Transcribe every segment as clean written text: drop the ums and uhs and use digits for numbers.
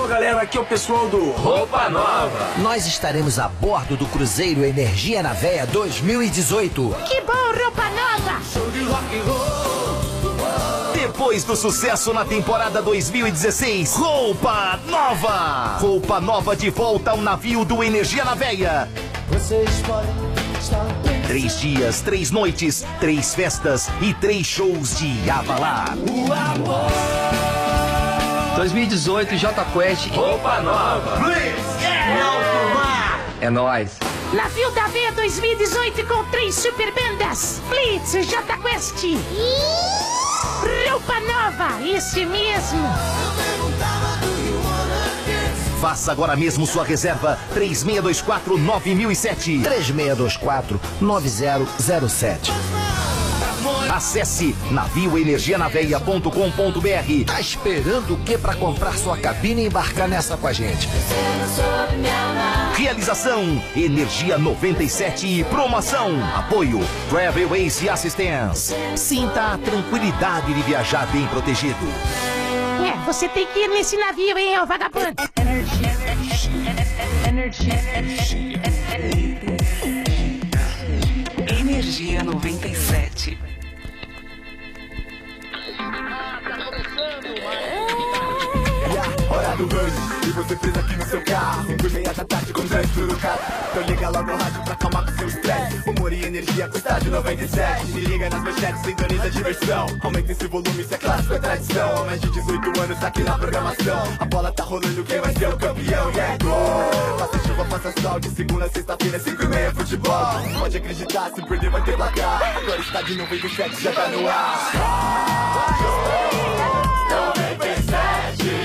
Alô, galera, aqui é o pessoal do Roupa Nova. Nós estaremos a bordo do Cruzeiro Energia na Veia 2018. Que bom, Roupa Nova! Show de rock and roll. Depois do sucesso na temporada 2016, Roupa Nova! Roupa Nova de volta ao navio do Energia na Veia. Vocês podem estar 3 dias, 3 noites, 3 festas e 3 shows de abalar. o amor. 2018 J Quest. Roupa Nova. É nóis. Navio da Veia 2018 com 3 super bandas: Blitz, J Quest e Roupa Nova, esse mesmo. Faça agora mesmo sua reserva 3624-9007. 3624-9007. Acesse navioenergianaveia.com.br. Tá esperando o que pra comprar sua cabine e embarcar nessa com a gente? Realização Energia 97 e promoção. Apoio Travel Ace Assistance. Sinta a tranquilidade de viajar bem protegido. É, você tem que ir nesse navio, hein, ô vagabundo. Energia 97. Hora do rush, e você fez aqui no seu carro 5:30 da tarde com trânsito no carro. Então liga logo o rádio pra acalmar com seu estresse. Humor e energia com estádio 97. Se liga nas manchetes, sintoniza a diversão. Aumenta esse volume, isso é clássico, é tradição. Há mais de 18 anos aqui na programação. A bola tá rolando, quem vai ser o campeão? E é gol! Faça chuva, faça sol, de segunda a sexta-feira 5:30 futebol. Pode acreditar, se perder vai ter placar. Agora estádio 97 já tá no ar. 97.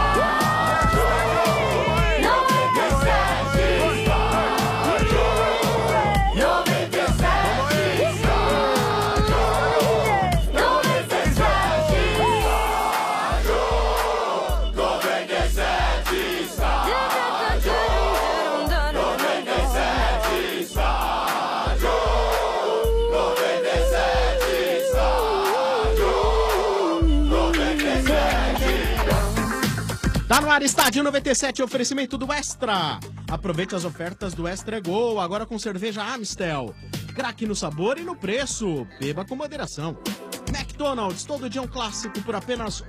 Tá no ar, Estádio 97, oferecimento do Extra. Aproveite as ofertas do Extra é Gol, agora com cerveja Amstel. Craque no sabor e no preço, beba com moderação. McDonald's, todo dia um clássico por apenas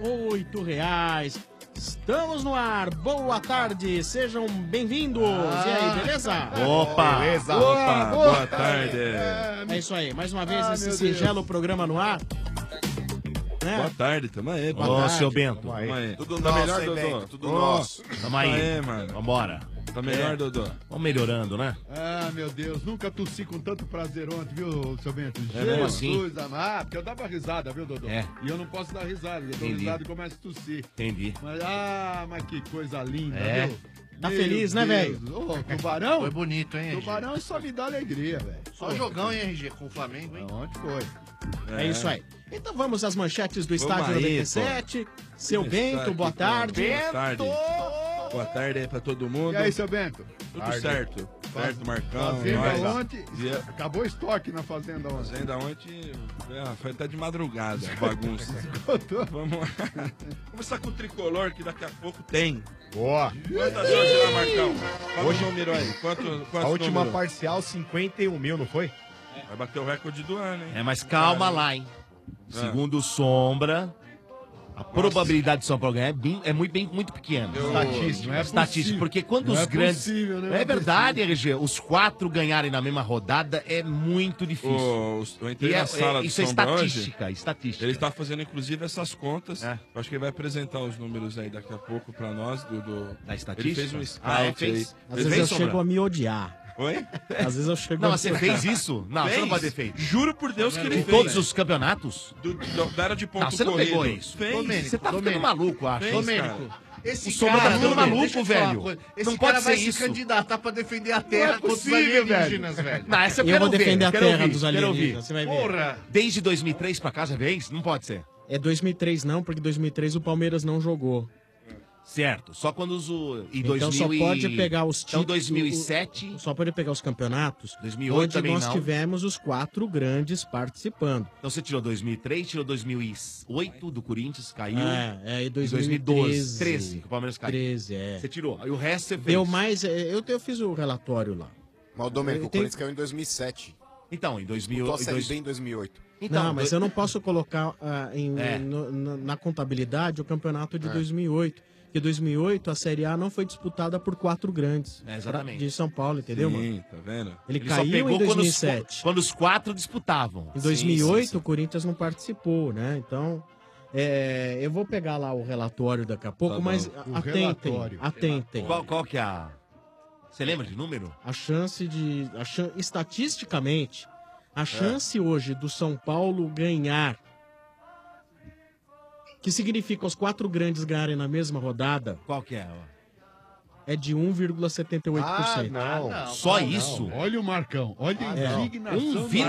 R$8. Estamos no ar, boa tarde, sejam bem-vindos. E aí, beleza? Opa! Beleza? Boa tarde. É isso aí, mais uma vez esse singelo programa no ar. Né? Boa tarde, tamo aí. Boa tarde. Seu Bento. Tamo aí. Tamo aí. Tudo Tá nosso, melhor, hein, Dodô? Bento? Tudo nosso. Tamo aí, mano. Vambora. Tá melhor, Dodô? Vamos melhorando, né? Ah, meu Deus, nunca tossi com tanto prazer ontem, viu, seu Bento? mesmo assim? Jesus amado, porque eu dava risada, viu, Dodô? É. E eu não posso dar risada, eu dou Entendi. risada e começo a tossir. Entendi. Mas que coisa linda, É. viu? Tá Meu feliz, né, Deus. velho? Ô, Tubarão? Foi bonito, hein, RG? Tubarão só me dá alegria, velho. Só jogão, hein, RG, com o Flamengo, hein? Onde foi? É isso aí. Então vamos às manchetes do Vamos Estádio aí, 97. Seu Começar Bento, aqui boa com- tarde. Boa tarde. Boa tarde aí pra todo mundo. E aí, seu Bento? Tudo Tarde. certo. Certo, Marcão. Fazenda nós. ontem, E a acabou o estoque na fazenda ontem. Fazenda ontem foi até de madrugada, bagunça. Vamos lá. Começar com o tricolor, que daqui a pouco tem. Boa. Quantas hoje lá, Marcão? Fala o número aí. Quantos A última número? parcial, 51 mil, não foi? Vai bater o recorde do ano, hein? É, mas calma lá, hein? Segundo o Sombra, a probabilidade de São Paulo ganhar é muito pequena. Estatística, não é Estatística, possível. porque quando Não os é grandes... possível, né? É verdade, RG, os 4 ganharem na mesma rodada é muito difícil. Eu entrei E na sala do isso é Sombra estatística, hoje. estatística. Ele está fazendo, inclusive, essas contas. É. Eu acho que ele vai apresentar os números aí daqui a pouco pra nós. Da estatística? Ele fez um scout Ah, fez? aí. Às Ele vezes eu fez, chego Sombra? a me odiar. Oi? Às vezes eu chego Não, a... mas você fez isso? Não, você não pode ter feito. Juro por Deus que ele Em fez. todos os campeonatos? Da era de ponto Não, você não corrido. pegou isso. Fez. Você tá ficando maluco, acho. Fez, Domênico, cara. esse O Sombra tá ficando maluco, deixa eu te falar velho. uma coisa. Esse Não cara pode vai ser se isso. candidatar pra defender a terra contra os alienígenas, velho. Não, essa eu Eu quero vou ver, defender a quero terra ouvir, dos quero alienígenas, ouvir. você vai ver. Porra! Desde 2003 pra cá, já vez? Não pode ser. É 2003 não, porque 2003 o Palmeiras não jogou. Certo, só quando os... Em Então 2000 só pode pegar os Então, títulos... 2007... Só pode pegar os campeonatos 2008 onde também nós não. tivemos os 4 grandes participando. Então você tirou 2003, tirou 2008 do Corinthians, caiu. E E 2012. 13, que o Palmeiras caiu. 13, é. Você tirou. Aí o resto você fez. Deu mais... Eu fiz o relatório lá. Mas o Domênico, o Tem- Corinthians caiu em 2007. Então, em 2000... Disputou a Série B em 2008. Então, não, mas eu não posso colocar É. na contabilidade o campeonato de É. 2008. Porque em 2008 a Série A não foi disputada por 4 grandes. Exatamente. De São Paulo, entendeu, Sim, mano? tá vendo? Ele só caiu pegou em 2007. Quando os 4 disputavam. Em 2008 o Corinthians não participou, né? Então, eu vou pegar lá o relatório daqui a pouco, Tá mas bom. O atentem, relatório. atentem. Qual que é a... Você lembra de número? A chance de... estatisticamente, a chance hoje do São Paulo ganhar, que significa os 4 grandes ganharem na mesma rodada... Qual que é? É de 1,78%. não. Só isso? Olha o Marcão, olha a indignação.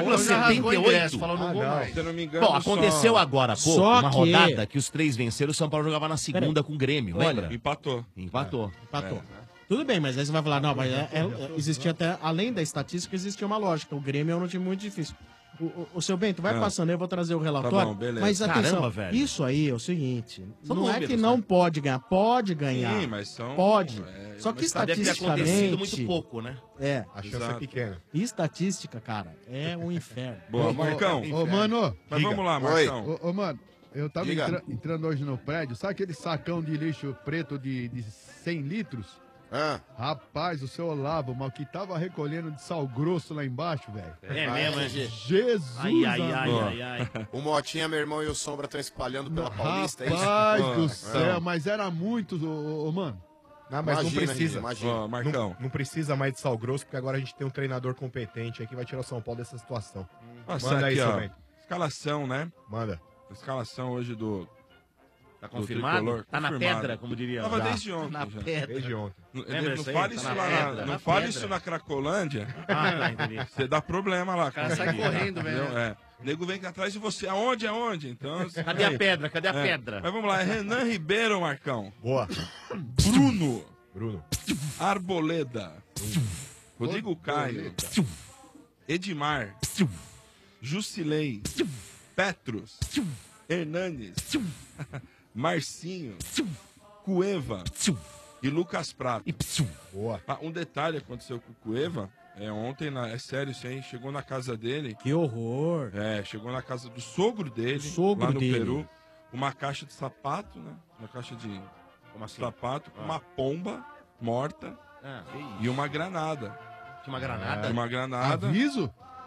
1,78? Se eu não me engano, Bom, aconteceu só- agora há pouco, Só uma que- rodada que os 3 venceram, o São Paulo jogava na segunda com o Grêmio, Olha, lembra? Empatou. Empatou. Empatou. Tudo bem, mas aí você vai falar, não, mas existia até, além da estatística, existia uma lógica. O Grêmio é um time muito difícil. O seu Bento, vai passando aí, eu vou trazer o relatório. Tá bom, beleza. Mas atenção, Caramba, velho. isso aí é o seguinte, São não é números, que não né? pode ganhar, pode ganhar. Sim, mas são... Pode. Só que Deve ter acontecido estatisticamente... muito pouco, né? É. A chance é Exato. pequena. Estatística, cara, é um inferno. Boa, Marcão. Ô, mano. Mas diga. vamos lá, Marcão. Ô, mano, eu tava Diga. entrando hoje no prédio, sabe aquele sacão de lixo preto de 100 litros? Rapaz, o seu Olavo, mas o que tava recolhendo de sal grosso lá embaixo, velho. É mesmo, hein, Gê? Jesus, Ai. O Motinha, meu irmão e o Sombra estão espalhando pela Paulista, é isso? Rapaz do Ah, céu, mas era muito, ô, mano. Não, mas Imagina, não precisa. imagina. Ó, Marcão. Não precisa mais de sal grosso, porque agora a gente tem um treinador competente aí que vai tirar o São Paulo dessa situação. Passar Manda aí, aqui, seu ó. Bento. Escalação, né? Manda. Escalação hoje do... Tá do confirmado? tricolor. Tá na Confirmado. pedra, como diria. Tava Já. desde ontem. Na já. pedra. Desde ontem. Lembra Não isso aí? fale Tá isso na lá pedra, na, na não fale pedra. isso na Cracolândia. Ah, tá, entendi. Você dá problema lá. O cara sai correndo, velho. É. O nego vem aqui atrás de você. Aonde? Então, Cadê a pedra? Cadê a É. pedra? Mas vamos lá. É Renan Ribeiro, Marcão. Boa. Bruno. Arboleda. Rodrigo Caio. Edmar. Jusilei. Petros. Hernanes. Marcinho. Cueva. E Lucas Prato. Boa. Ah, um detalhe aconteceu com o Cueva. Ontem, é sério isso aí, chegou na casa dele. Que horror. Chegou na casa do sogro dele, Sogro lá no dele. Peru. Uma caixa de sapato, né? Uma caixa de sapato com uma pomba morta e uma granada. Tinha uma granada? Uma granada. Aviso?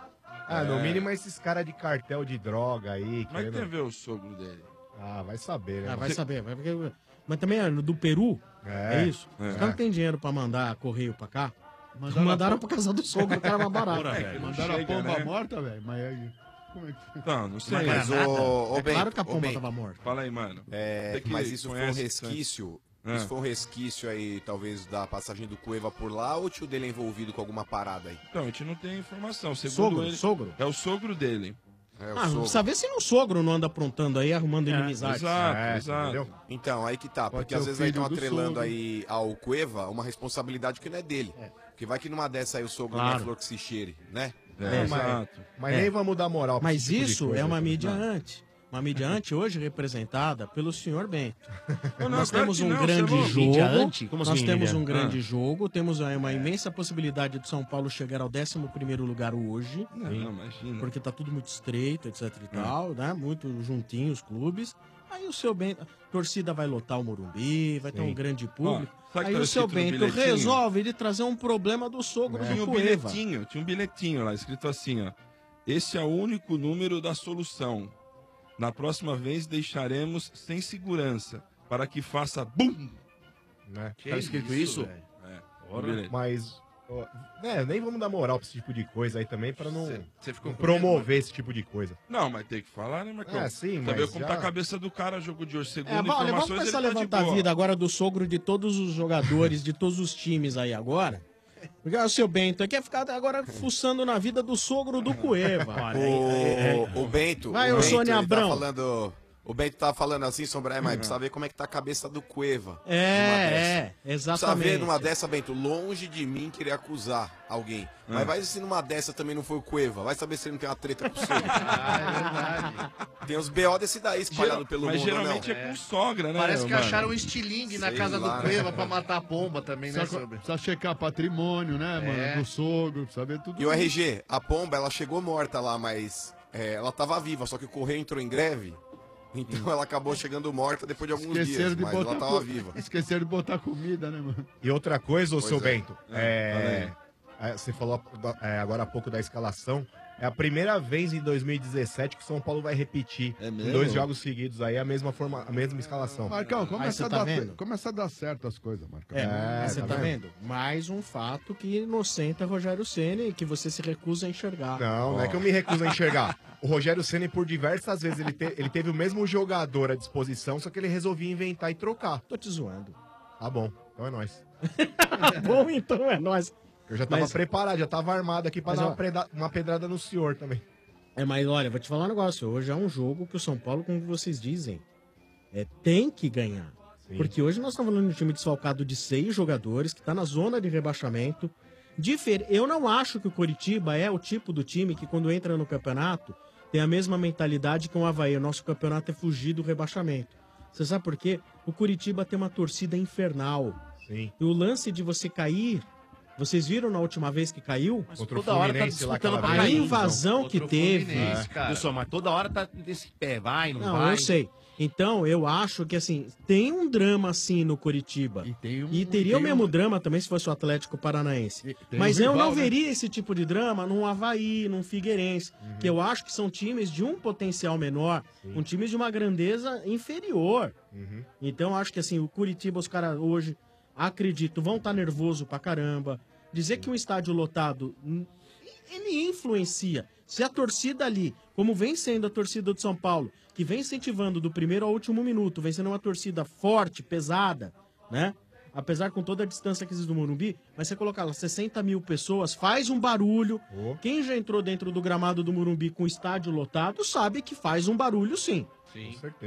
No mínimo esses caras de cartel de droga aí. Mas tem a ver o sogro dele? Vai saber, né? Vai saber. Mas também é do Peru, é isso? Os caras não têm dinheiro pra mandar correio pra cá. Mandaram pra casa do sogro, o cara mais barato. Mandaram a chega, pomba né? morta, velho. Mas aí. Como é que. Não sei. Mas É Bento, claro que a ô, pomba Bento, tava morta. Fala aí, mano. Você que mas isso foi um conhece resquício. bastante. Isso foi um resquício aí, talvez, da passagem do Cueva por lá, ou o tio dele é envolvido com alguma parada aí? Então, a gente não tem informação. Segundo Sogro, ele, sogro? É o sogro dele. Não precisa ver se no sogro não anda aprontando aí, arrumando inimizade. Exato. Então, aí que tá, Pode porque ser às o vezes aí filho estão do atrelando sogro. aí ao Cueva uma responsabilidade que não é dele. Porque vai que numa dessa aí o sogro não é Claro. flor que se cheire, né? Mas nem vamos dar moral pra Mas esse tipo de isso coisa, é uma cara. mídia anti. Uma mídia anti hoje representada pelo senhor Bento. Não, Nós claro temos que um não, grande você é louco. jogo. Mídia anti? Como Nós assim, temos mídia? um grande jogo. Temos aí uma imensa possibilidade do São Paulo chegar ao 11º lugar hoje. Não, imagina. Porque tá tudo muito estreito, etc e tal, né? Muito juntinho os clubes. Aí o seu Bento, a torcida vai lotar o Morumbi, vai ter um grande público. sabe que Aí tá o seu escrito no Bento bilhetinho? resolve de trazer um problema do sogro Tinha do um Cueva. bilhetinho, lá, escrito assim, ó. Esse é o único número da solução. Na próxima vez deixaremos sem segurança, para que faça BUM! Né? Tá escrito isso? velho? no bilhete. Mas, nem vamos dar moral pra esse tipo de coisa aí também, pra não, Você ficou não com medo, promover esse tipo de coisa. Não, mas tem que falar, né, Marcão? Sim, Você vê mas como já- tá a cabeça do cara, jogo de hoje, segundo Olha, vamos informações, começar a ele tá de levantar a boa. vida agora do sogro de todos os jogadores, de todos os times aí agora. Porque o seu Bento quer ficar agora fuçando na vida do sogro do Cueva. O Bento. Vai, o ô Bento, Sônia ele Abrão. Tá falando, O Bento tava falando assim, Sombra, mas precisa ver como é que tá a cabeça do Cueva. Exatamente. Precisa ver numa dessa, Bento, longe de mim querer acusar alguém. Mas vai se numa dessa também não foi o Cueva. Vai saber se ele não tem uma treta com o sogro. É verdade. Tem uns BO desse daí espalhado pelo Mas mundo, geralmente não. é com sogra, né? Parece que mano? acharam um estilingue na Sei casa lá, do Cueva né? pra matar a pomba também, né, Precisa, sobre? precisa checar patrimônio, né, mano? Do sogro, precisa ver tudo. E o RG, a pomba, ela chegou morta lá, mas ela tava viva, só que o correio entrou em greve. Então ela acabou chegando morta depois de alguns dias, mas ela tava viva. Esqueceram de botar comida, né, mano? E outra coisa, ô Pois seu é. Bento, você falou agora há pouco da escalação. É a primeira vez em 2017 que o São Paulo vai repetir em mesmo? 2 jogos seguidos aí a mesma escalação. Marcão, você tá vendo? começa a dar certo as coisas, Marcão. Mas você tá vendo? Mais um fato que inocenta Rogério Ceni e que você se recusa a enxergar. Não é que eu me recuso a enxergar. O Rogério Ceni, por diversas vezes, ele teve o mesmo jogador à disposição, só que ele resolvia inventar e trocar. Tô te zoando. Tá bom, então é nóis. Bom, então é nóis. Eu já tava Mas- preparado, já tava armado aqui pra Mas, dar ó, uma pedrada no senhor também. Mas olha, vou te falar um negócio. Hoje é um jogo que o São Paulo, como vocês dizem, tem que ganhar. Porque hoje nós estamos falando de um time desfalcado de 6 jogadores, que tá na zona de rebaixamento. Eu não acho que o Coritiba é o tipo do time que quando entra no campeonato tem a mesma mentalidade que o Avaí. O nosso campeonato é fugir do rebaixamento. Você sabe por quê? O Coritiba tem uma torcida infernal. Sim. E o lance de você cair... Vocês viram na última vez que caiu? Contra o toda hora tá disputando pra A cair, invasão então. que Contra o teve. Fluminense, cara. Wilson, mas toda hora tá desse pé, vai, não Não, vai. eu sei. Então, eu acho que, assim, tem um drama, assim, no Curitiba. E teria o mesmo drama também se fosse o Atlético Paranaense. tem Mas um eu rival, não né? veria esse tipo de drama num Avaí, num Figueirense, que eu acho que são times de um potencial menor, um time de uma grandeza inferior. Então, eu acho que, assim, o Curitiba, os caras hoje, acredito, vão estar nervoso pra caramba. Dizer que um estádio lotado, ele influencia. Se a torcida ali, como vem sendo a torcida do São Paulo, que vem incentivando do primeiro ao último minuto, vem sendo uma torcida forte, pesada, né? Apesar com toda a distância que existe do Morumbi, mas você colocar lá 60 mil pessoas, faz um barulho. Quem já entrou dentro do gramado do Morumbi com o estádio lotado sabe que faz um barulho sim. Sim, com certeza.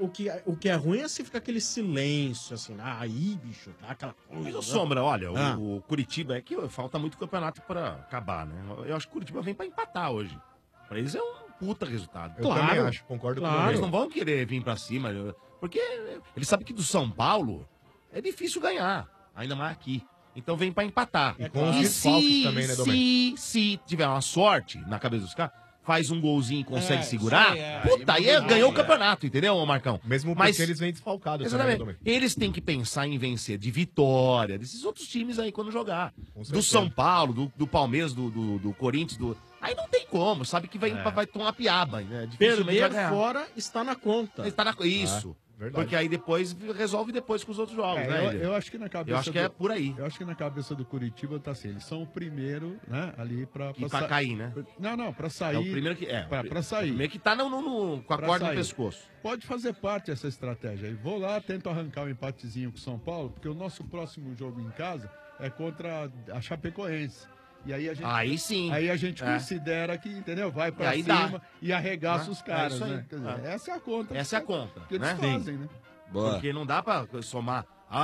O que é ruim é se fica aquele silêncio, assim, aí, bicho, tá aquela coisa. Mas, ô, né? Sombra, olha, Ah. o Curitiba é que falta muito campeonato pra acabar, né? Eu acho que o Curitiba vem pra empatar hoje. Pra eles é um puta resultado. Eu também acho, concordo com você. Eles não vão querer vir pra cima, porque eles sabem que do São Paulo é difícil ganhar, ainda mais aqui. Então vem pra empatar. E com os desfalques também, né, Domênico? se tiver uma sorte na cabeça dos caras, faz um golzinho e consegue segurar, isso aí, puta, aí ganhou o campeonato, entendeu, ô Marcão? Mesmo porque eles vêm desfalcados também, né, Exatamente. Domênico? Eles têm que pensar em vencer de Vitória, desses outros times aí quando jogar. Do certeza. São Paulo, do Palmeiras, do Corinthians, aí não tem como, sabe que vai tomar piaba, né? Dificilmente vai Perder ganhar. fora está na conta. Isso. verdade. Porque aí depois resolve depois com os outros jogos, né? Eu acho que na cabeça. Eu acho que é por aí. Eu acho que na cabeça do Curitiba tá assim, eles são o primeiro, né, ali pra cair, né? Não, pra sair. É o primeiro que pra sair. O primeiro que tá com a Pra corda sair. no pescoço. Pode fazer parte dessa estratégia. E vou lá, tento arrancar um empatezinho com o São Paulo, porque o nosso próximo jogo em casa é contra a Chapecoense. E aí a gente, Aí sim. Aí a gente É. considera que, entendeu? Vai pra aí cima dá. e arregaça Né? os caras, É isso aí. né? Quer dizer, É. essa é a conta. Essa é a conta. Que eles né? fazem, né? Porque não dá pra somar.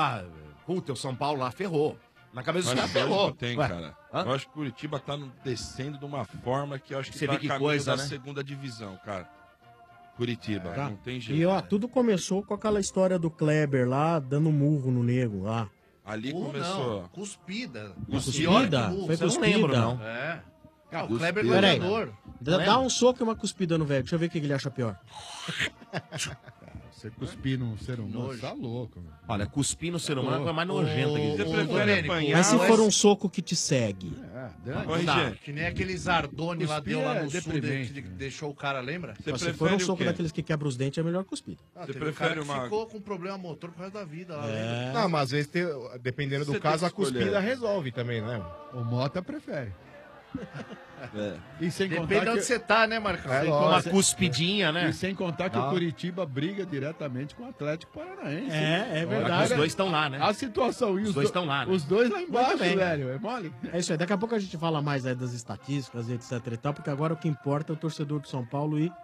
Puta, o São Paulo lá ferrou. Na cabeça dos Mas caras ferrou. não tem, Ué, cara. hã? Eu acho que o Curitiba tá descendo de uma forma que eu acho que Você tá vê que caminho coisa, da né? segunda divisão, cara. Curitiba, Tá. não tem jeito. E ó, tudo começou com aquela história do Kleber lá, dando murro no nego lá. Ali Não, cuspida. Cuspida? Foi cuspida? É. Ah, o Cuspida. Kleber é Peraí. goleador. Dá um soco e uma cuspida no velho. Deixa eu ver o que ele acha pior. Você cuspir num ser humano, tá louco, meu. Olha, cuspir no ser humano é a coisa mais nojenta que Você existe. prefere apanhar? Mas se for um soco que te segue. Ô, Tá, RG. que nem aquele Zardoni lá Cuspir deu lá é no sul, deprimente, que deixou o cara, lembra? Mas se for um soco daqueles que quebra os dentes, é melhor cuspida. Ah, Você teve um cara prefere que uma- ficou com problema motor por causa da vida lá, lembra? É. Não, mas às vezes, dependendo do Você caso, tem a que escolher. cuspida resolve também, né? O Mota prefere. É. E sem Depende contar de onde que... você tá, né, Marcão? É, Uma lógico. cuspidinha, né? E sem contar que Não. o Curitiba briga diretamente com o Atlético Paranaense. É Os verdade. dois estão lá, né? A situação. E Os dois estão lá, né? Os dois lá embaixo, bem. velho. É mole? É isso aí. Daqui a pouco a gente fala mais aí das estatísticas e etc e tal, porque agora o que importa é o torcedor do São Paulo ir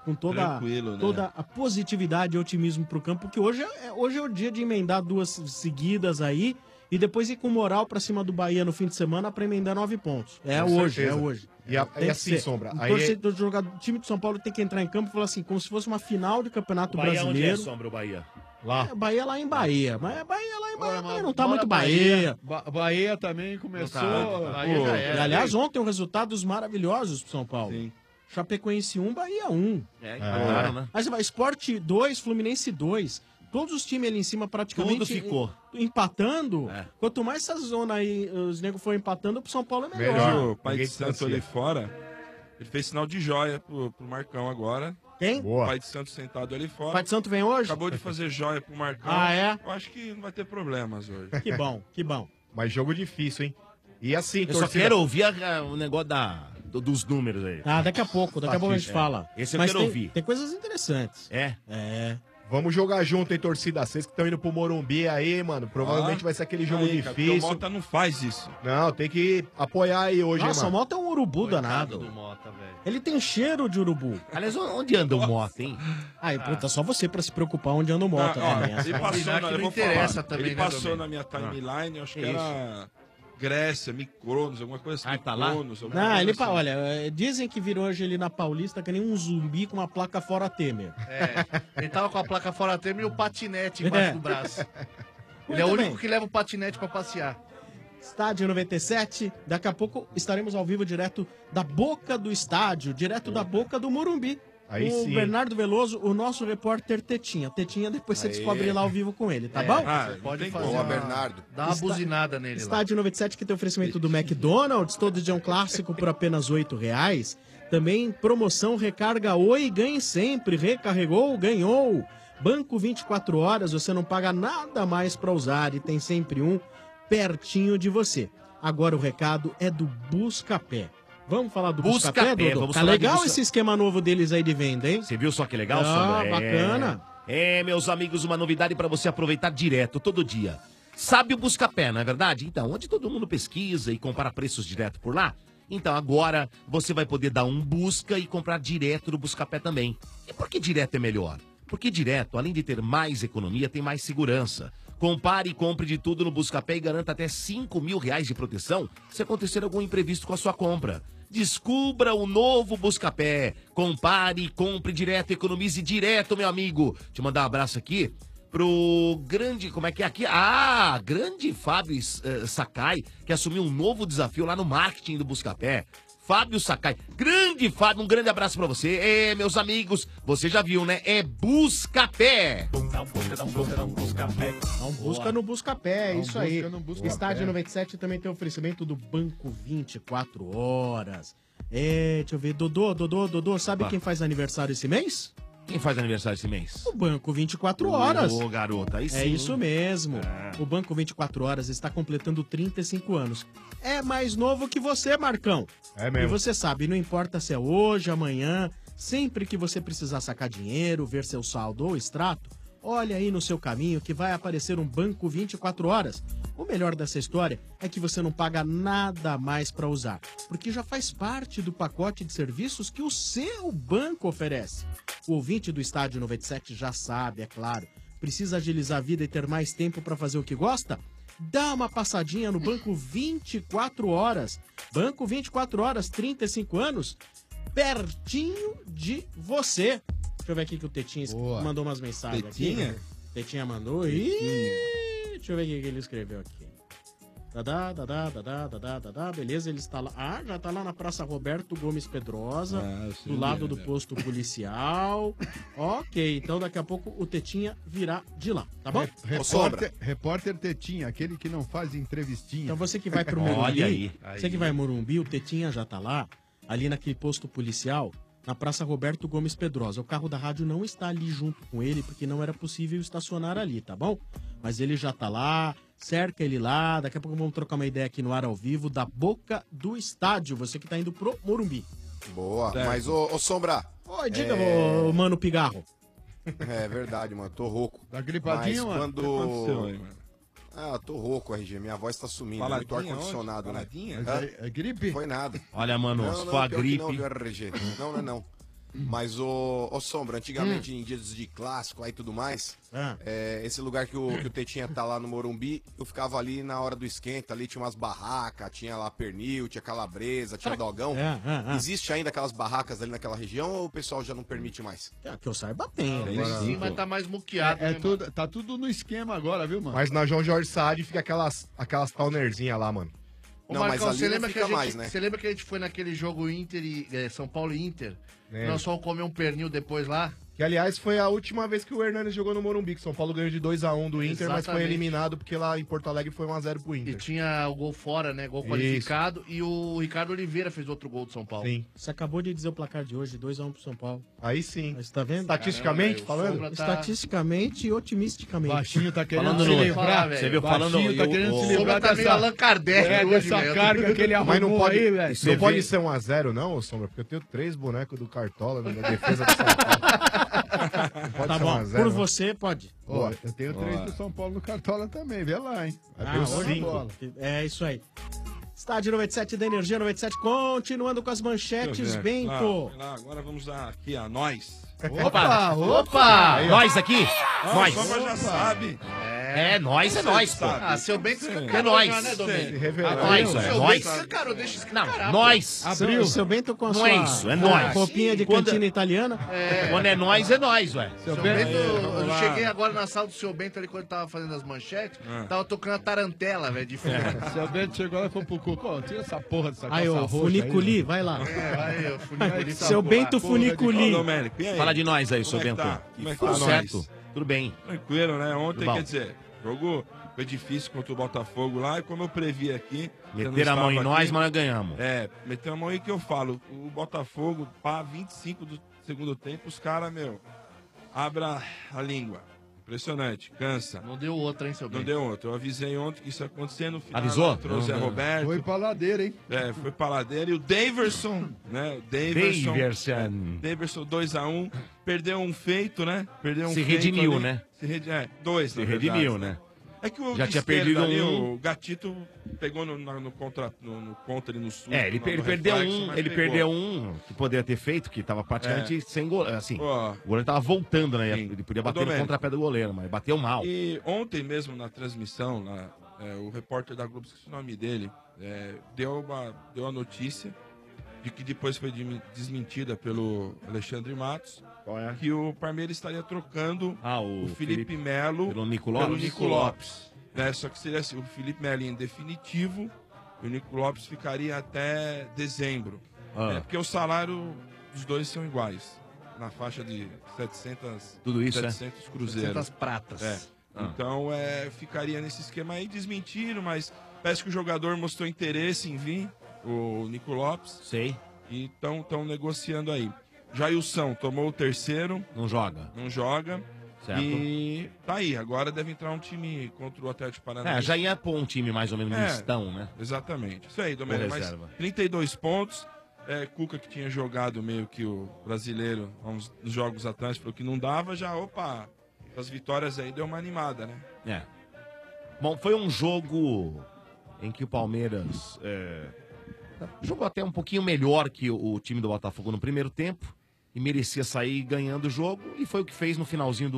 com toda Tranquilo, né? a positividade e otimismo pro campo, porque hoje é o dia de emendar 2 seguidas aí e depois ir com moral pra cima do Bahia no fim de semana pra emendar 9 pontos. É Com hoje, certeza. é hoje. E Tem assim, que ser. Sombra, O aí- torcedor do jogador, o time de São Paulo tem que entrar em campo e falar assim, como se fosse uma final de campeonato Bahia onde é, brasileiro. Sombra, o Bahia? Lá. É, Bahia lá em Bahia. Mas é Bahia lá em Bahia, mas não tá Bora muito Bahia. Bahia também começou. Bahia já era. E, aliás, ontem resultados maravilhosos pro São Paulo. Chapecoense 1, Bahia 1. Empataram, né? Aí você vai, Sport 2, Fluminense 2. Todos os times ali em cima praticamente Tudo ficou. empatando. Quanto mais essa zona aí, os negros foram empatando, pro São Paulo é melhor. O pai de Santos ali fora, ele fez sinal de joia pro Marcão agora. Quem? O pai de Santos sentado ali fora. O pai de Santos vem hoje? Acabou de fazer joia pro Marcão. Ah, é? Eu acho que não vai ter problemas hoje. Que bom, que bom. Mas jogo difícil, hein? E assim, Eu só quero ouvir o negócio dos números aí. Ah, daqui a pouco a gente É. fala. Esse eu Mas quero tem, ouvir. Tem coisas interessantes. É? É. Vamos jogar junto, hein, torcida? Vocês que estão indo pro Morumbi aí, mano. Provavelmente vai ser aquele jogo Aí, cara, porque difícil. o Mota não faz isso. Não, tem que apoiar aí hoje, Nossa, hein, o mano. Mota é um urubu danado. Ele tem cheiro de urubu. Aliás, onde anda o Mota, hein? Ai, puta, só você pra se preocupar onde anda o Mota. Ó, né? ele passou, eu vou falar. Ele passou na minha Ah. timeline, eu acho que Isso. era Grécia, Micronos, alguma coisa assim. tá lá? Micronos, alguma Não, coisa ele, assim. olha, dizem que virou hoje ele na Paulista que nem um zumbi com uma placa fora Temer. Ele tava com a placa fora termo e o patinete embaixo do braço. Ele é o Muito único bem. que leva o patinete pra passear. Estádio 97, daqui a pouco estaremos ao vivo direto da boca do estádio, direto da boca do Morumbi. Aí o sim. Bernardo Veloso, o nosso repórter Tetinha. Tetinha, depois você Aê. descobre lá ao vivo com ele, tá É, bom? você pode fazer Boa, uma- Bernardo. Dá uma buzinada nele lá. Estádio 97 que tem oferecimento do McDonald's, todo dia um clássico por apenas R$ 8,00. Também promoção Recarga Oi, ganhe sempre. Recarregou, ganhou. Banco 24 horas, você não paga nada mais para usar e tem sempre um pertinho de você. Agora o recado é do Buscapé. Vamos falar do Buscapé, Buscapé, Dodô? vamos Tá falar de legal Busca- esse esquema novo deles aí de venda, hein? Você viu só que legal, Ah, Sombra? bacana. É, meus amigos, uma novidade para você aproveitar direto, todo dia. Sabe o Buscapé, não é verdade? Então, onde todo mundo pesquisa e compara preços direto por lá? Então, agora você vai poder dar um busca e comprar direto no Buscapé também. E por que direto é melhor? Porque direto, além de ter mais economia, tem mais segurança. Compare e compre de tudo no Buscapé e garanta até R$ 5.000 de proteção se acontecer algum imprevisto com a sua compra. Descubra o novo Buscapé. Compare e compre direto, economize direto, meu amigo. Deixa eu mandar um abraço aqui pro grande, como é que é aqui? Ah, grande Fábio Sakai, que assumiu um novo desafio lá no marketing do Buscapé. Fábio Sakai, grande Fábio, um grande abraço pra você. É, meus amigos, você já viu, né? É Buscapé. Dá um busca no Buscapé, é Dá um isso aí. busca no Buscapé. Estádio 97 também tem oferecimento do Banco 24 Horas. É, deixa eu ver. Dodô, sabe Opa. quem faz aniversário esse mês? Quem faz aniversário esse mês? O Banco 24 Horas. Ô, garota, aí sim. É isso mesmo. O Banco 24 Horas está completando 35 anos. É mais novo que você, Marcão. É mesmo. E você sabe, não importa se é hoje, amanhã, sempre que você precisar sacar dinheiro, ver seu saldo ou extrato, olha aí no seu caminho que vai aparecer um Banco 24 Horas. O melhor dessa história é que você não paga nada mais para usar, porque já faz parte do pacote de serviços que o seu banco oferece. O ouvinte do Estádio 97 já sabe, é claro. Precisa agilizar a vida e ter mais tempo para fazer o que gosta? Dá uma passadinha no Banco 24 Horas. Banco 24 Horas, 35 anos, pertinho de você. Deixa eu ver aqui que o Tetinha mandou umas mensagens Tetinha? aqui. Tetinha mandou. Ih, deixa eu ver o que ele escreveu aqui. Beleza, ele está lá. Ah, já está lá na Praça Roberto Gomes Pedrosa, do lado do posto policial. Ok, então daqui a pouco o Tetinha virá de lá, tá bom? Repórter Tetinha, aquele que não faz entrevistinha. Então você que vai pro Morumbi, você que vai em Morumbi, o Tetinha já tá lá, ali naquele posto policial, na Praça Roberto Gomes Pedrosa. O carro da rádio não está ali junto com ele, porque não era possível estacionar ali, tá bom? Mas ele já tá lá, cerca ele lá, daqui a pouco vamos trocar uma ideia aqui no ar ao vivo, da boca do estádio, você que tá indo pro Morumbi. Boa, Certo. mas ô Sombra. Oi, diga, ô, Mano Pigarro. É verdade, mano, tô rouco. Tá gripadinho, mas mano? quando... O que aconteceu aí, mano? Ah, tô rouco, RG, minha voz tá sumindo, muito Faladinha ar-condicionado, onde? né? Faladinha? Hã? É gripe? Foi nada. Olha, mano, não, se não, for a pior que gripe... Não, viu, RG? Não. Mas, ô Sombra, antigamente em dias de clássico aí e tudo mais, esse lugar que o Tetinha tá lá no Morumbi, eu ficava ali na hora do esquenta, ali tinha umas barracas, tinha lá pernil, tinha calabresa, tinha dogão. Existe ainda aquelas barracas ali naquela região ou o pessoal já não permite mais? Que eu saiba tem. Sim, mas tá mais muqueado. né, mano? Tá tudo no esquema agora, viu, mano? Mas na João Jorge Saad fica aquelas townerzinhas lá, mano. Ô, Marcão, você lembra que você lembra que a gente foi naquele jogo Inter e São Paulo e Inter? Nós fomos comer um pernil depois lá? Que, aliás, foi a última vez que o Hernanes jogou no Morumbi, que São Paulo ganhou de 2-1 do Inter, mas foi eliminado porque lá em Porto Alegre foi 1-0 pro Inter. E tinha o gol fora, né? Gol qualificado. E o Ricardo Oliveira fez outro gol do São Paulo. Sim. Você acabou de dizer o placar de hoje, 2-1 pro São Paulo. Aí sim. Você tá vendo? Estatisticamente falando? Estatisticamente e otimisticamente. Baixinho tá querendo falando se no... livrar. Você viu Baixinho falando... tá querendo se livrar tá meio Allan Kardec hoje, dessa velho. carga que ele Mas não arrumou pode, aí, velho. não pode ser 1-0 não, Sombra? Porque eu tenho 3 bonecos do Cartola na defesa do São Paulo. Pode Tá ser bom, 1-0, por não? você pode. Ó, eu tenho 3 do São Paulo no Cartola também, vê lá, hein? Hoje 5. É isso aí. Estádio 97 da Energia 97, continuando com as manchetes, Bento. Agora vamos aqui a nós. Opa! Nós aqui? Nós. A Sombra já sabe. É nós, pô. Ah, seu Bento escancarou É nós. já, né, Domênico? Nós, é nós. Escancarou, deixa escancarar. Não, nós. Abriu. Seu Bento com a Não sua é isso, é nós. roupinha de Quando- cantina italiana. Quando é nós, ué. Seu Bento, eu cheguei agora na sala do seu Bento ali quando ele tava fazendo as manchetes, tava tocando a tarantela, velho, de fundo. Seu Bento chegou lá e falou pro Cuco, tira essa porra dessa Aí, calça ô, roxa Funiculi, aí, vai lá. Vai, ô, Funiculi. Seu Bento Funiculi. Fala de nós aí, seu Como é que Bento. tá? Como é que Tudo tá certo, nós? tudo bem. Tranquilo, né? Ontem, Tudo bom. quer dizer, jogo foi difícil contra o Botafogo lá, e como eu previ aqui... você não Meteram a mão em estava nós, aqui. mas nós ganhamos. É, meteram a mão aí que eu falo. O Botafogo, pá, 25 do segundo tempo, os caras, abra a língua. Impressionante, cansa. Não deu outra, hein, seu Bento? Não deu outra. Eu avisei ontem que isso ia acontecer no final. Avisou? Entrou o Zé Não, não. Roberto. Foi pra ladeira, hein? É, foi pra ladeira. E o Daverson, né? O Daverson 2-1. Perdeu um feito, né? Perdeu um Se feito redimiu, ali. né? Dois, Se na verdade, redimiu, né? né? É que o Já de tinha esquerda perdido ali, um. o Gatito pegou no contra ali no sul. Ele perdeu ele perdeu um que poderia ter feito, que tava praticamente sem goleiro. Assim, o goleiro tava voltando, né? Ele podia bater no Domênico. contrapé do goleiro, mas bateu mal. E ontem mesmo na transmissão, lá, o repórter da Globo, esqueci o nome dele, deu a notícia de que depois foi desmentida pelo Alexandre Matos, que o Palmeiras estaria trocando o Felipe Melo pelo Nico Lopes. Né? Só que seria assim, o Felipe Melo em definitivo e o Nico Lopes ficaria até dezembro. Porque o salário dos dois são iguais, na faixa de 700, Tudo isso, 700 cruzeiros. 700 pratas. Então, ficaria nesse esquema aí. Desmentiram, mas parece que o jogador mostrou interesse em vir, o Nico Lopes. Sei. E estão negociando aí. Jailson tomou o terceiro. Não joga. Não joga. Certo. E tá aí. Agora deve entrar um time contra o Atlético Paranaense. Já ia pôr um time mais ou menos mistão, né? Exatamente. Isso aí, Domênico. Mas reserva. 32 pontos. Cuca, que tinha jogado meio que o brasileiro há uns jogos atrás, falou que não dava, as vitórias aí deu uma animada, né? Bom, foi um jogo em que o Palmeiras jogou até um pouquinho melhor que o time do Botafogo no primeiro tempo e merecia sair ganhando o jogo, e foi o que fez no finalzinho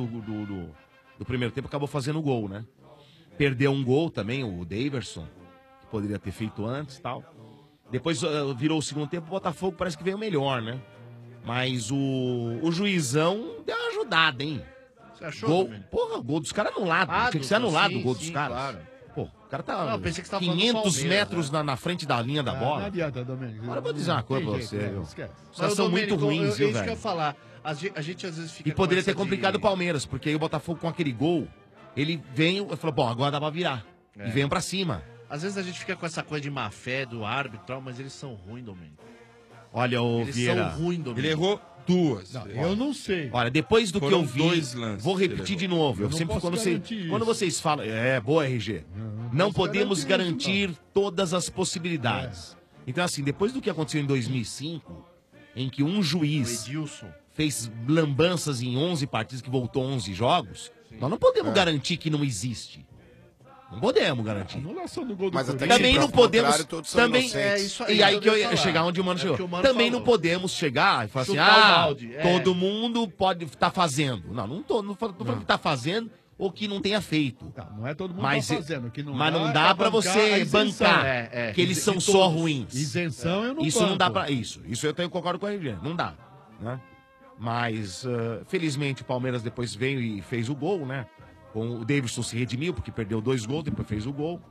do primeiro tempo, acabou fazendo o gol, né? Perdeu um gol também, o Daverson, que poderia ter feito antes e tal. Depois virou o segundo tempo, o Botafogo parece que veio melhor, né? Mas o juizão deu uma ajudada, hein? Você achou? Gol, porra, o gol dos caras anulado. Tinha que ser anulado o gol dos caras. Claro. Pô, o cara tá Não, eu pensei que você tava falando do 500 Palmeiras, metros na frente da linha da Não bola. adianta, Domênico. Agora eu vou dizer uma coisa pra Tem você, jeito, viu? esquece. Os caras são muito ruins, viu, Isso que eu velho? ia falar. A gente às vezes fica E poderia com ter essa complicado de- o Palmeiras, porque aí o Botafogo com aquele gol, ele veio e falou, bom, agora dá pra virar. E veio pra cima. Às vezes a gente fica com essa coisa de má fé do árbitro e tal, mas eles são ruins, Domênico. Olha, o Eles Vieira. são ruins, Domênico. Ele errou duas. Eu não sei. Olha, depois do que Foram eu vi, dois lances vou que ele repetir de errou. novo. Eu Eu não sempre posso quando garantir isso. quando vocês falam, boa RG. Não podemos garantir isso, garantir todas as possibilidades. Então assim, depois do que aconteceu em 2005, em que um O juiz Edilson. fez lambanças em 11 partidas, que voltou 11 jogos, nós não podemos garantir que não existe. Não podemos garantir. Anulação do gol do Mas até Corinthians. Também que não prova o podemos. contrário, todos são Também, inocentes. isso aí, e aí eu que eu ia ia falar. chegar onde o Mano É chegou. o que o Mano Também falou. não podemos chegar e falar assim, Chutar o balde, todo mundo pode estar fazendo. Não falando que tá fazendo ou que não tenha feito. Não é todo mundo Mas, tá fazendo. Que mas não é dá pra bancar a você isenção. bancar que eles são só ruins. Isenção eu não Isso não dá banco. pra. Isso eu concordo com a RG. Não dá. Né? Mas, felizmente, o Palmeiras depois veio e fez o gol, né? O Davidson se redimiu, porque perdeu 2 gols, depois fez o gol.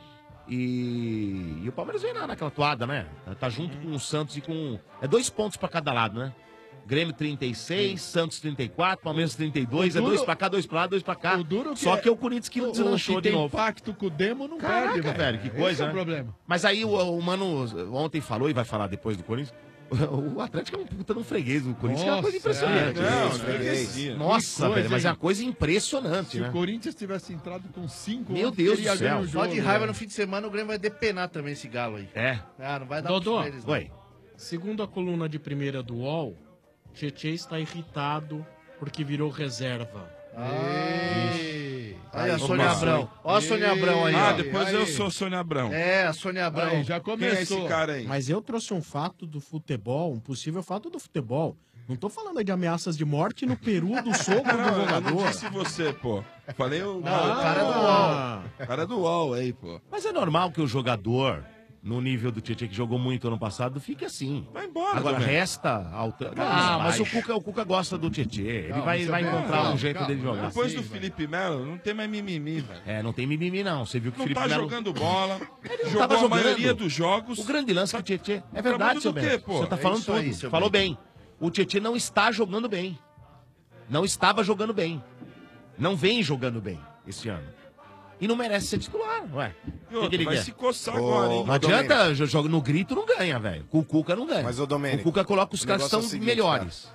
E o Palmeiras vem naquela toada, né? Tá junto com o Santos e com... É 2 pontos pra cada lado, né? Grêmio 36, Santos 34, Palmeiras 32, é 2 pra cá, 2 pra lá, 2 pra cá. Só que é o Corinthians que deslanchou de novo. Tem pacto com o Demo não Caraca, perde, velho, que coisa, Esse é né? o problema. Mas aí o Mano ontem falou e vai falar depois do Corinthians. O Atlético é um puta de um freguês do Corinthians, que é uma coisa impressionante. Nossa, velho, mas é uma coisa impressionante, Se né? o Corinthians tivesse entrado com 5, Meu Deus do céu. Só de raiva no fim de semana o Grêmio vai depenar também esse galo aí. É. Não vai dar Dodô, pra eles, não. Oi. Segundo a coluna de primeira do UOL, Tietê está irritado porque virou reserva. Olha a Sônia Abrão. Olha a Sônia Abrão aí. ó. Depois eu sou Sônia Abrão. É, a Sônia Abrão. Aí, já Quem é começou. esse cara aí? Mas eu trouxe um fato do futebol, um possível fato do futebol. Não tô falando aí de ameaças de morte no Peru do sogro do Eu não jogador. disse você, pô. Falei o... Não, o cara é do UOL. O cara é do UOL aí, pô. Mas é normal que o jogador, no nível do Tietê que jogou muito ano passado, fique assim. Vai embora, Agora também. resta... mas o Cuca gosta do Tietê. Ele vai encontrar um jeito dele jogar. Depois do Felipe Melo, não tem mais mimimi, velho. É, não tem mimimi não. Você viu que o Não Felipe tá Melo... jogando bola, Ele não jogou tava a jogando. maioria dos jogos. O grande lance que o Tietê... É verdade, seu do quê, Bento. pô? Você tá É falando isso aí, tudo. seu Falou Bento. bem. O Tietê não está jogando bem. Não estava jogando bem. Não vem jogando bem esse ano. E não merece ser titular, ué. E outro, ele vai quer? se coçar agora, hein? Não adianta, joga no grito não ganha, velho. Com o Cuca não ganha. Mas, ô, Domênico, o Cuca coloca os o caras que negócio são é o seguinte, melhores.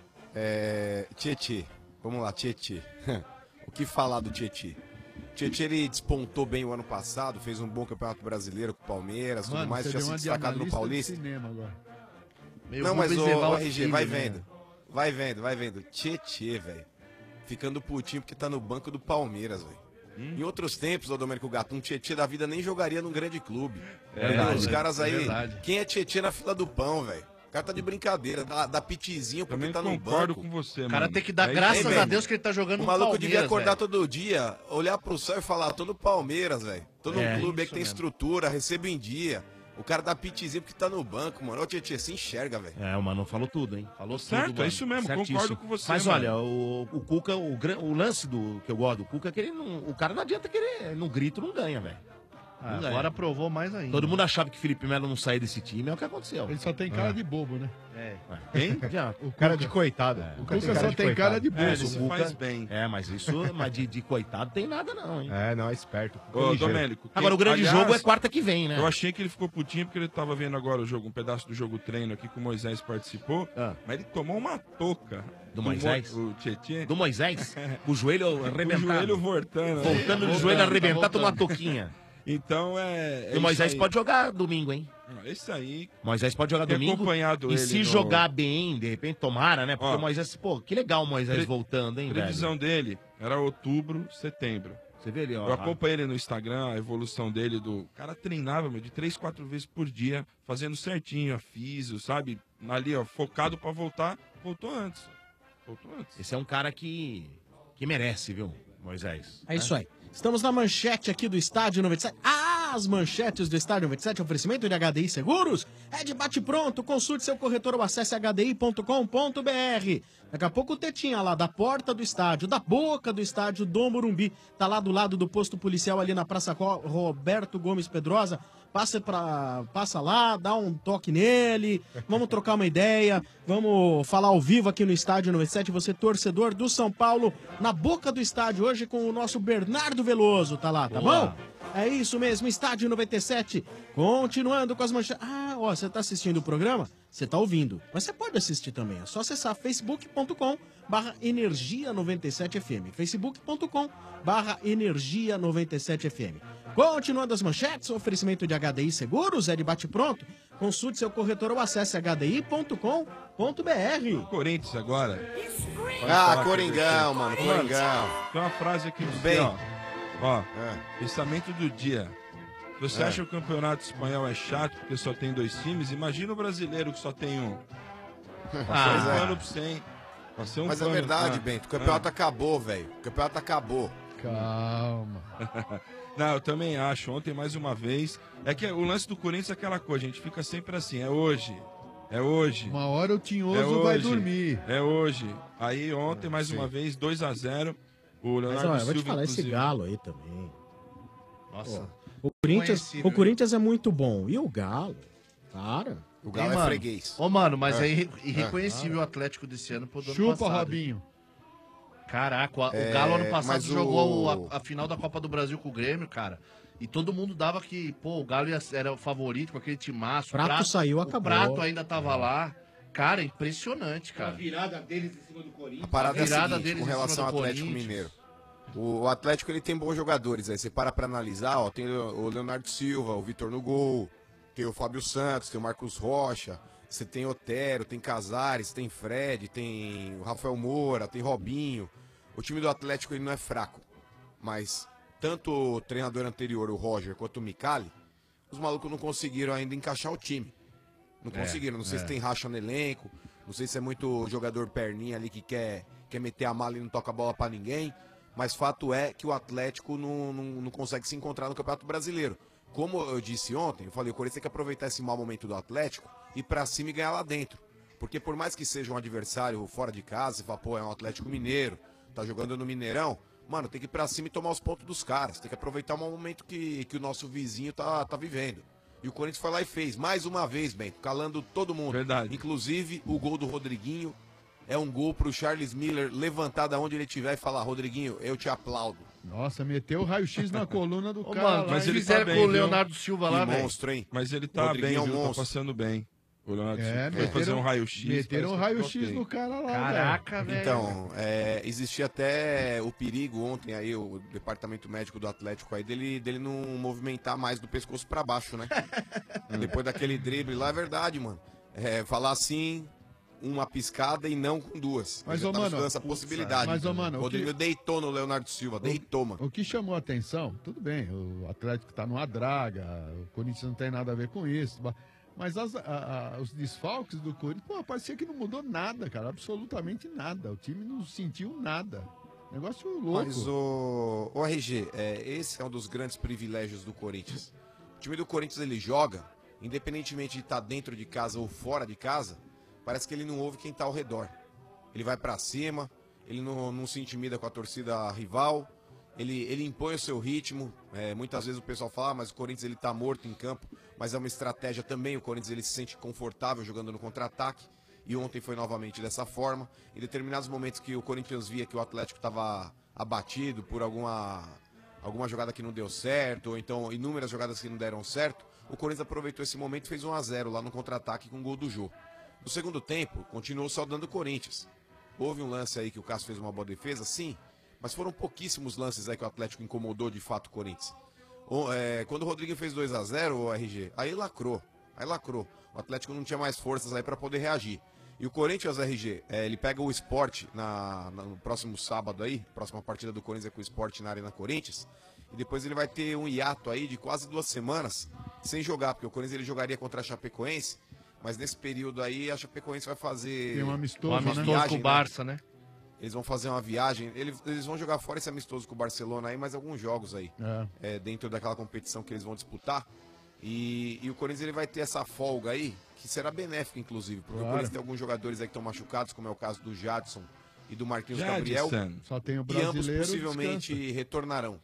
Tietê. Vamos lá, Tietê. O que falar do Tietê? Tietê, ele despontou bem o ano passado, fez um bom campeonato brasileiro com o Palmeiras, tudo mais, você tinha deu se uma de destacado no analista de Paulista. cinema agora. Meio Não, mas Rubens o Evaldo RG, Filho, vai né? vendo. Vai vendo. Tietê, velho. Ficando putinho porque tá no banco do Palmeiras, velho. Em outros tempos, ô Domênico Gato, um Tietê da vida nem jogaria num grande clube. verdade, Os caras aí, verdade. quem é Tietê na fila do pão, velho? O cara tá de brincadeira, dá pitizinho porque Também tá no concordo banco. com você, O cara mano. tem que dar É graças isso a mesmo. Deus que ele tá jogando O no maluco Palmeiras, devia acordar velho. todo dia, olhar pro céu e falar, tô no Palmeiras, velho. Tô num clube aí que tem isso mesmo. estrutura, recebo em dia. O cara dá pitizinho porque tá no banco, mano. Ô, Tietê, se enxerga, velho. É, o Mano falou tudo, hein? Falou Certo, tudo, é isso mesmo, Certíssimo. concordo com você, Mas mano. olha, o Cuca, o lance que eu gosto do Cuca é que ele não, o cara não adianta querer, no grito não ganha, velho. Não ganha. Agora provou mais ainda. Todo mundo achava que Felipe Melo não saía desse time, é o que aconteceu. Ele só tem cara de bobo, né? Quem? O Cara de coitado. O Cuca só tem cara de bobo. É, ele se faz bem. É, mas isso, mas de coitado tem nada não, hein? É, não, é esperto. Ô, Domênico. Agora o grande aliás, jogo é quarta que vem, né? Eu achei que ele ficou putinho porque ele tava vendo agora o jogo, um pedaço do jogo treino aqui que o Moisés participou, mas ele tomou uma toca. Do Moisés? O Tietê. Do Moisés? O joelho arrebentado. O joelho voltando. Voltando né? o joelho arrebentado, tomou uma toquinha. Então E o Moisés pode jogar domingo, hein? Esse aí. Moisés pode jogar Tem domingo. acompanhado E ele se no- jogar bem, de repente, tomara, né? Porque Ó, o Moisés, pô, que legal o Moisés voltando, hein, velho? previsão dele era outubro, setembro. Você vê ali, ó. Eu acompanhei ele no Instagram, a evolução dele do... O cara treinava, meu, de 3, 4 vezes por dia, fazendo certinho, a físio, sabe? Ali, ó, focado pra voltar. Voltou antes. Esse é um cara que merece, viu, Moisés? É isso aí. Estamos na manchete aqui do Estádio 97. As manchetes do Estádio 97, oferecimento de HDI Seguros. É de bate-pronto. Consulte seu corretor ou acesse hdi.com.br. Daqui a pouco o Tetinha lá da porta do estádio, da boca do estádio do Morumbi. Tá lá do lado do posto policial ali na Praça Roberto Gomes Pedrosa. Passa lá, dá um toque nele, vamos trocar uma ideia, vamos falar ao vivo aqui no Estádio 97, você torcedor do São Paulo, na boca do estádio hoje com o nosso Bernardo Veloso, tá lá, tá Boa. bom? É isso mesmo, Estádio 97, continuando com as manchetes. Ah, ó, você tá assistindo o programa? Você tá ouvindo, mas você pode assistir também, é só acessar facebook.com/energia97fm, facebook.com/energia97fm. Continuando as manchetes, oferecimento de HDI Seguros, é de bate-pronto. Consulte seu corretor ou acesse hdi.com.br. Corinthians agora. Ah, Coringão, mano, Coringão. Tem uma frase aqui bem. ó. Ó, pensamento do dia. Se você acha que o campeonato espanhol é chato porque só tem 2 times, imagina o brasileiro que só tem um. Passei um pano pra você, hein? Passei um Mas é pano. verdade, Bento. O campeonato acabou, velho. O campeonato acabou. Calma. Não, eu também acho. Ontem, mais uma vez. É que o lance do Corinthians é aquela coisa, a gente fica sempre assim, é hoje. É hoje. Uma hora o Tinhoso É hoje, vai dormir. É hoje. Aí ontem, mais uma vez, 2-0. O Mas Leonardo olha, eu Silva, vou te falar, esse inclusive. Galo aí também. Nossa. O Corinthians é muito bom. E o Galo? Cara. O Hein, mano? Ô, mano, mas é irreconhecível o Atlético desse ano pro do ano Chupa, passado. Robinho. Caraca, o Galo ano passado mas jogou a final da Copa do Brasil com o Grêmio, cara. E todo mundo dava que, pô, o Galo era o favorito com aquele timaço. Prato saiu, acabou. O Prato ainda tava lá. Cara, impressionante, cara. A virada deles em cima do Corinthians. A parada é a virada seguinte, deles com em cima relação ao do Atlético Corinthians. Mineiro. O Atlético ele tem bons jogadores. Aí você para pra analisar, ó, tem o Leonardo Silva, o Vitor no gol, tem o Fábio Santos, tem o Marcos Rocha, você tem Otero, tem Casares, tem Fred, tem o Rafael Moura, tem Robinho. O time do Atlético ele não é fraco, mas tanto o treinador anterior, o Roger, quanto o Micali, os malucos não conseguiram ainda encaixar o time. Não conseguiram, não sei se tem racha no elenco, não sei se é muito jogador perninha ali que quer meter a mala e não toca a bola pra ninguém, mas fato é que o Atlético não consegue se encontrar no Campeonato Brasileiro. Como eu disse ontem, eu falei, o Corinthians tem que aproveitar esse mau momento do Atlético e ir pra cima e ganhar lá dentro. Porque por mais que seja um adversário fora de casa, você fala, pô, é um Atlético Mineiro, tá jogando no Mineirão, mano, tem que ir pra cima e tomar os pontos dos caras. Tem que aproveitar o mau momento que o nosso vizinho tá vivendo. E o Corinthians foi lá e fez, mais uma vez, Bento, calando todo mundo. Verdade. Inclusive, o gol do Rodriguinho é um gol pro Charles Miller levantar da onde ele estiver e falar, Rodriguinho, eu te aplaudo. Nossa, meteu o raio-x na coluna do cara. Mano, lá, mas hein? eles fizeram com o Leonardo Silva lá, Que velho. monstro, hein? Mas ele tá Rodriguinho bem, é um viu? Tá monstro. passando bem. O Leonardo Silva foi meteram- fazer um raio-x. Meteram um parece que raio-x ok. no cara lá, Caraca, velho. Então, existia até o perigo ontem aí, o departamento médico do Atlético aí, dele não movimentar mais do pescoço pra baixo, né? Depois daquele drible lá, é verdade, mano. Falar assim, uma piscada e não com duas. Mas, Ele já ô, tá mano, estudando essa possibilidade. mas, ô, mano, o o Rodrigo que- deitou no Leonardo Silva, deitou, mano. O que chamou a atenção, tudo bem, o Atlético tá numa draga, o Corinthians não tem nada a ver com isso, mas os desfalques do Corinthians, pô, parecia que não mudou nada, cara, absolutamente nada. O time não sentiu nada. Negócio louco. Mas o RG, esse é um dos grandes privilégios do Corinthians. O time do Corinthians ele joga, independentemente de estar dentro de casa ou fora de casa, parece que ele não ouve quem tá ao redor. Ele vai pra cima, ele não se intimida com a torcida rival, ele impõe o seu ritmo. Muitas vezes o pessoal fala, mas o Corinthians ele tá morto em campo, mas é uma estratégia também. O Corinthians ele se sente confortável jogando no contra-ataque. E ontem foi novamente dessa forma. Em determinados momentos que o Corinthians via que o Atlético estava abatido por alguma jogada que não deu certo, ou então inúmeras jogadas que não deram certo, o Corinthians aproveitou esse momento e fez 1-0 lá no contra-ataque com o gol do Jô. No segundo tempo, continuou saudando o Corinthians. Houve um lance aí que o Cássio fez uma boa defesa, sim, mas foram pouquíssimos lances aí que o Atlético incomodou de fato o Corinthians. Quando o Rodrigo fez 2-0, o RG, aí lacrou. O Atlético não tinha mais forças aí para poder reagir. E o Corinthians, RG, ele pega o Sport no próximo sábado aí, próxima partida do Corinthians é com o Sport na Arena Corinthians, e depois ele vai ter um hiato aí de quase 2 semanas sem jogar, porque o Corinthians ele jogaria contra a Chapecoense, mas nesse período aí a Chapecoense vai fazer Tem um amistoso, Um amistoso viagem, com o Barça, né? Eles vão fazer uma viagem, eles vão jogar fora esse amistoso com o Barcelona aí, mais alguns jogos aí, dentro daquela competição que eles vão disputar. E o Corinthians ele vai ter essa folga aí, que será benéfica, inclusive, porque o Corinthians tem alguns jogadores aí que estão machucados, como é o caso do Jadson e do Marquinhos Gabriel. Só tem o E ambos brasileiro. possivelmente retornarão.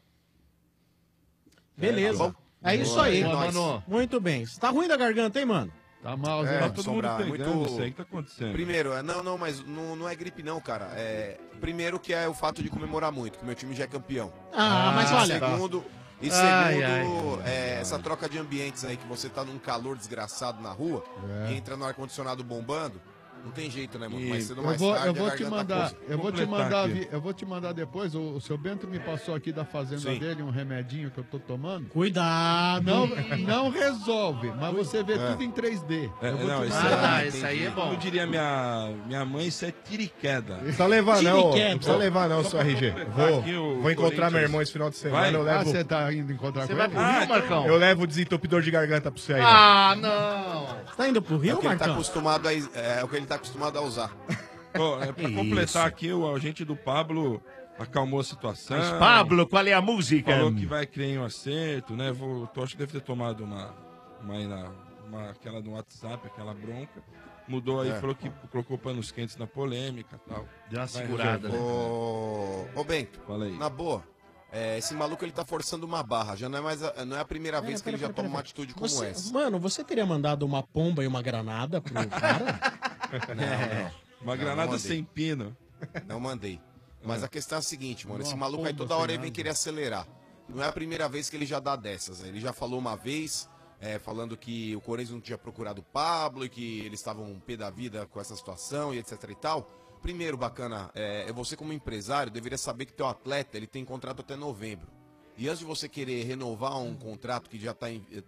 Beleza. Tá bom? É isso aí. Boa, mano. Muito bem. Você tá ruim da garganta, hein, mano? Tá mal, É, Tá todo mundo Sombra, pegando muito- isso aí que tá acontecendo. Primeiro, mas não é gripe não, cara. Primeiro que é o fato de comemorar muito, que meu time já é campeão. Mas olha. E segundo, Ai, essa troca de ambientes aí, que você tá num calor desgraçado na rua e entra no ar-condicionado bombando, Não tem jeito, né, mano? E Mais cedo ou Eu mais vou, tarde, eu vou a te garganta mandar, coça. eu vou te Completar mandar, aqui. eu vou te mandar depois. O seu Bento me passou aqui da fazenda Sim. dele um remedinho que eu tô tomando. Cuidado. Não resolve, mas você vê É. tudo em 3D. Eu vou Não, te isso mandar. Isso aí é bom. Como diria minha mãe, isso é tiriqueda. Não precisa levar não, não Tiriqueta. precisa levar não, seu RG. aqui o Vou encontrar meu Corinthians. irmão esse final de semana, Vai? eu Ah, levo... você tá indo encontrar Você com vai ele? pro Rio, Marcão? Eu levo o desentupidor de garganta pra você aí. Ah, não. Você tá indo pro É Rio, o que ele tá Marcão? acostumado a, é o que ele tá acostumado a usar. Ó, pra completar aqui, o agente do Pablo acalmou a situação. Mas, Pablo, qual é a música? Falou que vai criar um acerto, né? Acho que deve ter tomado aquela no WhatsApp, aquela bronca. Mudou aí, falou que colocou panos quentes na polêmica e tal. Deu uma Vai segurada, resolver. né? Ô Bento, Fala aí. na boa, esse maluco ele tá forçando uma barra. Já não é a primeira vez que ele já toma uma atitude como Você, essa. mano, você teria mandado uma pomba e uma granada pro cara? Uma Não, granada não sem pino. Não mandei. Mas a questão é a seguinte, mano. Esse Uma maluco aí pomba toda hora sem ele vem nada. querer acelerar. Não é a primeira vez que ele já dá dessas. Ele já falou uma vez, falando que o Corinthians não tinha procurado o Pablo e que eles estavam pé da vida com essa situação e etc e tal. Primeiro, bacana, você como empresário deveria saber que teu atleta ele tem contrato até novembro. E antes de você querer renovar um contrato que já está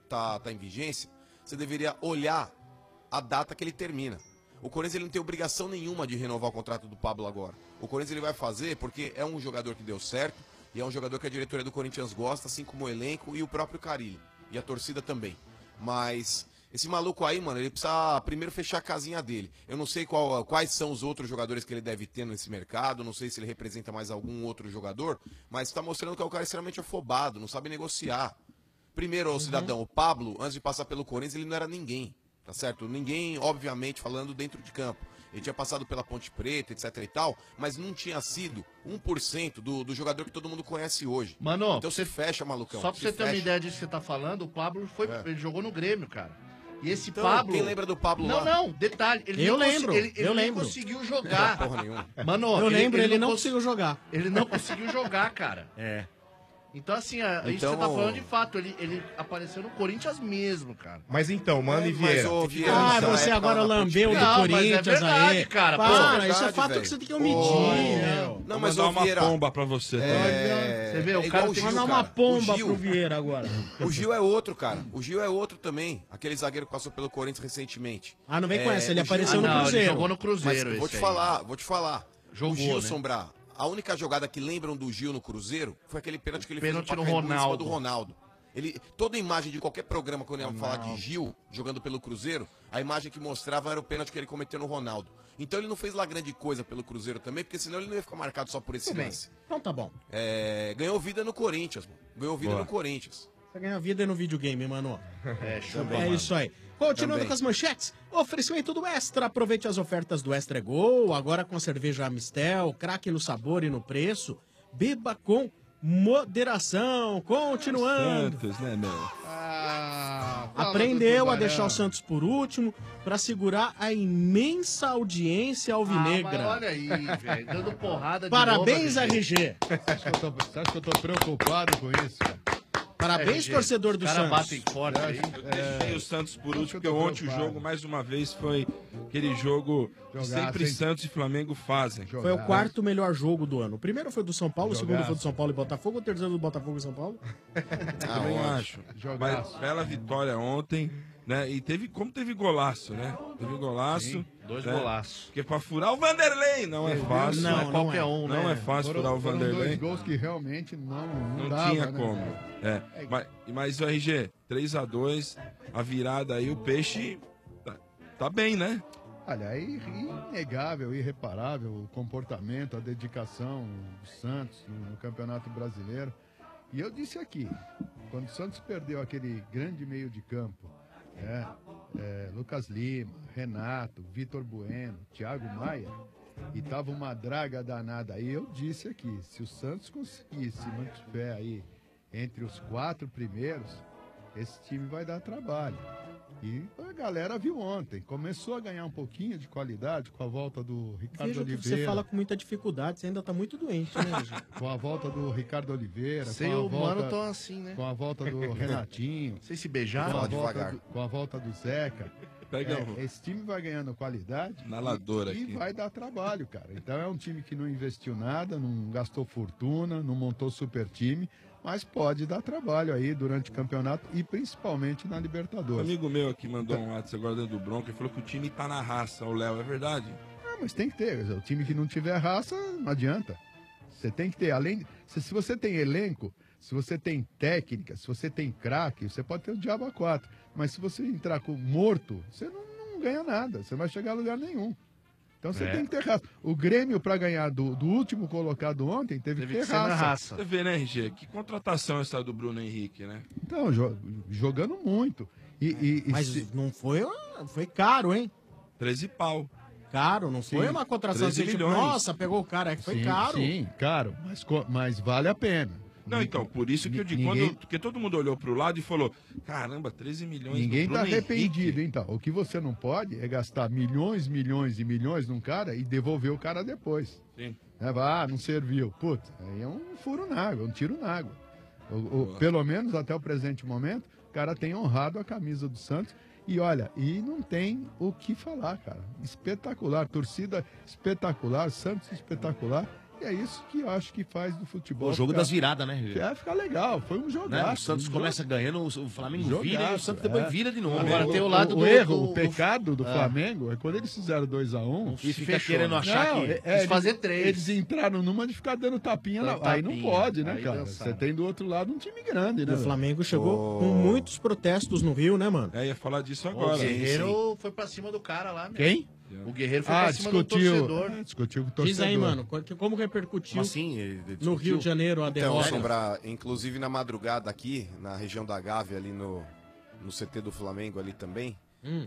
em vigência, você deveria olhar a data que ele termina. O Corinthians ele não tem obrigação nenhuma de renovar o contrato do Pablo agora. O Corinthians ele vai fazer porque é um jogador que deu certo e é um jogador que a diretoria do Corinthians gosta, assim como o elenco e o próprio Carille. E a torcida também. Mas esse maluco aí, mano, ele precisa primeiro fechar a casinha dele. Eu não sei quais são os outros jogadores que ele deve ter nesse mercado, não sei se ele representa mais algum outro jogador, mas tá mostrando que é um cara extremamente afobado, não sabe negociar. Primeiro, ô cidadão, o Pablo, antes de passar pelo Corinthians, ele não era ninguém. Tá certo? Ninguém, obviamente, falando dentro de campo. Ele tinha passado pela Ponte Preta, etc e tal, mas não tinha sido 1% do jogador que todo mundo conhece hoje. Mano, então você fecha, malucão. Só pra você ter uma fecha. ideia disso que você tá falando, o Pablo ele jogou no Grêmio, cara. E esse Então, Pablo. quem lembra do Pablo não, lá? Não, detalhe. Ele Eu nem lembro, ele eu nem lembro. conseguiu jogar. Porra nenhuma. Mano, Eu lembro, ele não cons- conseguiu jogar. Ele não conseguiu jogar, cara. É. Então, assim, isso que Então, você tá falando de fato, ele apareceu no Corinthians mesmo, cara. Mas então, mano e Vieira. Ah, você agora lambeu do Não, mas é Corinthians verdade, aí. cara. Para, Pô, isso é verdade, fato velho. que você tem que omitir, meu. Não, Vou mas mandar ô, uma Vieira, pomba pra você também. Você vê, o é cara igual tem o Mandar Gil, uma cara. pomba O Gil- pro Vieira agora. O Gil é outro, cara. O Gil é outro também. Aquele zagueiro que passou pelo Corinthians recentemente. Ah, não vem com essa, ele o Gil- apareceu no não, ele Cruzeiro. jogou no Cruzeiro. Mas vou esse te aí. vou te falar. Jogou, o Gil né? Sombrar, a única jogada que lembram do Gil no Cruzeiro foi aquele pênalti que ele Pênalti fez no Pacaembu em cima Ronaldo. do Ronaldo. Toda imagem de qualquer programa, quando ia falar de Gil jogando pelo Cruzeiro, a imagem que mostrava era o pênalti que ele cometeu no Ronaldo. Então ele não fez lá grande coisa pelo Cruzeiro também, porque senão ele não ia ficar marcado só por esse Tudo bem. lance. Então tá bom. Ganhou vida no Corinthians, mano. Ganhou vida no Corinthians. Você ganha vida no videogame, mano. Show É isso aí. Continuando Também. com as manchetes, oferecimento do Extra. Aproveite as ofertas do Extra Gol, agora com cerveja Amistel, craque no sabor e no preço. Beba com moderação. Continuando. Santos, né, meu? Aprendeu a deixar o Santos por último para segurar a imensa audiência alvinegra. Mas olha aí, velho, dando porrada de Parabéns, novo, RG. Você acha que eu tô preocupado com isso? Parabéns, RG. torcedor do Os caras Santos. batem forte aí. Eu deixei o Santos por último, porque eu tô ontem o preocupado. jogo, mais uma vez, foi aquele jogo que Jogaço, sempre hein? Santos e Flamengo fazem. Foi o quarto melhor jogo do ano. O primeiro foi do São Paulo, o segundo Jogaço. foi do São Paulo e Botafogo, o terceiro do Botafogo e São Paulo. Também acho. Jogaço. Mas bela vitória ontem, né? E teve golaço, né? Teve golaço. Sim, dois né? golaços. Porque pra furar o Vanderlei não é fácil. Não, Não, é qualquer um, né? Não é fácil furar o Foram Vanderlei. dois gols que realmente não Não dava, tinha né, como. cara? Mas o RG, 3-2, a virada aí, o Peixe tá bem, né? Olha, é inegável, irreparável o comportamento, a dedicação do Santos no Campeonato Brasileiro. E eu disse aqui, quando o Santos perdeu aquele grande meio de campo, Lucas Lima, Renato, Vitor Bueno, Thiago Maia, e tava uma draga danada aí, eu disse aqui, se o Santos conseguisse manter aí entre os 4 primeiros, esse time vai dar trabalho. E a galera viu ontem, começou a ganhar um pouquinho de qualidade com a volta do Ricardo Veja que Oliveira. você fala com muita dificuldade, você ainda tá muito doente, né, Gil? Com a volta do Ricardo Oliveira. Sei, com a o volta, mano tão assim, né? Com a volta do Renatinho. Sei se beijar. Com a volta do Zeca. Pega Esse time vai ganhando qualidade Inalador e aqui. vai dar trabalho, cara. Então é um time que não investiu nada, não gastou fortuna, não montou super time, mas pode dar trabalho aí durante o campeonato e principalmente na Um Libertadores. amigo meu aqui mandou um WhatsApp agora dentro do Bronco e falou que o time tá na raça, o Léo, é verdade? Ah, mas tem que ter. O time que não tiver raça, não adianta. Você tem que ter, além. Se você tem elenco, se você tem técnica, se você tem craque, você pode ter o diabo a 4. Mas se você entrar com morto, você não ganha nada. Você não vai chegar a lugar nenhum. Então você tem que ter raça. O Grêmio, para ganhar do último colocado ontem, teve que ter raça. Você vê, né, RG? Que contratação essa do Bruno Henrique, né? Então, jogando muito. Mas não foi. Foi caro, hein? 13 pau. Caro, não foi uma contratação 13 assim, tipo, milhões. nossa, pegou o cara, é que foi caro. Sim, caro. Mas vale a pena. Não, então, por isso que eu digo, porque todo mundo olhou pro lado e falou, caramba, 13 milhões Ninguém do tá Bruno arrependido, então. O que você não pode é gastar milhões, milhões e milhões num cara e devolver o cara depois. Sim. Não serviu. Putz, aí é um furo na água, um tiro na água. Pelo menos até o presente momento, o cara tem honrado a camisa do Santos. E olha, e não tem o que falar, cara. Espetacular, torcida espetacular, Santos espetacular. E é isso que eu acho que faz do futebol. O jogo das viradas, né? Fica legal, foi um jogaço. Né? O Santos começa ganhando, o Flamengo vira e o Santos depois vira de novo. Agora tem o lado o pecado do Flamengo é quando eles fizeram 2-1 e fica querendo achar que fazer 3. Eles entraram numa de ficar dando tapinha, aí não pode, né, cara? dançaram. Você tem do outro lado um time grande, né? O Flamengo chegou com muitos protestos no Rio, né, mano? Ia falar disso agora. O Guerreiro foi pra cima do cara lá, meu. Quem? O Guerreiro foi pra cima do torcedor. Discutiu com o torcedor. Diz aí, mano, como repercutiu no Rio de Janeiro a Então, derrota? Sombra, inclusive na madrugada aqui, na região da Gávea, ali no CT do Flamengo ali também,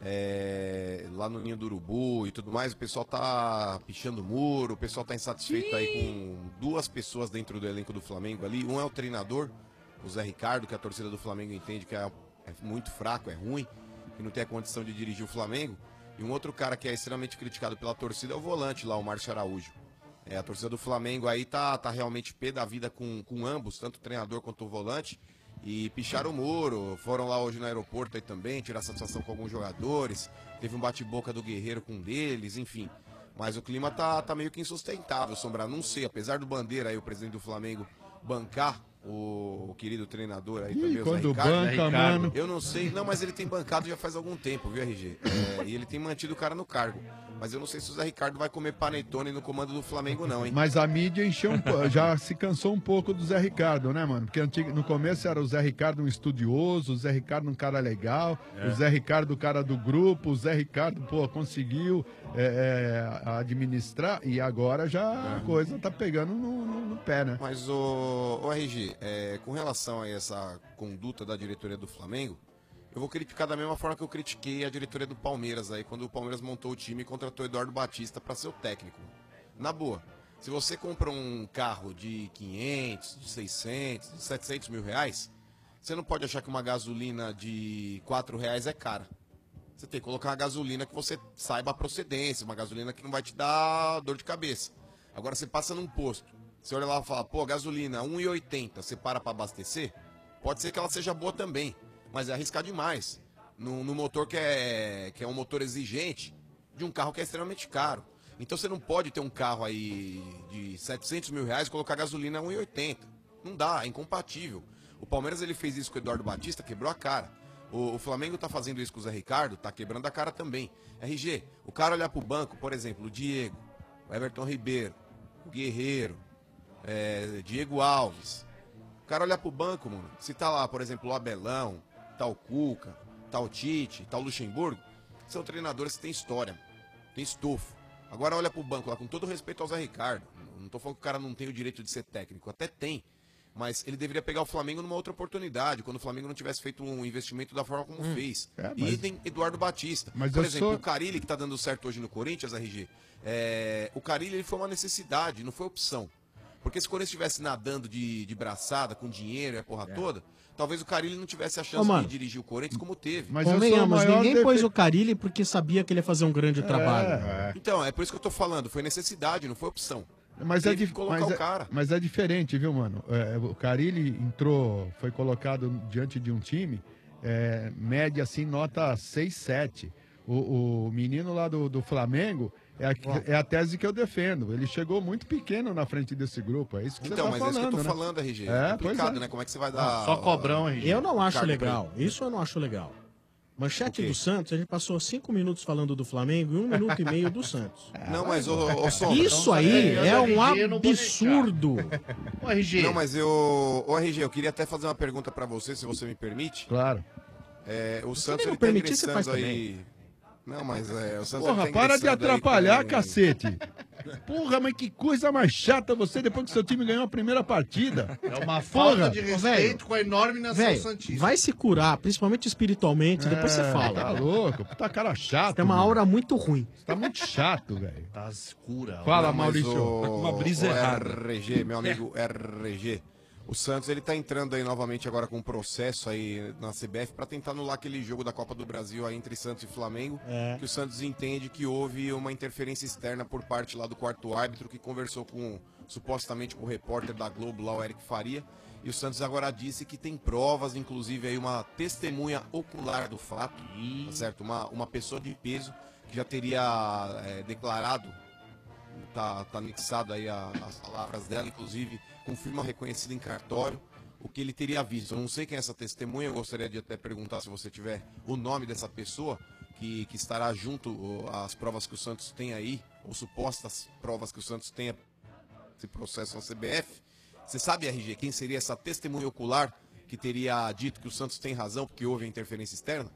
lá no Ninho do Urubu e tudo mais, o pessoal tá pichando muro, o pessoal tá insatisfeito aí com 2 pessoas dentro do elenco do Flamengo ali. Um é o treinador, o Zé Ricardo, que a torcida do Flamengo entende que é muito fraco, é ruim, que não tem a condição de dirigir o Flamengo. E um outro cara que é extremamente criticado pela torcida é o volante lá, o Márcio Araújo. A torcida do Flamengo aí tá realmente pé da vida com ambos, tanto o treinador quanto o volante. E picharam o muro, foram lá hoje no aeroporto aí também, tirar satisfação com alguns jogadores. Teve um bate-boca do Guerreiro com um deles, enfim. Mas o clima tá meio que insustentável, Sombra. Não sei, apesar do Bandeira aí, o presidente do Flamengo, bancar o querido treinador aí também, o Zé quando Ricardo. banca, mano. Eu não sei, não, mas ele tem bancado já faz algum tempo, viu, RG? E ele tem mantido o cara no cargo. Mas eu não sei se o Zé Ricardo vai comer panetone no comando do Flamengo, não, hein? Mas a mídia encheu já se cansou um pouco do Zé Ricardo, né, mano? Porque no começo era o Zé Ricardo um estudioso, o Zé Ricardo um cara legal, o Zé Ricardo o cara do grupo, o Zé Ricardo, conseguiu administrar e agora já a coisa tá pegando no pé, né? Mas, o RG, com relação a essa conduta da diretoria do Flamengo, eu vou criticar da mesma forma que eu critiquei a diretoria do Palmeiras aí, quando o Palmeiras montou o time e contratou o Eduardo Batista para ser o técnico. Na boa, se você compra um carro de 500, de 600, de 700 mil reais, você não pode achar que uma gasolina de 4 reais é cara. Você tem que colocar uma gasolina que você saiba a procedência, uma gasolina que não vai te dar dor de cabeça. Agora você passa num posto, você olha lá e fala, gasolina 1,80, você para abastecer, pode ser que ela seja boa também. Mas é arriscar demais. No motor que é um motor exigente, de um carro que é extremamente caro. Então você não pode ter um carro aí de 700 mil reais e colocar gasolina a 1,80. Não dá, é incompatível. O Palmeiras ele fez isso com o Eduardo Batista, quebrou a cara. O Flamengo tá fazendo isso com o Zé Ricardo, tá quebrando a cara também. RG, o cara olhar pro banco, por exemplo, o Diego, o Everton Ribeiro, o Guerreiro, Diego Alves. O cara olhar pro banco, mano, se tá lá, por exemplo, o Abelão, tá o Cuca, tá o Tite, tá o Luxemburgo, são treinadores que têm história, tem estofo. Agora olha pro banco lá, com todo respeito ao Zé Ricardo, não tô falando que o cara não tem o direito de ser técnico, até tem, mas ele deveria pegar o Flamengo numa outra oportunidade, quando o Flamengo não tivesse feito um investimento da forma como fez. E tem Eduardo Batista. Por exemplo, o Carille, que tá dando certo hoje no Corinthians, RG, o Carille ele foi uma necessidade, não foi opção. Porque se o Corinthians estivesse nadando de braçada, com dinheiro e a porra toda, talvez o Carille não tivesse a chance de dirigir o Corinthians como teve. Mas convenhamos, ninguém pôs o Carille porque sabia que ele ia fazer um grande trabalho. Então, é por isso que eu tô falando, foi necessidade, não foi opção. Mas Teve que colocar o cara. Mas é diferente, viu, mano? O Carille entrou, foi colocado diante de um time, média assim, nota 6, 7. O menino lá do Flamengo é a tese que eu defendo. Ele chegou muito pequeno na frente desse grupo. É isso que Então, você tá mas falando, é isso que eu tô né? falando, RG. É complicado, né? Como é que você vai dar... Só cobrão, RG. Eu não acho cargo legal. pra ele? Isso eu não acho legal. Manchete do Santos, a gente passou 5 minutos falando do Flamengo e 1 minuto e meio do Santos. Não, mas ô Sombra... Isso aí é um absurdo. Ô, RG. Não, mas RG, eu queria até fazer uma pergunta pra você, se você me permite. Claro. O Santos, não ele tá permitir, você faz ingressando aí... Não, mas o Santos... Porra, ele tá para de ingressando aí atrapalhar, com- cacete. Porra, mas que coisa mais chata você depois que seu time ganhou a primeira partida. É uma falta de Ô, respeito com a enorme nação Velho, santista. vai se curar, principalmente espiritualmente, depois você fala. Tá louco, tá cara chato. Tem uma meu. aura muito ruim. Você tá muito chato, velho. Tá escura. Fala, Não, mas Maurício. Uma brisa errada. RG, meu amigo RG. O Santos, ele tá entrando aí novamente agora com um processo aí na CBF pra tentar anular aquele jogo da Copa do Brasil aí entre Santos e Flamengo, que o Santos entende que houve uma interferência externa por parte lá do quarto árbitro, que conversou supostamente com o repórter da Globo lá, o Eric Faria, e o Santos agora disse que tem provas, inclusive aí uma testemunha ocular do fato, tá certo? Uma pessoa de peso que já teria declarado, tá anexado aí as palavras dela, inclusive com firma reconhecida em cartório, o que ele teria visto. Eu não sei quem é essa testemunha, eu gostaria de até perguntar se você tiver o nome dessa pessoa que estará junto às provas que o Santos tem aí, ou supostas provas que o Santos tenha esse processo na CBF. Você sabe, RG, quem seria essa testemunha ocular que teria dito que o Santos tem razão porque houve a interferência externa?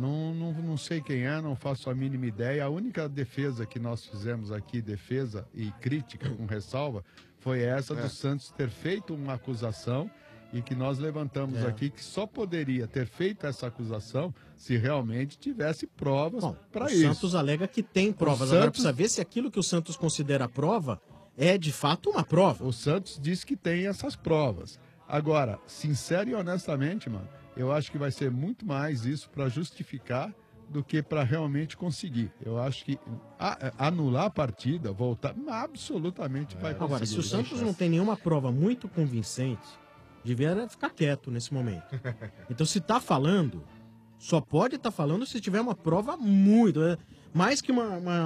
Não sei quem é, não faço a mínima ideia. A única defesa que nós fizemos aqui, defesa e crítica com ressalva, foi essa do Santos ter feito uma acusação e que nós levantamos aqui que só poderia ter feito essa acusação se realmente tivesse provas para isso. O Santos alega que tem provas. Agora precisa ver se aquilo que o Santos considera prova é de fato uma prova. O Santos diz que tem essas provas. Agora, sincero e honestamente, mano, eu acho que vai ser muito mais isso para justificar do que para realmente conseguir. Eu acho que anular a partida, voltar, absolutamente vai conseguir. Agora, se o Santos não tem nenhuma prova muito convincente, devia ficar quieto nesse momento. Então, se tá falando, só pode estar falando se tiver uma prova muito... Mais que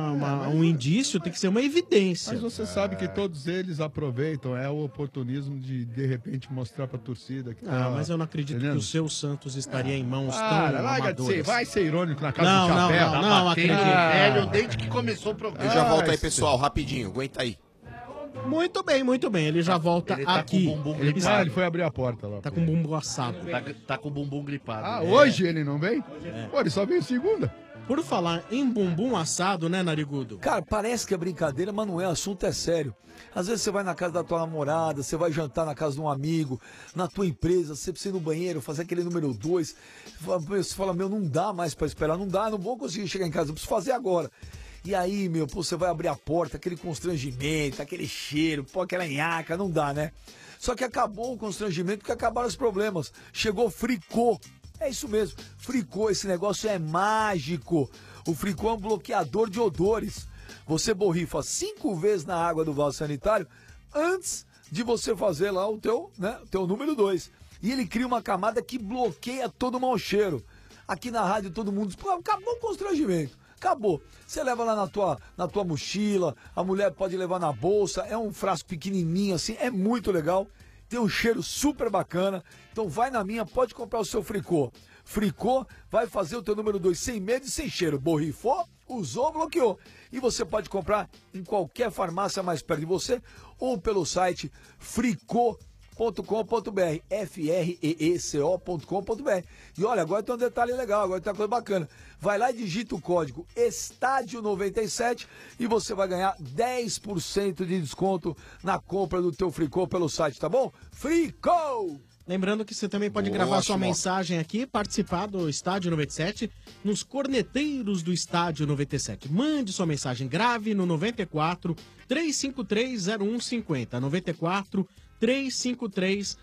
um indício, tem que ser uma evidência. Mas você sabe que todos eles aproveitam, o oportunismo de repente mostrar pra torcida que mas eu não acredito que o seu Santos estaria em mãos tão larga de amadoras. ser, vai ser irônico na casa Não, do chapéu. não, acredito. Velho, desde que começou o programa. Eu já volto aí, pessoal, rapidinho, aguenta aí. Muito bem, ele já volta Ele tá aqui. com o bumbum Ele gripado. foi abrir a porta lá. Tá com o bumbum assado. Tá com o bumbum gripado. Hoje ele não vem? Pô, ele só veio segunda. Por falar em bumbum assado, né, Narigudo? Cara, parece que é brincadeira, mas não é, o assunto é sério. Às vezes você vai na casa da tua namorada, você vai jantar na casa de um amigo, na tua empresa, você precisa ir no banheiro, fazer aquele número 2. Você fala, não dá mais pra esperar, não vou conseguir chegar em casa, eu preciso fazer agora. E aí, você vai abrir a porta, aquele constrangimento, aquele cheiro, aquela nhaca, não dá, né? Só que acabou o constrangimento porque acabaram os problemas. Chegou Fricô. É isso mesmo, Fricô, esse negócio é mágico. O Fricô é um bloqueador de odores. Você borrifa 5 vezes na água do vaso sanitário antes de você fazer lá o teu número 2. E ele cria uma camada que bloqueia todo o mau cheiro. Aqui na rádio todo mundo diz, acabou o constrangimento. Acabou. Você leva lá na tua mochila, a mulher pode levar na bolsa, é um frasco pequenininho assim, é muito legal. Tem um cheiro super bacana, então vai na minha, pode comprar o seu Fricô. Fricô vai fazer o teu número 2 sem medo e sem cheiro. Borrifou, usou, bloqueou. E você pode comprar em qualquer farmácia mais perto de você ou pelo site fricô.com.br, freeeco.com.br. E olha, agora tem um detalhe legal, agora tem uma coisa bacana. Vai lá e digita o código Estádio97 e você vai ganhar 10% de desconto na compra do teu Fricô pelo site, tá bom? Fricô! Lembrando que você também pode Boa, gravar sua Simão. mensagem aqui, participar do Estádio 97 nos corneteiros do Estádio 97. Mande sua mensagem, grave no 94 353 0150. 94 353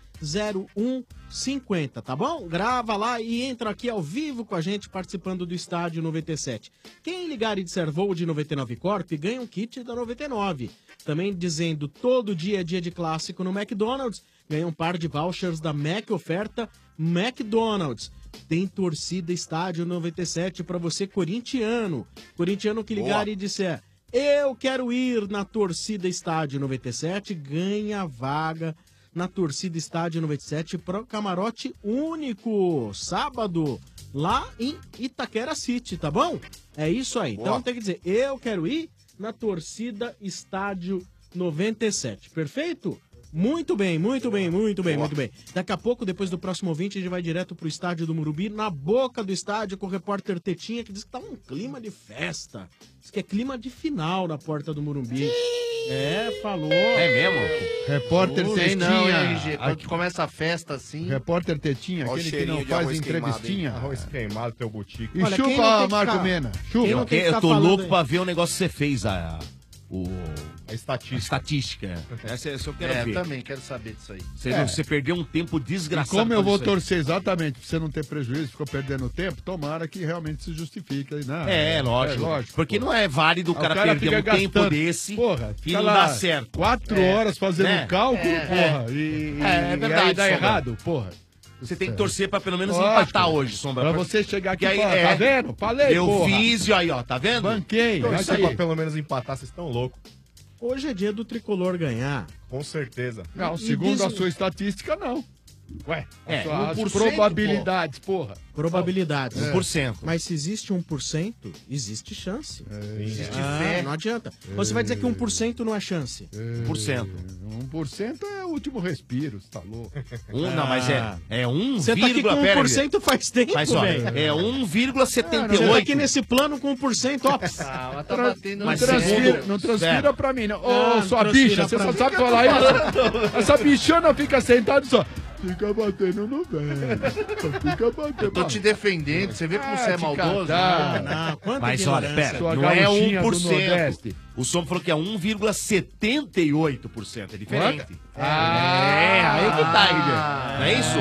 0150, tá bom? Grava lá e entra aqui ao vivo com a gente participando do Estádio 97. Quem ligar e disser voo de 99 Corp ganha um kit da 99. Também dizendo todo dia é dia de clássico no McDonald's, ganha um par de vouchers da Mac Oferta McDonald's. Tem torcida Estádio 97 para você corintiano. Corintiano que ligar e disser eu quero ir na torcida Estádio 97, ganha vaga na torcida Estádio 97 para camarote único, sábado, lá em Itaquera City, tá bom? É isso aí. Boa. Então tem que dizer, eu quero ir na torcida Estádio 97, perfeito? Muito bem, muito bem, muito bem, muito bem. Daqui a pouco, depois do próximo ouvinte, a gente vai direto pro estádio do Morumbi, na boca do estádio, com o repórter Tetinha, que diz que tá um clima de festa. Diz que é clima de final na porta do Morumbi. Falou. É mesmo? Repórter Não sei Tetinha. não, hein, RG? Quando começa a festa assim... Repórter Tetinha, Ó o aquele que cheirinho não de faz arroz entrevistinha. Arroz queimado, teu boutique. E Olha, quem não chupa, tem que Marco ficar- Mena. quem Chupa. não tem que Eu ficar tô falando louco aí. pra ver o negócio que você fez, a estatística. estatística. Essa eu quero É, ver. também quero saber disso aí. Você perdeu um tempo E desgraçado. como eu com vou isso aí. torcer exatamente pra você não ter prejuízo, ficou perdendo tempo, tomara que realmente se justifique. Não, Lógico. Porque pô. não é válido o cara, fica perder um tempo gastando, desse porra, e fica não lá dá certo. 4 horas fazendo né? cálculo, É, porra. é. E É verdade, aí dá Sombra. errado, porra. Você tem que torcer pra pelo menos Lógico. empatar hoje, Sombra. Pra você chegar aqui Que e falar, tá vendo? Falei, Eu porra. fiz e aí, ó, tá vendo? Banquei. Torcer aqui. pra pelo menos empatar, vocês estão loucos. Hoje é dia do tricolor ganhar. Com certeza. Não, E segundo diz- a sua estatística, não. Ué, É, as 1%, probabilidades, porra. Probabilidades. 1%. Mas se existe 1%, existe chance. Existe Ah, fé. não adianta. Você vai dizer que 1% não é chance. 1%. 1% é o último respiro, você tá louco. Não, mas é 1, Você tá aqui com 1% faz tempo, Mas, ó, velho. é 1,78. Você tá aqui nesse plano com 1%, ó. Ah, mas tá batendo Não no transfira, zero. não transfira Zero. pra mim, não. Ô, Não sua transfira bicha, você pra só mim. sabe falar isso. Essa bichona fica sentada e só. Fica batendo no velho. Fica batendo. Eu tô te defendendo, você vê como você é te maldoso? catar. Não, quanta Mas olha, ignorância. pera, Sua não é gauchinha do 1%. Nordeste. O Som falou que é 1,78%. É diferente. Ah, Aí que tá, Guilherme. Não é isso?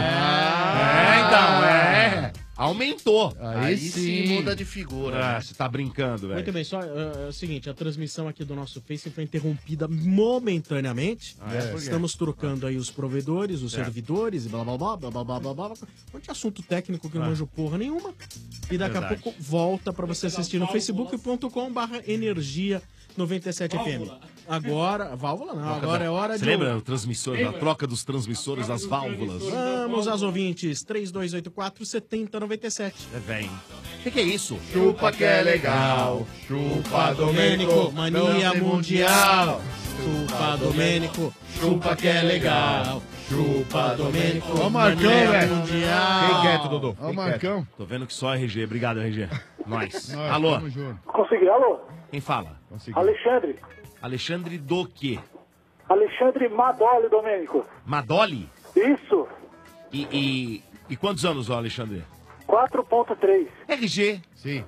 Então. Aumentou. Aí sim muda de figura. Ah, você tá brincando, velho. Muito bem, só é o seguinte, a transmissão aqui do nosso Face foi interrompida momentaneamente. Estamos trocando aí os provedores, os servidores, e blá blá blá blá blá blá blá blá. Um monte de assunto técnico que não manjo porra nenhuma. E daqui a Verdade. pouco volta pra você assistir no facebook.com/energia 97FM. Agora, válvula não, agora é hora Você de... lembra o transmissor, da troca dos transmissores das válvulas? Vamos aos ouvintes, 3284-7097. É, vem. O que é isso? Chupa que é legal. Chupa, Domênico, mania mundial. Chupa, Domênico, chupa que é legal. Chupa, Domênico, Ó o Marcão, mania velho. mundial. Fiquem quieto, Dodô. Ó o Marcão. Tô vendo que só RG. Obrigado, RG. Nós. Nós, Alô, tamo junto. Consegui, alô? quem fala? Consegui. Alexandre. Alexandre do quê? Alexandre Madoli, Domênico. Madoli? Isso, E quantos anos, ó, Alexandre? 4.3. RG. Sim.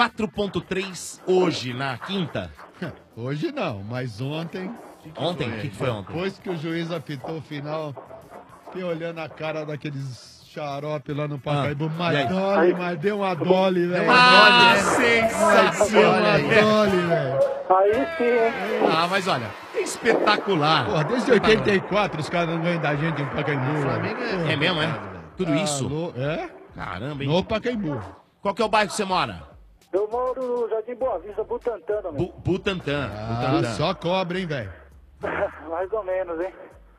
4.3 hoje, na quinta. Hoje não, mas ontem. Ontem? O que foi ontem? Depois que o juiz apitou o final, fiquei olhando a cara daqueles xarope lá no Pacaembu. Madoli, mas deu uma dole, velho. Sensacional. Velho. Aí sim, hein? Ah, mas olha, é espetacular. Porra, desde 84 os caras não ganham da gente no Pacaembu. Flamengo velho. É mesmo, é? Tudo isso? Alô, é? Caramba, hein? No Pacaembu. Qual que é o bairro que você mora? Eu moro no Jardim Boa Vista, Butantã, Domênico. Butantã. Ah, Butantã. só cobra, hein, velho? Mais ou menos, hein?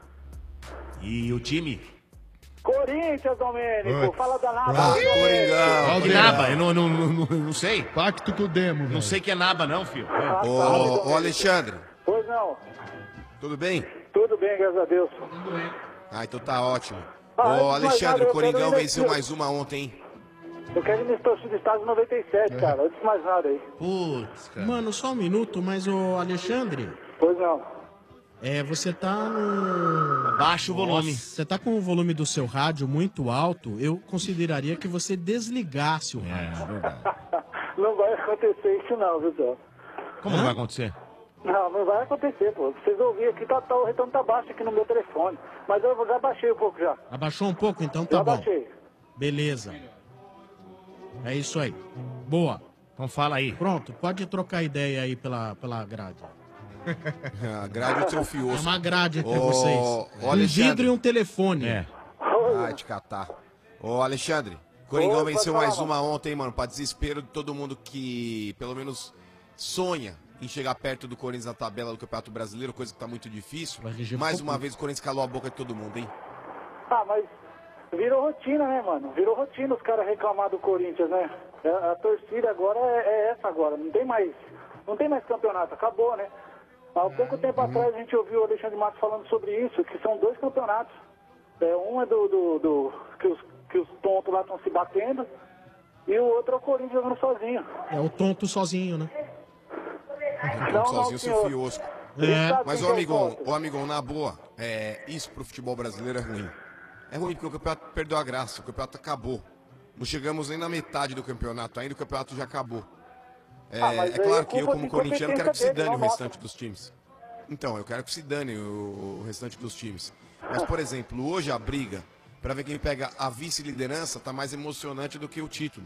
E o time? Corinthians, Domênico. Oi. Fala da Naba. Coringão. Que naba? Eu não sei. Pacto com o Demo, velho. Não sei que é naba, não, filho. Ô, Alexandre, Pois não. tudo bem? Tudo bem, graças a Deus. Ah, então tá ótimo. Ah, Ô, antes de mais Alexandre, nada, o eu Coringão quero ir venceu nesse- mais uma ontem, hein? Eu quero ir nesse torcida do Estado 97, cara. Antes de mais nada aí. Putz, cara. Mano, só um minuto, mas o Alexandre, Pois não. Você tá no... Baixa o volume. Você tá com o volume do seu rádio muito alto, eu consideraria que você desligasse o rádio. Não vai acontecer isso não, viu, Zé? Como não vai acontecer? Não vai acontecer, pô. Vocês ouviram aqui, o retorno tá baixo aqui no meu telefone. Mas eu já baixei um pouco já. Abaixou um pouco? Então tá Já bom. baixei. Beleza. É isso aí. Boa. Então fala aí. Pronto, pode trocar ideia aí pela grade. A grade é o seu fiosco. É uma grade entre Ô, vocês. ô, Um Alexandre. vidro e um telefone. Vai te catar. Ô, Alexandre, Coringão Oi, venceu pode mais falar, uma ontem, mano, pra desespero de todo mundo que, pelo menos, sonha em chegar perto do Corinthians na tabela do Campeonato Brasileiro, coisa que tá muito difícil. Mais uma vez o Corinthians calou a boca de todo mundo, hein? Mas virou rotina, né, mano? Virou rotina os caras reclamar do Corinthians, né? A torcida agora é essa agora. Não tem mais campeonato, acabou, né? Há pouco tempo atrás a gente ouviu o Alexandre Matos falando sobre isso, que são 2 campeonatos. Um é que os tontos lá estão se batendo e o outro é o Corinthians jogando sozinho. É o tonto sozinho, né? Não, sozinho, seu fiosco. É. Mas, ô amigão, na boa, isso pro futebol brasileiro é ruim. É ruim porque o campeonato perdeu a graça, o campeonato acabou. Não chegamos nem na metade do campeonato ainda, o campeonato já acabou. É claro que eu, como corintiano, quero que se dane o restante dos times. Então, eu quero que se dane o restante dos times. Mas, por exemplo, hoje a briga pra ver quem pega a vice-liderança tá mais emocionante do que o título.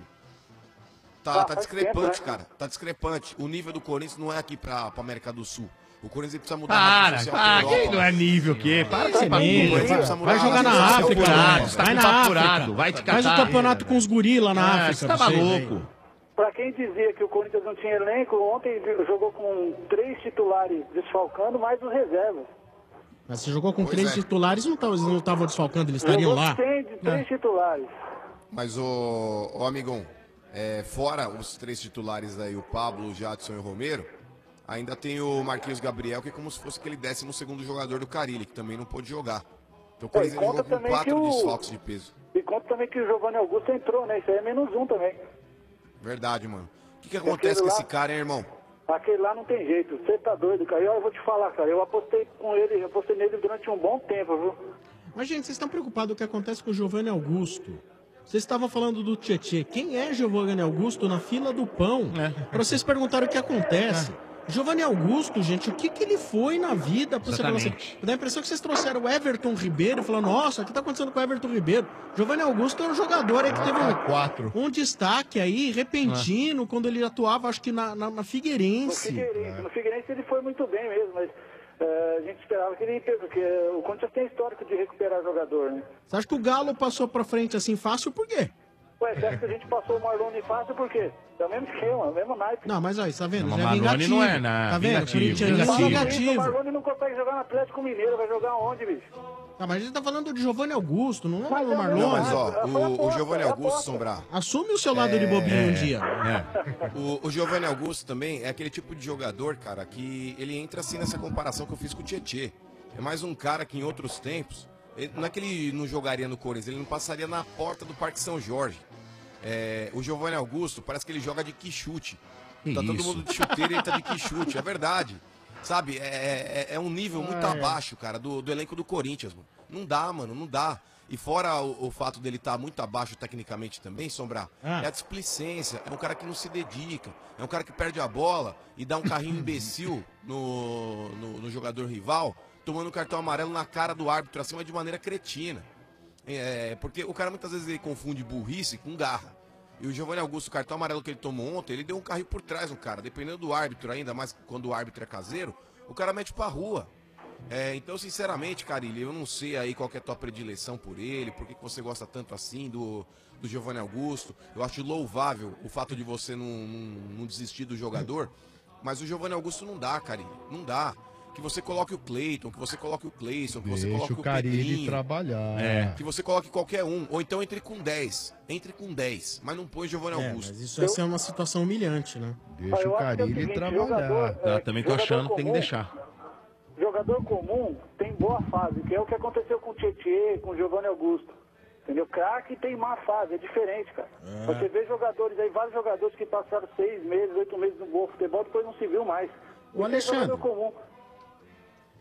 Tá discrepante, cara. Tá discrepante. O nível do Corinthians não é aqui pra América do Sul. O Corinthians precisa mudar a rede social. Quem não é nível o quê? Para com esse papo. Vai jogar na África. Vai na África. Vai te Faz o campeonato com os gorilas na África. Você tá maluco. Pra quem dizia que o Corinthians não tinha elenco, ontem jogou com 3 titulares desfalcando, mais os reservas. Mas você jogou com 3 titulares, não estavam desfalcando, eles estariam lá. Tem 3 titulares. Mas, ô amigão, fora os 3 titulares aí, o Pablo, o Jadson e o Romero, ainda tem o Marquinhos Gabriel, que é como se fosse aquele 12º jogador do Carilli, que também não pôde jogar. Então o Corinthians jogou com 4 desfalques de peso. E conta também que o Giovanni Augusto entrou, né? Isso aí é -1 também. Verdade, mano. O que acontece com esse cara, hein, irmão? Aquele lá não tem jeito. Você tá doido, cara. Eu vou te falar, cara. Eu apostei nele durante um bom tempo, viu? Mas, gente, vocês estão preocupados com o que acontece com o Giovanni Augusto? Vocês estavam falando do Tietê. Quem é Giovanni Augusto na fila do pão? Pra vocês perguntarem o que acontece. Giovanni Augusto, gente, o que ele foi na vida? Pra você falar assim, dá a impressão que vocês trouxeram o Everton Ribeiro, falando, nossa, o que tá acontecendo com o Everton Ribeiro? Giovanni Augusto é um jogador aí que teve um destaque aí, repentino, quando ele atuava, acho que na Figueirense. No Figueirense ele foi muito bem mesmo, mas a gente esperava que ele... Porque o Corinthians tem histórico de recuperar jogador, né? Você acha que o Galo passou pra frente assim fácil, por quê? Ué, você acha que a gente passou o Marlone fácil por quê? É o mesmo esquema, o mesmo naipe. Não, mas aí, tá vendo? Não, Já é Marlone vingativo. não é, né? Tá vendo? Vingativo. Vingativo. O Marlone não consegue jogar no Atlético Mineiro, vai jogar onde, bicho? Tá, mas a gente tá falando de Giovanni Augusto, não é o Mas Marlone. Não, mas ó, o Giovanni Augusto, Sombrar. Assume o seu lado de bobinho um dia. O Giovanni Augusto também é aquele tipo de jogador, cara, que ele entra assim nessa comparação que eu fiz com o Tietê. É mais um cara que em outros tempos, não é que ele não jogaria no Corinthians, ele não passaria na porta do Parque São Jorge. O Giovanni Augusto parece que ele joga de quichute. Tá todo mundo de chuteira e ele tá de quichute, é verdade. Sabe, é um nível muito abaixo, cara, do elenco do Corinthians, mano. Não dá, mano, não dá. E fora o fato dele estar muito abaixo tecnicamente também, Sombrar, é a displicência, é um cara que não se dedica, é um cara que perde a bola e dá um carrinho imbecil no jogador rival, tomando um cartão amarelo na cara do árbitro, acima de maneira cretina. Porque o cara muitas vezes ele confunde burrice com garra. E o Giovanni Augusto, o cartão amarelo que ele tomou ontem, ele deu um carrinho por trás no cara. Dependendo do árbitro ainda, mais quando o árbitro é caseiro, o cara mete pra rua. Então, sinceramente, Carilli, eu não sei aí qual que é a tua predileção por ele, por que você gosta tanto assim do Giovanni Augusto. Eu acho louvável o fato de você não desistir do jogador, mas o Giovanni Augusto não dá, Carilli, não dá. Que você coloque o Cleiton, que você coloque o Cleison, que você coloque o Carilli Pedrinho, trabalhar. que você coloque qualquer um, ou então entre com 10, mas não põe Giovanni Augusto. Mas isso vai ser uma situação humilhante, né? Deixa o Carilli trabalhar. Também tô achando que tem que deixar. Jogador comum tem boa fase, que é o que aconteceu com o Tietê, com o Giovanni Augusto. Entendeu? Craque tem má fase, é diferente, cara. Você vê jogadores aí, vários jogadores que passaram 6 meses, 8 meses no bom futebol, depois não se viu mais. O Alexandre. Jogador comum.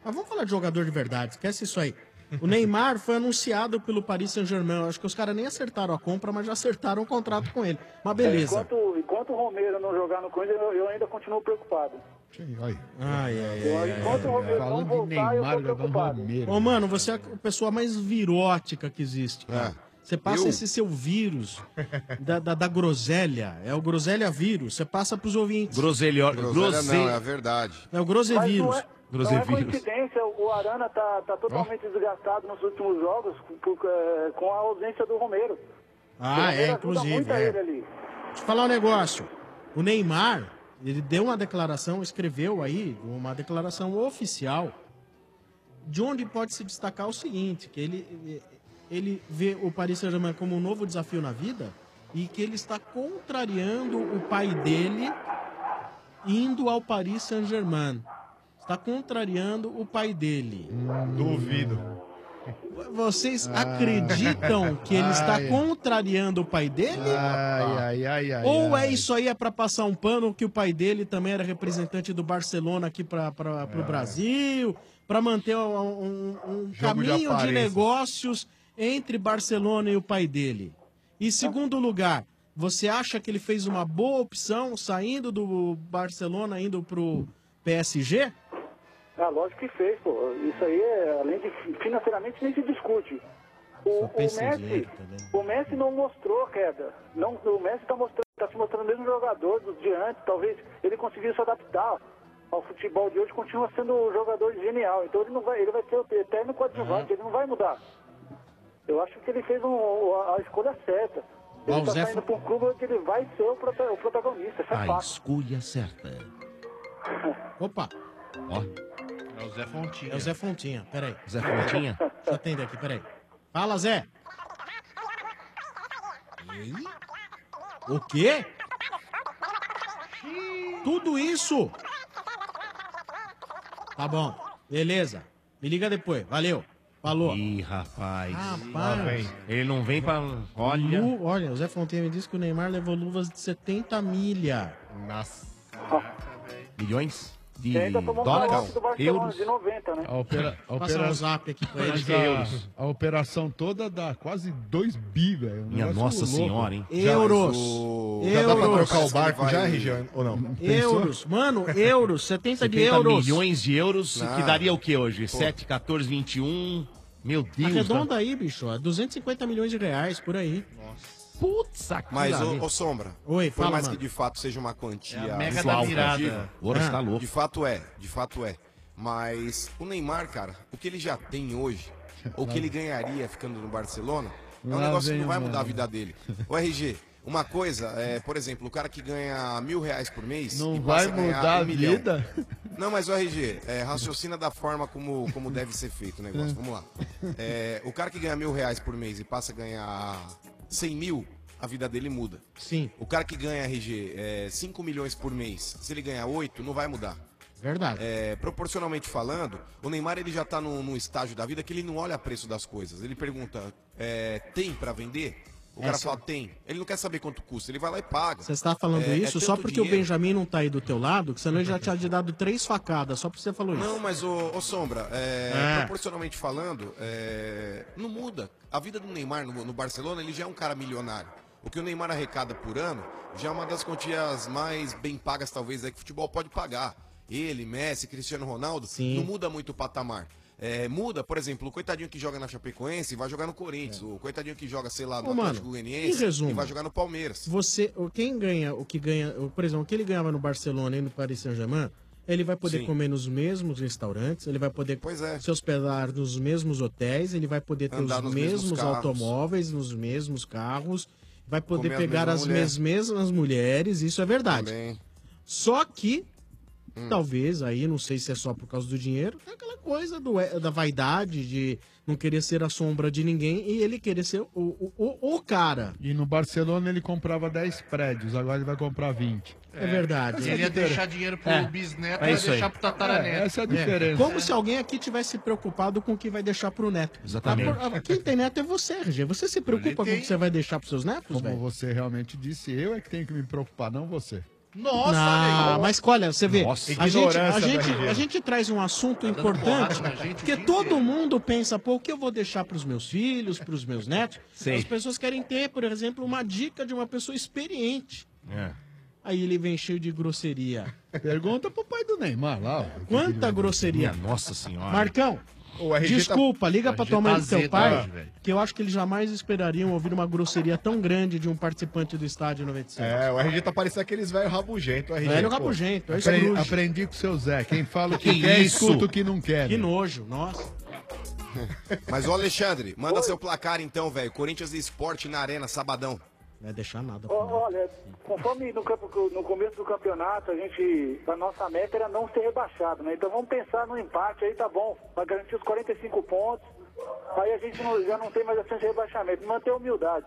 Mas vamos falar de jogador de verdade, esquece isso aí. O Neymar foi anunciado pelo Paris Saint-Germain. Acho que os caras nem acertaram a compra, mas já acertaram o contrato com ele. Mas beleza. Enquanto o Romero não jogar no Corinthians, eu ainda continuo preocupado. Enquanto o Romero não voltar, eu tô preocupado. Ô, mano, você é a pessoa mais virótica que existe, cara. Você passa esse seu vírus da groselha. É o groselha vírus. Você passa pros ouvintes. Groselha não, é a verdade. É o grosevírus. Não é coincidência, o Arana tá totalmente desgastado nos últimos jogos com a ausência do Romero. Inclusive. Muito a ele ali. Deixa eu falar um negócio. O Neymar, ele deu uma declaração, escreveu aí, uma declaração oficial, de onde pode se destacar o seguinte, que ele vê o Paris Saint-Germain como um novo desafio na vida e que ele está contrariando o pai dele indo ao Paris Saint-Germain. Está contrariando o pai dele. Duvido. Vocês acreditam que ele está contrariando o pai dele? Ou é isso aí para passar um pano que o pai dele também era representante do Barcelona aqui para o Brasil, para manter um caminho de negócios entre Barcelona e o pai dele? E segundo lugar, você acha que ele fez uma boa opção saindo do Barcelona, indo pro PSG? Lógico que fez, pô. Isso aí, além de financeiramente, nem se discute. O Messi não mostrou queda. O Messi está se mostrando o mesmo jogador do de antes. Talvez ele conseguiu se adaptar ao futebol de hoje, continua sendo um jogador genial. Então ele vai ser o eterno coadjuvante, ele não vai mudar. Eu acho que ele fez a escolha certa. Ele está saindo para um clube que ele vai ser o protagonista. Isso é A fácil. escolha certa. Opa. Ó. É o Zé Fontinha. É o Zé Fontinha, peraí. Zé Fontinha? Deixa eu atender aqui, peraí. Fala, Zé. O quê? Tudo isso? Tá bom, beleza. Me liga depois, valeu. Falou. Ih, rapaz. Rapaz. Ele não vem pra... Olha... Olha, o Zé Fontinha me disse que o Neymar levou luvas de 70 milha. Nossa. Milhões? De ainda tomou dólares? do Barcelona, Euros? de 90, né? Passa um zap aqui pra ele. A operação toda dá quase 2 bi, velho. Minha Nossa Senhora, hein? Euros. Já dá pra trocar o barco já, região? Ou não? Euros. Mano, euros. 70 de euros. Milhões de euros, Não. que daria o que hoje? Pô. 7, 14, 21... Meu Deus. Arredonda aí, bicho. 250 milhões de reais, por aí. Putz, Mas, ô Sombra, Oi, por fala, mais mano. que de fato seja uma quantia É a mega visual, da virada. positiva, Ora, está louco. de fato é. Mas o Neymar, cara, o que ele já tem hoje, ou o que ele ganharia ficando no Barcelona, é um Lá negócio que vem não vai o mudar a mano. vida dele. O RG, uma coisa, por exemplo, o cara que ganha R$1.000 por mês Não e vai passa a ganhar mudar a 1 milhão. vida? Não, mas o RG, raciocina da forma como deve ser feito o negócio. Vamos lá. O cara que ganha R$1.000 por mês e passa a ganhar 100 mil, a vida dele muda. Sim. O cara que ganha RG 5 milhões por mês, se ele ganhar 8, não vai mudar. Verdade. Proporcionalmente falando, o Neymar ele já tá num estágio da vida que ele não olha preço das coisas. Ele pergunta, tem pra vender? O cara fala, tem. Ele não quer saber quanto custa, ele vai lá e paga. Você está falando isso só tanto porque o dinheiro. Benjamin não tá aí do teu lado, que senão ele já tinha te dado 3 facadas, só porque você falou isso. Não, mas ô Sombra, proporcionalmente falando, não muda. A vida do Neymar no Barcelona, ele já é um cara milionário. O que o Neymar arrecada por ano já é uma das quantias mais bem pagas, talvez, que o futebol pode pagar. Ele, Messi, Cristiano Ronaldo, não muda muito o patamar. Muda, por exemplo, o coitadinho que joga na Chapecoense vai jogar no Corinthians. O coitadinho que joga, sei lá, no Atlético Goianiense resumo, e vai jogar no Palmeiras. Quem ganha, por exemplo, o que ele ganhava no Barcelona e no Paris Saint-Germain, ele vai poder Sim. comer nos mesmos restaurantes, ele vai poder se hospedar nos mesmos hotéis, ele vai poder ter Andar os nos mesmos mesmos carros. automóveis, nos mesmos carros, vai poder Comer a pegar mesma as mulher. mesmas mulheres, isso é verdade. Também. Só que, talvez, aí, não sei se é só por causa do dinheiro, é aquela coisa da vaidade, de não querer ser a sombra de ninguém e ele querer ser o cara. E no Barcelona ele comprava 10 prédios, agora ele vai comprar 20. É verdade. Ele ia deixar dinheiro pro bisneto e ia deixar pro tataraneto. Essa é a diferença. Como se alguém aqui tivesse preocupado com o que vai deixar pro neto. Exatamente. Quem tem neto é você, RG. Você se preocupa com o que você vai deixar pros seus netos, Como velho? você realmente disse, eu é que tenho que me preocupar, não você. Nossa, Não, mas olha, você vê, Nossa, a ignorância do RG. gente traz um assunto importante, porque todo mundo pensa, pô, o que eu vou deixar pros meus filhos, pros meus netos? Sim. As pessoas querem ter, por exemplo, uma dica de uma pessoa experiente. Aí ele vem cheio de grosseria. Pergunta pro pai do Neymar lá. Quanta grosseria. Nossa senhora. Marcão, O RG desculpa, liga pra tua mãe e pro teu azedo pai, hoje, velho. que eu acho que eles jamais esperariam ouvir uma grosseria tão grande de um participante do Estádio 97. O RG tá parecendo aqueles velhos rabugentos. RG, Velho pô. rabugento, é Aprendi, Scrooge. aprendi com o seu Zé. Quem fala o Que que quer, isso? escuta o que não quer. Que né? nojo, nossa. Mas, ô Alexandre, manda seu placar então, velho. Corinthians e Sport na Arena, sabadão. Não vai deixar nada. Olha, conforme no começo do campeonato, a nossa meta era não ser rebaixado, né? Então vamos pensar no empate aí, tá bom. Vai garantir os 45 pontos. Aí a gente já não tem mais a chance de rebaixamento. Manter a humildade.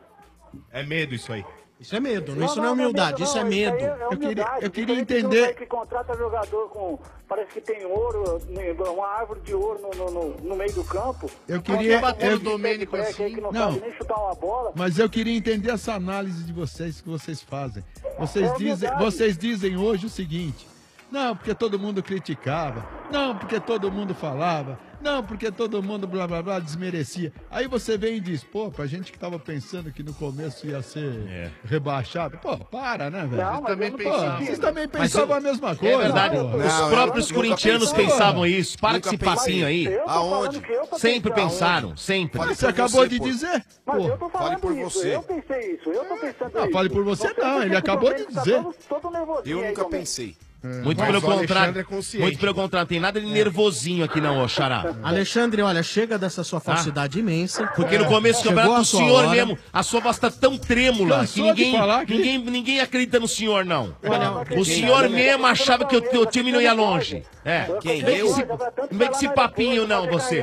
É medo isso aí. Isso é medo, isso não é humildade, isso é medo. Isso aí é humildade. eu queria Diferente entender- do cara que contrata jogador com... Parece que tem ouro, uma árvore de ouro no meio do campo. Eu queria- Bater eu- o Domênico assim. Que não Não. sabe nem chutar uma bola. Mas eu queria entender essa análise de vocês que vocês fazem. Vocês É dizem, verdade. vocês dizem hoje o seguinte: não, porque todo mundo criticava, não, porque todo mundo falava, não, porque todo mundo blá blá blá desmerecia. Aí você vem e diz, pô, pra gente que tava pensando que no começo ia ser rebaixado, pô, para, né, velho? Não, mas também eu não tô pensavam. sentindo. Vocês também pensavam a mesma coisa. É verdade. pô. Os próprios corintianos pensavam isso. Para com esse papinho aí. Eu tô falando que eu tô Sempre pensando. pensaram, sempre. Você acabou de dizer. Mas Pô. eu tô falando Fale por isso, você. eu pensei isso, eu tô pensando Não, isso. fale por você sei não, por ele que acabou o de Domênico tá dizer. todo nervosinho Eu aí, nunca Domênico. pensei. Muito Mas pelo o Alexandre contrário. é consciente. Muito pelo contrário, tem nada de nervosinho aqui não, ô Xará. Alexandre, olha, chega dessa sua falsidade imensa. Porque no começo do Chegou campeonato a o sua senhor hora. mesmo, a sua voz tá tão trêmula que Cansou de falar que- ninguém acredita no senhor, não. Olha, O senhor mesmo achava que o teu não ia longe. É. Quem, Não vem eu? com esse- não vem com esse papinho não, você.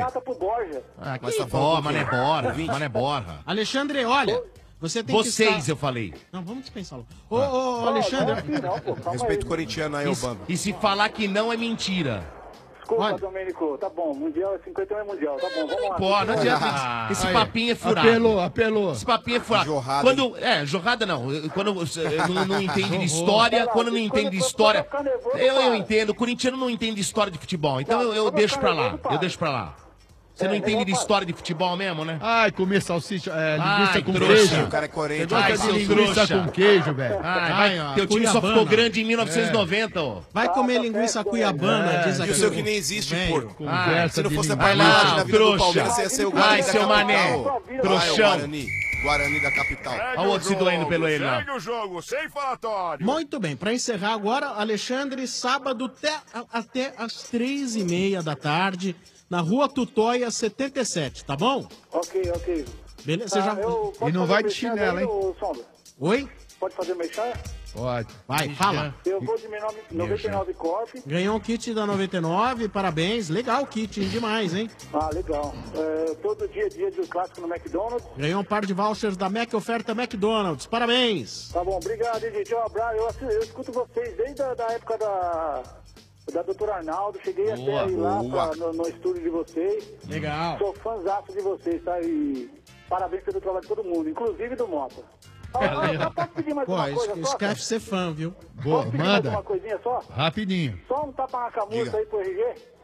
Ah, Mas que tá falando mas não é com quem? borra, mas não é borra. Alexandre, olha, você tem que Vocês, estar... eu falei. Não, vamos dispensá-lo. Ô, Alexandre, Respeito corintiano aí, ô Bambi. E se falar que não é mentira. Desculpa, Olha. Domênico, tá bom, mundial é 51 é mundial, tá bom, vamos lá. Pô, não adianta. Esse Aí, papinho é furado. Apelou. Esse papinho é furado. Jorrada, Quando, jorrada não. Quando não entende de história, quando não entende de história. Eu entendo. O corintiano não entende de história de futebol. Então eu deixo pra lá. Eu deixo pra lá. Você não entende de história de futebol mesmo, né? Ai, comer salsicha, linguiça Ai, com trouxa. queijo. O cara é Você corintiano. gosta Ai, de seu linguiça trouxa. com queijo, velho? Ai, ó, teu time só Cuiabana. ficou grande em 1990, ó. vai comer linguiça cuiabana, diz E aqui. o seu que nem existe, Velho. porco. Conversa Se não de fosse a linguiça. Vai lá, Parmalat na vida do trouxa. Palmeiras, você ia ser o Ai, Guarani da seu capital. mané. Vai, o Trouxão. Guarani da capital. Olha o outro se doendo pelo ele lá. o jogo, sem falatório. Muito bem, pra encerrar agora, Alexandre, sábado até às 3h30 da tarde, na Rua Tutóia 77, tá bom? Ok. Beleza, você já... E não vai de chinelo, hein? Oi? Pode fazer mexer? Pode. Vai, fala. Eu vou de 99 Corp. Ganhou um kit da 99, parabéns. Legal o kit, hein? Demais, hein? Ah, legal. Todo dia do clássico no McDonald's. Ganhou um par de vouchers da Mac Oferta McDonald's. Parabéns. Tá bom, obrigado, hein, gente. Um abraço. Eu escuto vocês desde a época da doutora Arnaldo. Cheguei até aí lá no estúdio de vocês. Legal. Sou fãzaço de vocês, tá? E parabéns pelo trabalho de todo mundo, inclusive do Mota. Posso pedir mais Pô, uma coisa só? esquece de ser fã, viu? Boa, Posso pedir mais manda. uma coisinha só? Rapidinho. Só um tapa na camurça aí pro RG.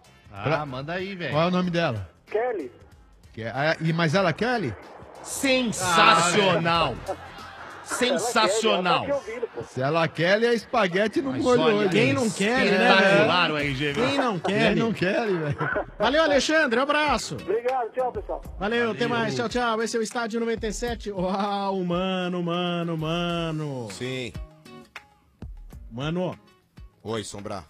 Manda aí, velho. Qual é o nome dela? Kelly. Mas ela, Kelly? Sensacional. Sensacional. Se ela quer, é espaguete no molho olha, hoje. Quem não quer, né, Espetacular o velho? RG, Quem não quer? Quem não quer, velho? Valeu, Alexandre. Um abraço. Obrigado, tchau, pessoal. Valeu, até mais. Tchau, tchau. Esse é o Estádio 97. Uau, mano. Sim. Mano, Oi, Sombra.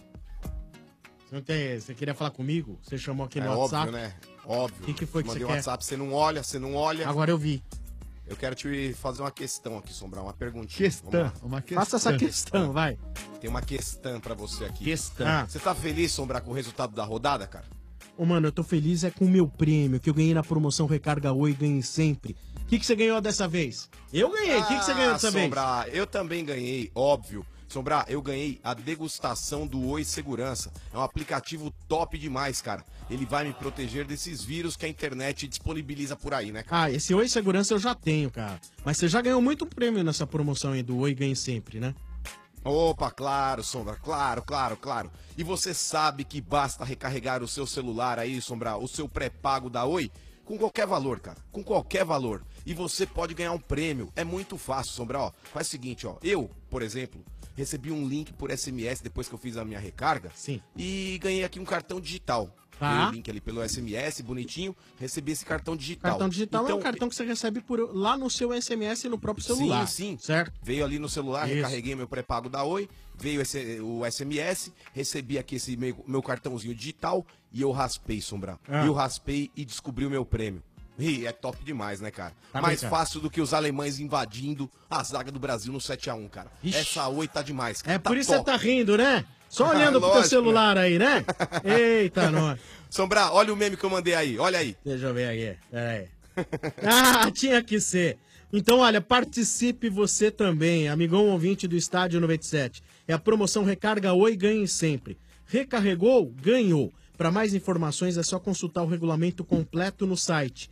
você queria falar comigo? Você chamou aqui É no WhatsApp. óbvio, né? Óbvio. O que foi que Mandei você um quer? WhatsApp, você não olha. Agora eu vi. Eu quero te fazer uma questão aqui, Sombra, uma perguntinha. Questão, uma questão. Faça essa questão, vai. Tem uma questão pra você aqui. Questão. Ah. Você tá feliz, Sombra, com o resultado da rodada, cara? Ô, mano, eu tô feliz com o meu prêmio, que eu ganhei na promoção Recarga Oi e ganhei sempre. O que você ganhou dessa vez? Eu ganhei. O que você ganhou dessa vez? Sombra, eu também ganhei, óbvio. Sombra, eu ganhei a degustação do Oi Segurança. É um aplicativo top demais, cara. Ele vai me proteger desses vírus que a internet disponibiliza por aí, né, cara? Ah, esse Oi Segurança eu já tenho, cara. Mas você já ganhou muito prêmio nessa promoção aí do Oi Ganhe Sempre, né? Opa, claro, Sombra, claro. E você sabe que basta recarregar o seu celular aí, Sombra, o seu pré-pago da Oi, com qualquer valor, cara, com qualquer valor. E você pode ganhar um prêmio, é muito fácil, Sombra, ó. Faz o seguinte, ó, eu, por exemplo, recebi um link por SMS depois que eu fiz a minha recarga. Sim. E ganhei aqui um cartão digital. Veio o link ali pelo SMS, bonitinho, recebi esse cartão digital. Cartão digital então, é um cartão que você recebe lá no seu SMS e no próprio celular. Sim. Certo? Veio ali no celular, Isso. recarreguei meu pré-pago da Oi, veio o SMS, recebi aqui esse meu cartãozinho digital e eu raspei, Sombra. Eu raspei e descobri o meu prêmio. E é top demais, né, cara? Tá Mais bem, fácil do que os alemães invadindo a zaga do Brasil no 7-1, cara. Ixi. Essa Oi tá demais, cara. É Tá por isso que você top. tá rindo, né? Só olhando pro teu Lógico, celular aí, né? Eita, nós. Sombra, olha o meme que eu mandei aí, olha aí. Deixa eu ver aqui, peraí. Ah, tinha que ser. Então, olha, participe você também, amigão ouvinte do Estádio 97. É a promoção Recarga Oi, ganhe sempre. Recarregou? Ganhou. Para mais informações é só consultar o regulamento completo no site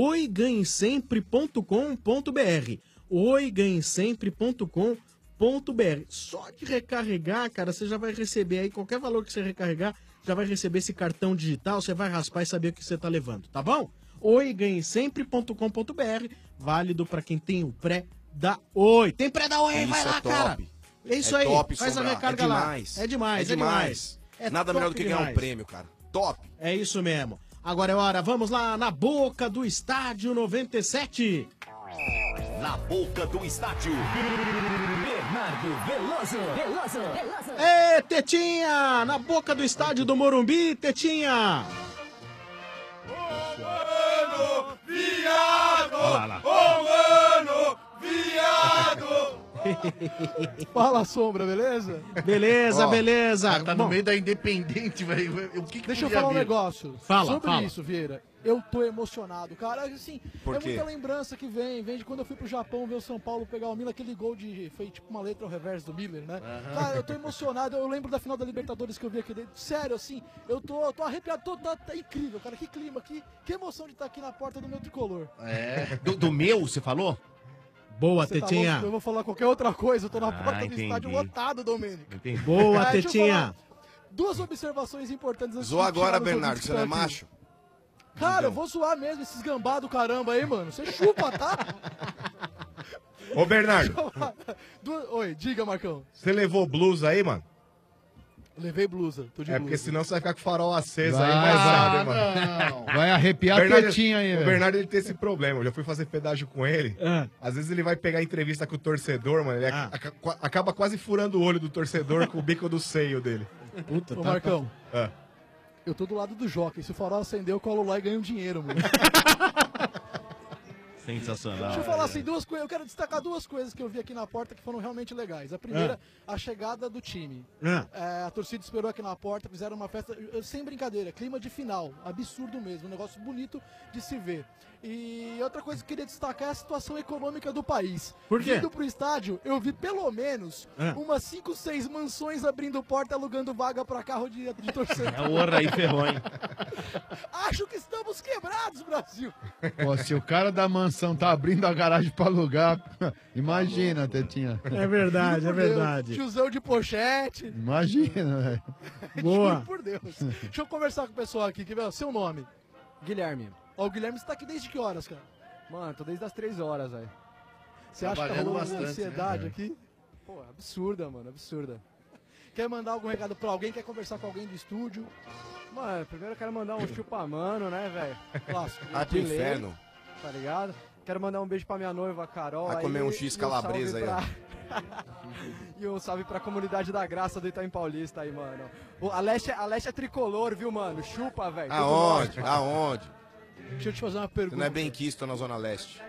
oiganhesempre.com.br. oiganhesempre.com.br. Só de recarregar, cara, você já vai receber aí, qualquer valor que você recarregar, já vai receber esse cartão digital, você vai raspar e saber o que você tá levando, tá bom? oiganhesempre.com.br, válido para quem tem o pré da Oi. Tem pré da Oi, Isso vai lá, é top. cara. É isso É aí, top, faz Sombra. a recarga É lá. demais. É demais, É demais. É Nada melhor do top que ganhar um demais. prêmio, cara. Top. É isso mesmo. Agora é hora, vamos lá na boca do Estádio 97. Na boca do estádio, Bernardo Veloso. Ê, Tetinha! Na boca do estádio do Morumbi, Tetinha! Viado! Viado! Fala, Sombra, beleza? Beleza, beleza. Tá no Bom, meio da Independente, velho. O que Deixa eu podia falar um vir? negócio Fala, sobre fala. isso, Vieira. Eu tô emocionado, cara. Assim, Por é quê? muita lembrança que vem de quando eu fui pro Japão ver o São Paulo pegar o Milan, aquele gol de. Foi tipo uma letra ao revés do Miller, né? Cara, eu tô emocionado. Eu lembro da final da Libertadores que eu vi aqui dentro. Sério, assim, eu tô arrepiado. Tá incrível, cara. Que clima, que emoção de estar aqui na porta do meu tricolor. É. Do meu, você falou? boa, Você tá Tetinha. louco? Eu vou falar qualquer outra coisa. Eu tô na porta do entendi. estádio lotado, Domênico. Entendi. Boa, Deixa eu Tetinha. falar duas observações importantes antes Zoa de agora, tirar os Bernardo, ouvintes você não é que estão aqui. macho? Cara, eu vou zoar mesmo esses gambá do caramba aí, mano. Você chupa, tá? Ô, Bernardo, Oi, diga, Marcão. você levou blusa aí, mano? Levei blusa, tô de É blusa. porque senão você vai ficar com o farol aceso Vai, aí, mais vai. sabe, mano. Não. Vai arrepiar a Bernardo- tetinha aí, O velho. Bernardo ele tem esse problema. Eu já fui fazer pedágio com ele. Às vezes ele vai pegar entrevista com o torcedor, mano. Ele acaba quase furando o olho do torcedor com o bico do seio dele. Puta, Ô, Marcão, Ah. eu tô do lado do Jockey. Se o farol acender, eu colo lá e ganho um dinheiro, mano. Sensacional. Deixa eu falar assim, duas coisas. Eu quero destacar duas coisas que eu vi aqui na porta que foram realmente legais. A primeira, a chegada do time. A torcida esperou aqui na porta, fizeram uma festa, sem brincadeira, clima de final, absurdo mesmo, um negócio bonito de se ver. E outra coisa que eu queria destacar é a situação econômica do país. Por quê? Indo pro estádio, eu vi pelo menos umas 5, 6 mansões abrindo porta, alugando vaga pra carro de torcedor. É orra aí, ferrou, hein? Acho que estamos quebrados, Brasil. Pô, se o cara da mansão tá abrindo a garagem pra alugar, imagina, Tetinha. É verdade, é Juro por Deus. verdade. Tiozão de pochete. Imagina, velho. Boa. Juro por Deus. Deixa eu conversar com o pessoal aqui. Quer ver? Seu nome? Guilherme. Ó, o Guilherme, você tá aqui desde que horas, cara? Mano, tô desde as 3 horas, velho. Você acha que tá Trabalhando rolando bastante, ansiedade né? aqui? Pô, absurda, mano, absurda. Quer mandar algum recado pra alguém? Quer conversar com alguém do estúdio? Mano, primeiro eu quero mandar um chupa-mano, né, velho? Clássico. Vai pro De lei, inferno. Tá ligado? Quero mandar um beijo pra minha noiva, Carol. Vai aí, comer um e X um calabresa salve aí, pra- E um salve pra comunidade da graça do Itaim Paulista aí, mano. A Leste é tricolor, viu, mano? Chupa, velho. tudo Aonde? nosso. Aonde? Deixa eu te fazer uma Você pergunta. não é bem quisto na Zona Leste.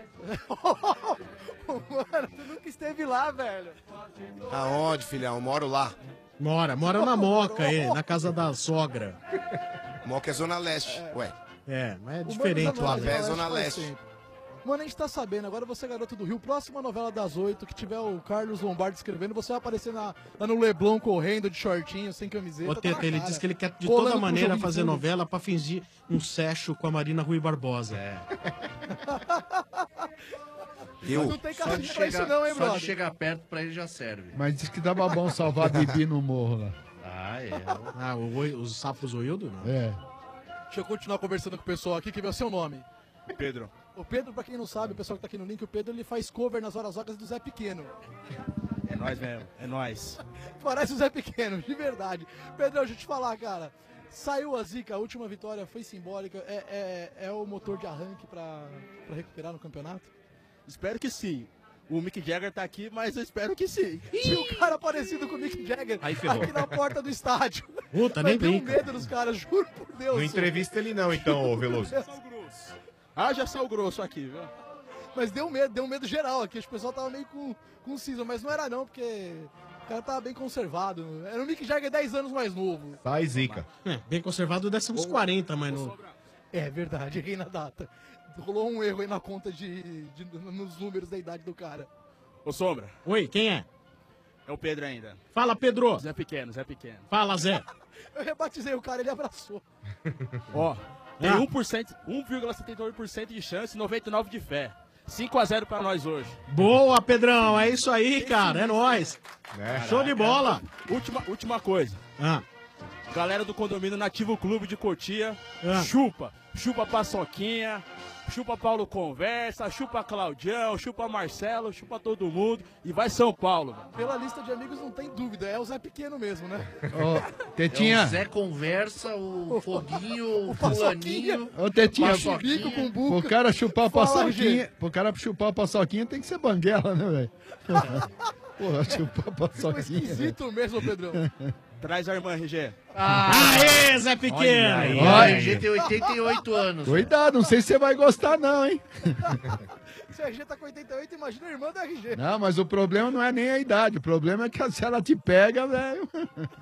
Mano, tu nunca esteve lá, velho. Aonde, filhão? Eu moro lá. Mora na Moca aí, na casa da sogra. Moca é Zona Leste. Ué. É, mas é O Mano diferente tá lá. no Pé né? Zona faz Leste. tempo. Mano, a gente tá sabendo, agora você é garoto do Rio, próxima novela das 8, que tiver o Carlos Lombardi escrevendo, você vai aparecer lá no Leblon correndo de shortinho, sem camiseta. Ô, tá Teta, na ele cara. disse que ele quer de Colando toda com maneira jogo de fazer fundo. novela pra fingir um secho com a Marina Rui Barbosa. Eu? Não tem Só carinho de pra isso chegar- não, hein, só de brother? chegar perto pra ele já serve. Mas diz que tava bom salvar a Bibi no morro lá. Ah, é. Ah, os sapos zoiudo? Não. É. Deixa eu continuar conversando com o pessoal aqui, que é o seu nome. Pedro. O Pedro, pra quem não sabe, o pessoal que tá aqui no link, o Pedro ele faz cover nas horas vagas do Zé Pequeno. É nóis mesmo, é nóis. Parece o Zé Pequeno, de verdade. Pedro, deixa eu te falar, cara. Saiu a zica, a última vitória foi simbólica. É o motor de arranque pra recuperar no campeonato? Espero que sim. O Mick Jagger tá aqui, mas eu espero que sim. Se o cara parecido com o Mick Jagger Aí ferrou. aqui na porta do estádio. Puta, Vai nem ter um brinca. medo dos caras, juro por Deus. Não entrevista ele não, então, ô Veloso. Haja sal grosso aqui, viu? Mas deu medo geral aqui. Acho que o pessoal tava meio com cisma, mas não era não, porque o cara tava bem conservado. Era o Mick Jagger 10 anos mais novo. Sai, zica. Bem conservado deve ser uns 40, mas não. É verdade, errei na data. Rolou um erro aí na conta nos números da idade do cara. Ô, Sombra. Oi, quem é? É o Pedro ainda. Fala, Pedro. Zé Pequeno, Zé Pequeno. Fala, Zé. Eu rebatizei o cara, ele abraçou. Ó, tem Ah. 1,78% de chance, 99% de fé. 5-0 pra nós hoje. Boa, Pedrão. É isso aí, cara. É nóis. Show de bola. Última coisa. Ah. Galera do condomínio Nativo Clube de Cotia, Ah. chupa Paçoquinha, chupa Paulo Conversa, chupa Claudião, chupa Marcelo, chupa todo mundo e vai São Paulo. Mano. Pela lista de amigos não tem dúvida, é o Zé Pequeno mesmo, né? Ô, Tetinha. É o Zé Conversa, o Foguinho, o Fulaninho. Ô, Tetinha, Bico com buca. pro cara chupar a Fala, paçoquinha, Gê. pro cara chupar a paçoquinha tem que ser banguela, né, velho? Porra, chupar a Foi paçoquinha. esquisito mesmo, Pedrão. Traz a irmã RG. Aê, Zé Pequeno. O RG tem 88 anos. Cuidado, não sei se você vai gostar não, hein? Se a RG tá com 88, imagina a irmã da RG. Não, mas o problema não é nem a idade, o problema é que se ela te pega, velho.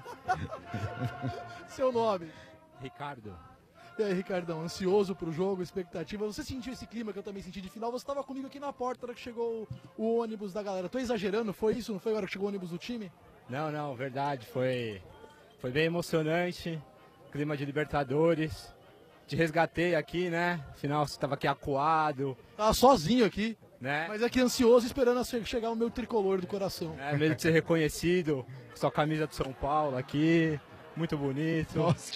Seu nome. Ricardo. E aí, Ricardão, ansioso pro jogo, expectativa. Você sentiu esse clima que eu também senti de final? Você tava comigo aqui na porta na hora que chegou o ônibus da galera. Tô exagerando? Foi isso? Não foi a hora que chegou o ônibus do time? Não, verdade. Foi bem emocionante. Clima de Libertadores. Te resgatei aqui, né? Afinal, você tava aqui acuado. Tava sozinho aqui. Né? Mas aqui ansioso, esperando chegar o meu tricolor do coração. Medo de ser reconhecido. Com sua camisa do São Paulo aqui. Muito bonito. Nossa,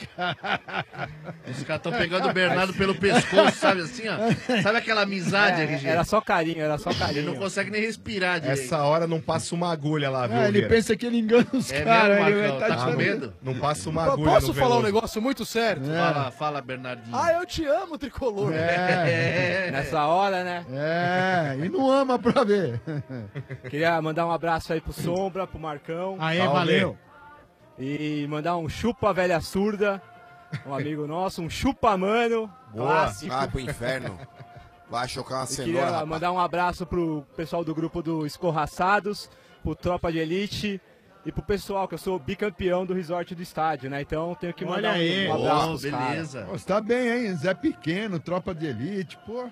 Os caras estão pegando o Bernardo pelo pescoço, sabe assim, ó? Sabe aquela amizade, RG? Era só carinho. Ele não consegue nem respirar direito. Essa hora não passa uma agulha lá, viu, ele Vieira? pensa que ele engana os É caras. mesmo, ele Marcão? vai Tá te com medo? Não passa uma Eu agulha posso no falar um Veloso. negócio muito sério? Fala, Bernardinho. Ah, eu te amo, tricolor. Nessa hora, né? E não ama pra ver. Queria mandar um abraço aí pro Sombra, pro Marcão. Aê, valeu. E mandar um chupa velha surda, um amigo nosso, um chupa mano, clássico. Vai pro inferno. Vai chocar uma E cenoura, queria rapaz. mandar um abraço pro pessoal do grupo do Escorraçados, pro Tropa de Elite e pro pessoal, que eu sou bicampeão do resort do estádio, né? Então tenho que mandar um abraço pros caras. Você tá bem, hein? Zé Pequeno, tropa de elite, pô.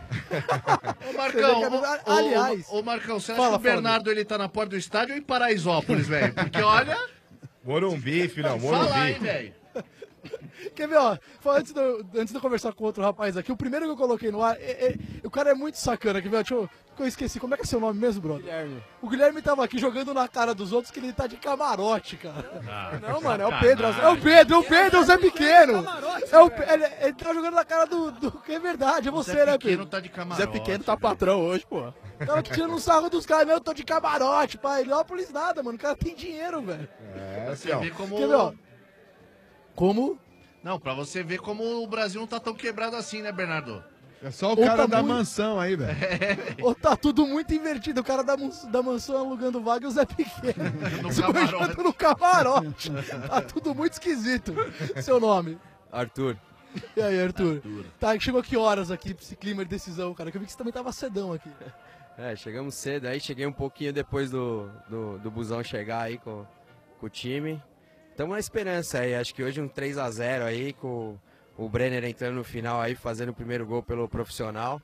Ô, Marcão, aliás, ô, Marcão, você acha fala, que o Bernardo ele tá na porta do estádio ou em Paraisópolis, velho? Porque olha. Morumbi, filhão, Morumbi. Fala aí, velho. Quer ver, ó? Antes de eu conversar com outro rapaz aqui, o primeiro que eu coloquei no ar, o cara é muito sacana. Quer ver? Deixa eu, que eu esqueci. Como é que é seu nome mesmo, brother? Guilherme. O Guilherme tava aqui jogando na cara dos outros que ele tá de camarote, cara. Não, mano, é o sacanagem. Pedro. É o Pedro, é o Zé Pequeno. Ele tá jogando na cara do que é verdade, é você, Zé né, Pequeno Pedro? tá de camarote. Zé Pequeno tá patrão hoje, pô. Tava aqui tirando um sarro dos caras, eu tô de camarote, pai. Heliópolis nada, mano. O cara tem dinheiro, velho. Você vê como... Quer ver, ó? Como? Não, pra você ver como o Brasil não tá tão quebrado assim, né, Bernardo? É só o Ou cara tá da muito- mansão aí, velho. Ô, tá tudo muito invertido. O cara da mansão alugando vaga e o Zé Pequeno. No Se camarote. beijando no camarote. Tá tudo muito esquisito. Seu nome? Arthur. E aí, Arthur? Tá, chegou que horas aqui pra esse clima de decisão, cara? Que eu vi que você também tava cedão aqui. Chegamos cedo aí, cheguei um pouquinho depois do busão chegar aí com o time. Estamos na esperança aí, acho que hoje um 3-0 aí, com o Brenner entrando no final aí, fazendo o primeiro gol pelo profissional.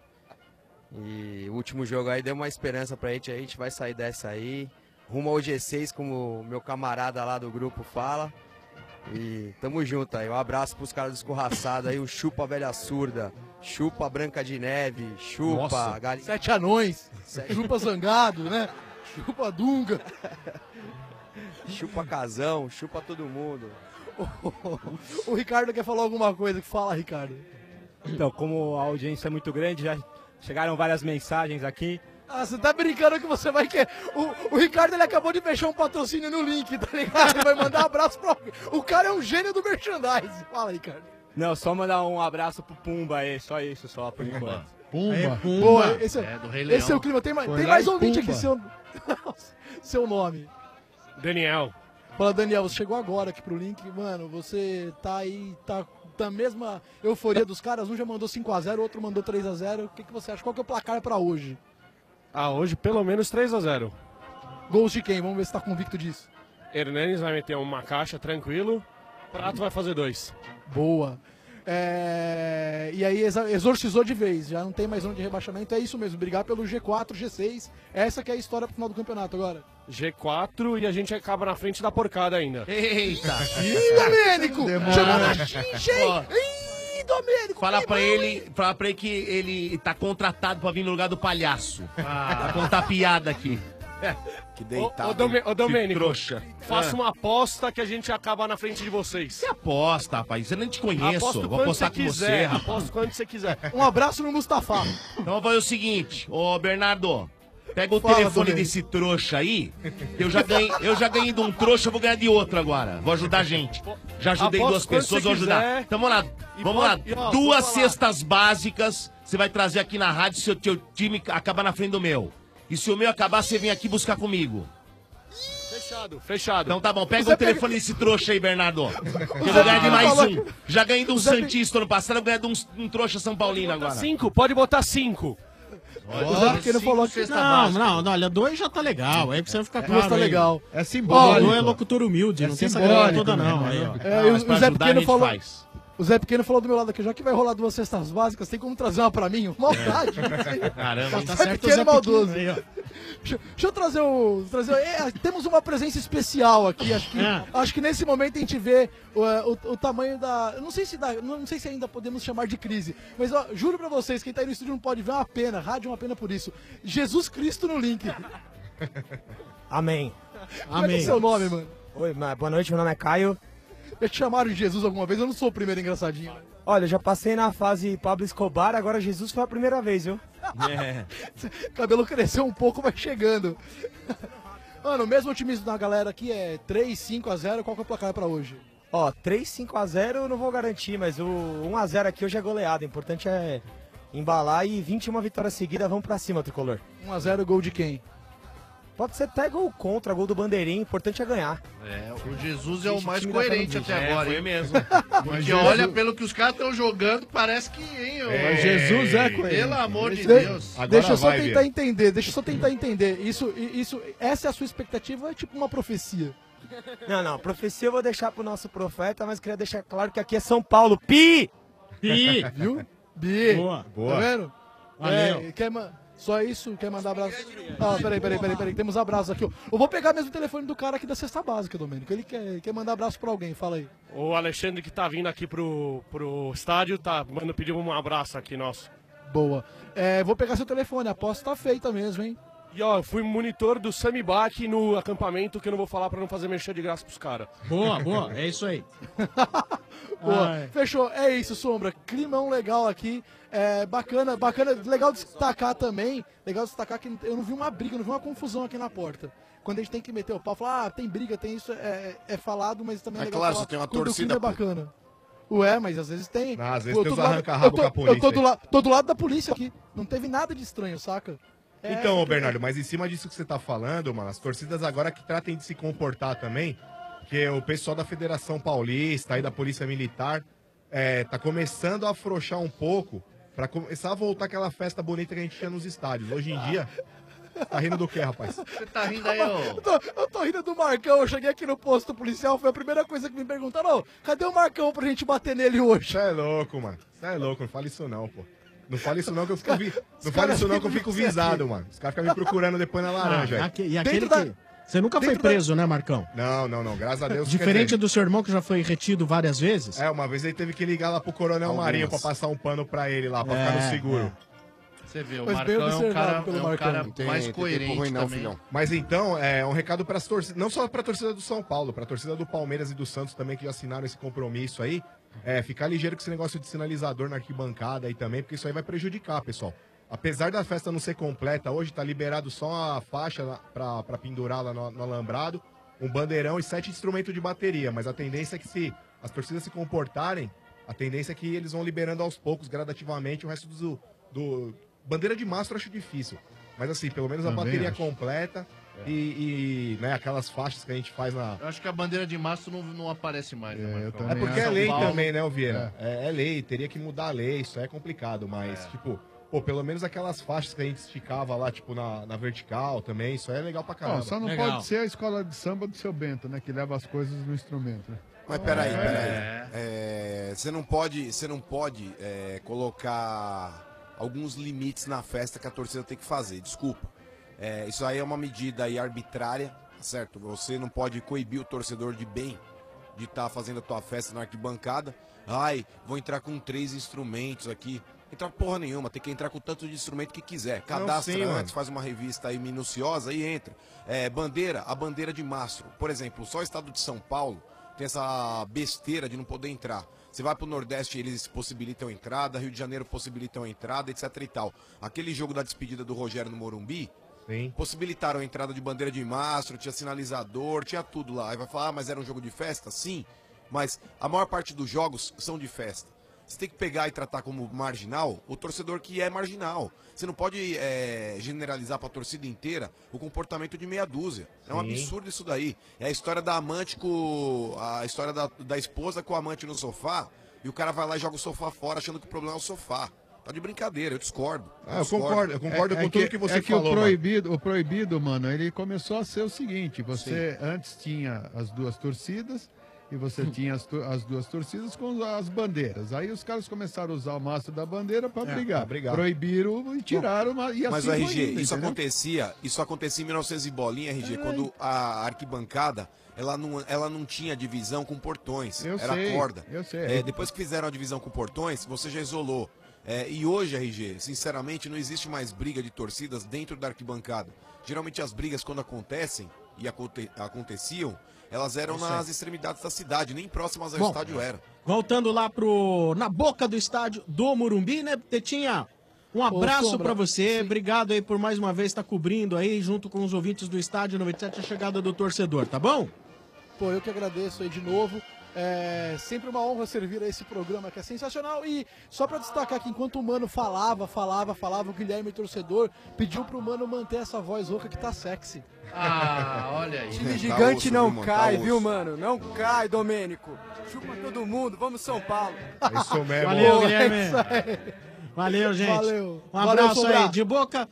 E o último jogo aí deu uma esperança pra gente, aí a gente vai sair dessa aí, rumo ao G6, como o meu camarada lá do grupo fala. E tamo junto aí, um abraço pros caras do Escorraçado aí, o chupa velha surda. chupa Branca de Neve, chupa galinha. 7 anões, chupa Zangado, né? Chupa Dunga. Chupa Casão, chupa todo mundo. O Ricardo quer falar alguma coisa, fala, Ricardo. Então, como a audiência é muito grande, já chegaram várias mensagens aqui. Ah, você tá brincando que você vai querer. O Ricardo, ele acabou de fechar um patrocínio no link, tá ligado? Ele vai mandar um abraço pra alguém. O cara é um gênio do merchandise. Fala, Ricardo. Não, só mandar um abraço pro Pumba aí, só isso, só por enquanto. Pumba. Boa, esse é o clima. Tem mais ouvinte aqui, seu nome. Daniel. Fala, Daniel, você chegou agora aqui pro link, mano, você tá aí, tá da mesma euforia dos caras, um já mandou 5x0, o outro mandou 3x0, o que você acha? Qual que é o placar pra hoje? Hoje pelo menos 3x0. Gols de quem? Vamos ver se tá convicto disso. Hernanes vai meter uma caixa, tranquilo, Prato vai fazer 2. Boa. E aí exorcizou de vez, já não tem mais zona de rebaixamento, é isso mesmo, brigar pelo G4, G6, essa que é a história pro final do campeonato agora. G4 e a gente acaba na frente da porcada ainda. Eita! Ih, Domênico! Chamou na xincha, hein? Ih, Domênico! Fala pra ele que ele tá contratado pra vir no lugar do palhaço. Pra contar piada aqui. Que deitado. Ô Domênico, trouxa. Faça uma aposta que a gente acaba na frente de vocês. Que aposta, rapaz? Eu nem te conheço. Vou apostar com você, rapaz. Aposto quando você quiser. Um abraço no Mustafa. Então vai o seguinte, ô Bernardo, pega o telefone desse trouxa aí. Eu já ganhei de um trouxa, eu vou ganhar de outro agora. Vou ajudar a gente. Já ajudei Aposto 2 pessoas, vou ajudar. Então vamos lá. Vamos lá. 2 cestas básicas. Você vai trazer aqui na rádio se o teu time acabar na frente do meu. E se o meu acabar, você vem aqui buscar comigo. Fechado. Então tá bom, pega o telefone desse trouxa aí, Bernardo. Que eu vou ganhar de mais um. Já ganhei de um Santista ano passado, eu ganhei de um trouxa São Paulino agora. 5, pode botar 5. O Zé Pequeno falou que Não, olha, 2 já tá legal. Aí precisa ficar claro. 2 tá legal. É simbólico. Não é locutor humilde, não tem essa grana toda não. Aí, ó. O Zé Pequeno falou. O Zé Pequeno falou do meu lado aqui, já que vai rolar 2 cestas básicas, tem como trazer uma pra mim? Maldade. Caramba, tá certo, Pequeno maldoso. Aí, deixa eu trazer temos uma presença especial aqui, acho que nesse momento a gente vê o tamanho da... Não sei se ainda podemos chamar de crise, mas ó, juro pra vocês, quem tá aí no estúdio não pode ver, é uma pena, rádio é uma pena por isso. Jesus Cristo no link. Amém. Como é que é o seu nome, mano? Oi, boa noite, meu nome é Caio. Já te chamaram de Jesus alguma vez? Eu não sou o primeiro engraçadinho. Né? Olha, eu já passei na fase Pablo Escobar, agora Jesus foi a primeira vez, viu? Cabelo cresceu um pouco, vai chegando. Mano, o mesmo otimismo da galera aqui é 3-5-0, qual que é o placar pra hoje? Ó, 3-5-0 eu não vou garantir, mas o 1-0 aqui hoje é goleada. O importante é embalar e 21 vitórias seguidas, vamos pra cima, Tricolor. 1-0, gol de quem? Pode ser até gol contra, gol do Bandeirinha, o importante é ganhar. O Jesus é o mais coerente até agora. Foi mesmo. Porque olha, pelo que os caras estão jogando, parece que... Jesus é coerente. Pelo amor de Deus. Deixa eu só tentar entender. Essa é a sua expectativa, é tipo uma profecia. Não, profecia eu vou deixar pro nosso profeta, mas queria deixar claro que aqui é São Paulo. Pi! Viu? Bi. Boa. Tá vendo? Valeu. Só isso? Quer mandar abraço? Peraí. Temos abraço aqui. Eu vou pegar mesmo o telefone do cara aqui da Cesta Básica, Domênico. Ele quer mandar abraço pra alguém, fala aí. O Alexandre que tá vindo aqui pro estádio, tá pedindo um abraço aqui nosso. Boa. Vou pegar seu telefone, a aposta tá feita mesmo, hein? E ó, fui monitor do Sami Bach no acampamento, que eu não vou falar pra não fazer merchan de graça pros caras. Boa, é isso aí. Boa. Fechou, é isso, Sombra. Climão legal aqui. Bacana. Legal destacar também. Legal destacar que eu não vi uma briga, não vi uma confusão aqui na porta. Quando a gente tem que meter o pau, falar, tem briga, tem isso, é falado, mas também é legal claro, falar você tem uma quando torcida, o clima é bacana. Ué, mas às vezes tem. Não, às vezes tem os arranca-rabo com a polícia. Eu tô do lado da polícia aqui. Não teve nada de estranho, saca? Então, Bernardo, mas em cima disso que você tá falando, mano, as torcidas agora que tratem de se comportar também, que o pessoal da Federação Paulista e da Polícia Militar tá começando a afrouxar um pouco pra começar a voltar aquela festa bonita que a gente tinha nos estádios. Hoje em dia, tá rindo do quê, rapaz? Você tá rindo aí, Eu tô rindo do Marcão. Eu cheguei aqui no posto policial, foi a primeira coisa que me perguntaram, cadê o Marcão pra gente bater nele hoje? Você é louco, mano. Você é louco, não fala isso não, pô. Não fala isso não que eu fico, não fala isso não que eu fico visado, mano. Os caras ficam me procurando depois na laranja. Você nunca foi preso, né, Marcão? Não, graças a Deus. Diferente do seu irmão que já foi retido várias vezes? Uma vez ele teve que ligar lá pro Coronel Marinho pra passar um pano pra ele lá, pra ficar no seguro. Você vê, o Mas Marcão bem é um observado pelo cara Marcão. mais coerente também. Mas então, é um recado para as torcidas, não só para a torcida do São Paulo, para a torcida do Palmeiras e do Santos também, que já assinaram esse compromisso aí. Ficar ligeiro com esse negócio de sinalizador na arquibancada aí também, porque isso aí vai prejudicar, pessoal. Apesar da festa não ser completa, hoje tá liberado só a faixa para pendurar lá no alambrado, um bandeirão e 7 instrumentos de bateria. Mas a tendência é que se as torcidas se comportarem, a tendência é que eles vão liberando aos poucos, gradativamente, o resto do bandeira de mastro eu acho difícil. Mas assim, pelo menos a Também bateria acho. completa e né, aquelas faixas que a gente faz na... Eu acho que a bandeira de mastro não aparece mais. Né, Marcão? É porque é São lei Paulo- também, né, Vieira? É lei, teria que mudar a lei, isso é complicado, mas, tipo, pelo menos aquelas faixas que a gente esticava lá, tipo, na vertical também, isso é legal pra caramba. Ó, só não pode ser a escola de samba do seu Bento, né? Que leva as coisas no instrumento. Né? Mas peraí. Você não pode colocar alguns limites na festa que a torcida tem que fazer, desculpa. Isso aí é uma medida aí arbitrária, certo? Você não pode coibir o torcedor de bem de estar fazendo a tua festa na arquibancada. Ai, vou entrar com 3 instrumentos aqui. Entrar porra nenhuma, tem que entrar com tanto de instrumento que quiser. Cadastra sim, antes, mano. faz uma revista aí minuciosa e entra. A bandeira de mastro. Por exemplo, só o estado de São Paulo tem essa besteira de não poder entrar. Você vai pro Nordeste, eles possibilitam a entrada, Rio de Janeiro possibilitam a entrada, etc e tal. Aquele jogo da despedida do Rogério no Morumbi, possibilitaram a entrada de bandeira de mastro, tinha sinalizador, tinha tudo lá. Aí vai falar, mas era um jogo de festa? Sim, mas a maior parte dos jogos são de festa. Você tem que pegar e tratar como marginal o torcedor que é marginal. Você não pode generalizar para a torcida inteira o comportamento de meia dúzia. É um Sim. absurdo isso daí. É a história da amante a história da esposa com o amante no sofá e o cara vai lá e joga o sofá fora achando que o problema é o sofá. Tá de brincadeira, eu discordo. Eu concordo com tudo que você que falou, o proibido, mano, ele começou a ser o seguinte: você antes tinha as duas torcidas e você tinha as duas torcidas com as bandeiras. Aí os caras começaram a usar o mastro da bandeira para brigar. Proibiram e tiraram. E assim Mas o RG, foi indo, isso entendeu? acontecia em 1900 e bolinha, RG, quando a arquibancada ela não tinha divisão com portões, era sei, corda. eu sei. Depois que fizeram a divisão com portões, você já isolou. E hoje, RG, sinceramente, não existe mais briga de torcidas dentro da arquibancada. Geralmente as brigas, quando acontecem e aconteciam, elas eram nas extremidades da cidade, nem próximas ao estádio era. Voltando lá na boca do estádio do Morumbi, né, Tetinha? Um abraço Sombra, pra você, obrigado aí por mais uma vez estar cobrindo aí, junto com os ouvintes do Estádio 97, a chegada do torcedor, tá bom? Pô, eu que agradeço aí de novo. É sempre uma honra servir a esse programa que é sensacional. E só pra destacar que enquanto o Mano falava, o Guilherme torcedor pediu pro Mano manter essa voz rouca que tá sexy. Ah, olha aí. Time gigante não cai, viu, mano? Não cai, Domênico. Chupa todo mundo, vamos São Paulo. É isso mesmo. Valeu, Pô, Guilherme. é isso aí. Valeu, gente. Valeu. Um abraço Valeu, aí, de boca.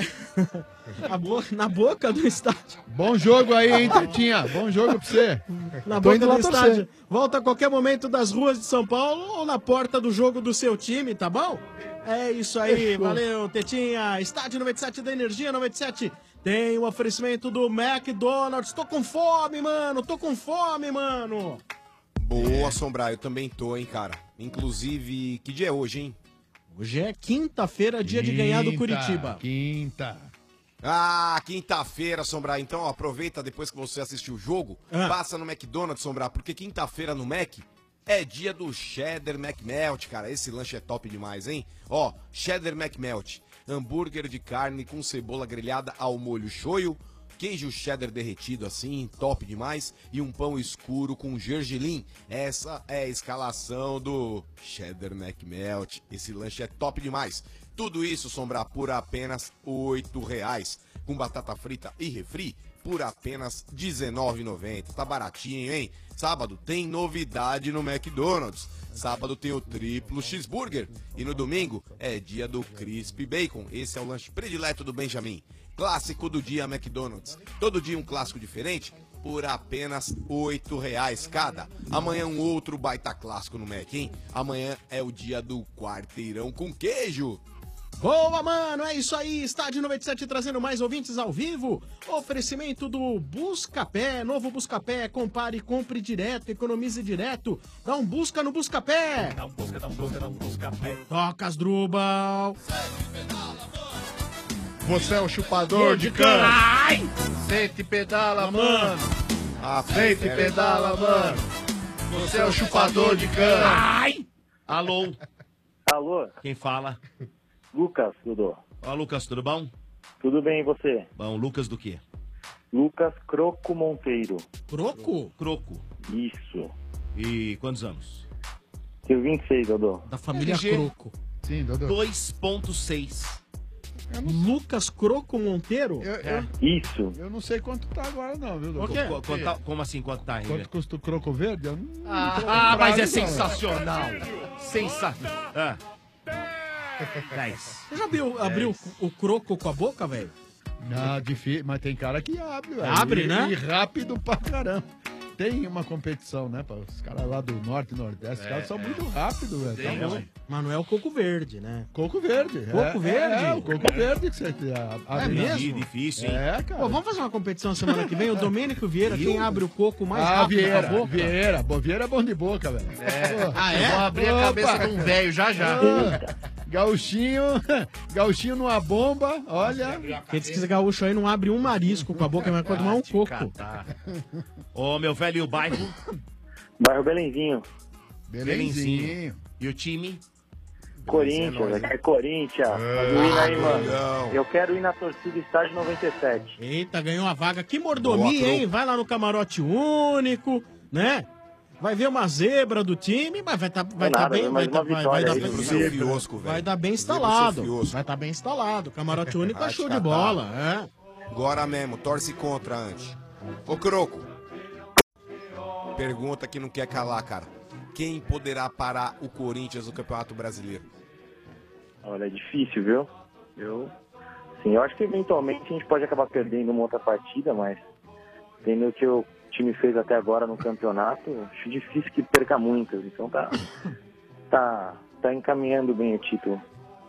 Na boca do estádio. Bom jogo aí, hein, Tetinha? Bom jogo pra você. Na Tô boca indo do lá estádio. torcer. Volta a qualquer momento das ruas de São Paulo ou na porta do jogo do seu time, tá bom? É isso aí, Fechou. valeu, Tetinha. Estádio 97 da Energia 97 tem o oferecimento do McDonald's. Tô com fome, mano. Boa, Sombra, eu também tô, hein, cara. Inclusive, que dia é hoje, hein? Hoje é quinta-feira, dia de ganhar do Curitiba. Quinta. Ah, quinta-feira, Sombra. Então, ó, aproveita depois que você assistiu o jogo, passa no McDonald's, Sombra, porque quinta-feira no Mac é dia do Cheddar McMelt, cara. Esse lanche é top demais, hein? Ó, Cheddar McMelt, hambúrguer de carne com cebola grelhada ao molho shoyu, queijo cheddar derretido assim, top demais, e um pão escuro com gergelim. Essa é a escalação do Cheddar McMelt. Esse lanche é top demais. Tudo isso, Sombra, por apenas R$8. Com batata frita e refri, por apenas R$19,90. Tá baratinho, hein? Sábado tem novidade no McDonald's. Sábado tem o triplo cheeseburger. E no domingo é dia do Crispy Bacon. Esse é o lanche predileto do Benjamin. Clássico do dia McDonald's. Todo dia um clássico diferente por apenas R$8 cada. Amanhã um outro baita clássico no Mac, hein? Amanhã é o dia do quarteirão com queijo. Boa, mano, é isso aí. Estádio 97 trazendo mais ouvintes ao vivo. Oferecimento do Buscapé, novo Buscapé. Compare e compre direto, economize direto. Dá um busca no Buscapé. Dá um Buscapé. Toca as Drubal. Você é o chupador de cana. Ai! Sente e pedala, mano. Sente e pedala, mano. Você é o chupador de cana. Ai! Alô? Alô? Quem fala? Lucas, Dudu. Ó, Lucas, tudo bom? Tudo bem, e você? Bom, Lucas do quê? Lucas Croco Monteiro. Croco? Croco. Isso. E quantos anos? Tenho 26, Dudu. Da família LG. Croco. Sim, Dodô. 2.6. Lucas Croco Monteiro? Isso. Eu não sei quanto tá agora, não, viu, Dodô? Como assim, quanto tá, RG? Quanto custa o croco verde? Eu não mas é não. sensacional. Sensacional. 10. Você já abriu o croco com a boca, velho? Não, difícil, mas tem cara que abre, velho. Abre, né? E rápido pra caramba. Tem uma competição, né? Os caras lá do Norte e Nordeste, os caras são muito rápidos, velho. Tá bom. Mas não é o coco verde, né? Coco verde. Coco verde? É, o coco verde que você abre. É mesmo? Difícil, hein? É, cara. Pô, vamos fazer uma competição semana que vem? O Domênico Vieira, quem abre o coco mais Ah, rápido Vieira, com a boca? Vieira. Vieira é bom de boca, velho. Ah, é? Eu vou abrir a cabeça de um velho já. Gauchinho numa bomba, olha. Quem diz que esse gaúcho aí não abre um marisco com a boca, mas pode tomar um coco. Ô, meu velho, e o bairro? Bairro Belenzinho. Belenzinho. E o time? Corinthians, aqui é Corinthians. Ajuda aí, mano. Eu quero ir na torcida Estádio 97. Eita, ganhou a vaga. Que mordomia, hein? Vai lá no camarote único, né? Vai ver uma zebra do time, mas vai dar bem instalado. Vai estar bem instalado. Camarote único é show de bola, é. Agora mesmo, torce contra antes. Ô, Croco. Pergunta que não quer calar, cara. Quem poderá parar o Corinthians no Campeonato Brasileiro? Olha, é difícil, viu? Eu acho que eventualmente a gente pode acabar perdendo uma outra partida, mas tendo o que o time fez até agora no campeonato, acho difícil que perca muitas. Então tá encaminhando bem o título.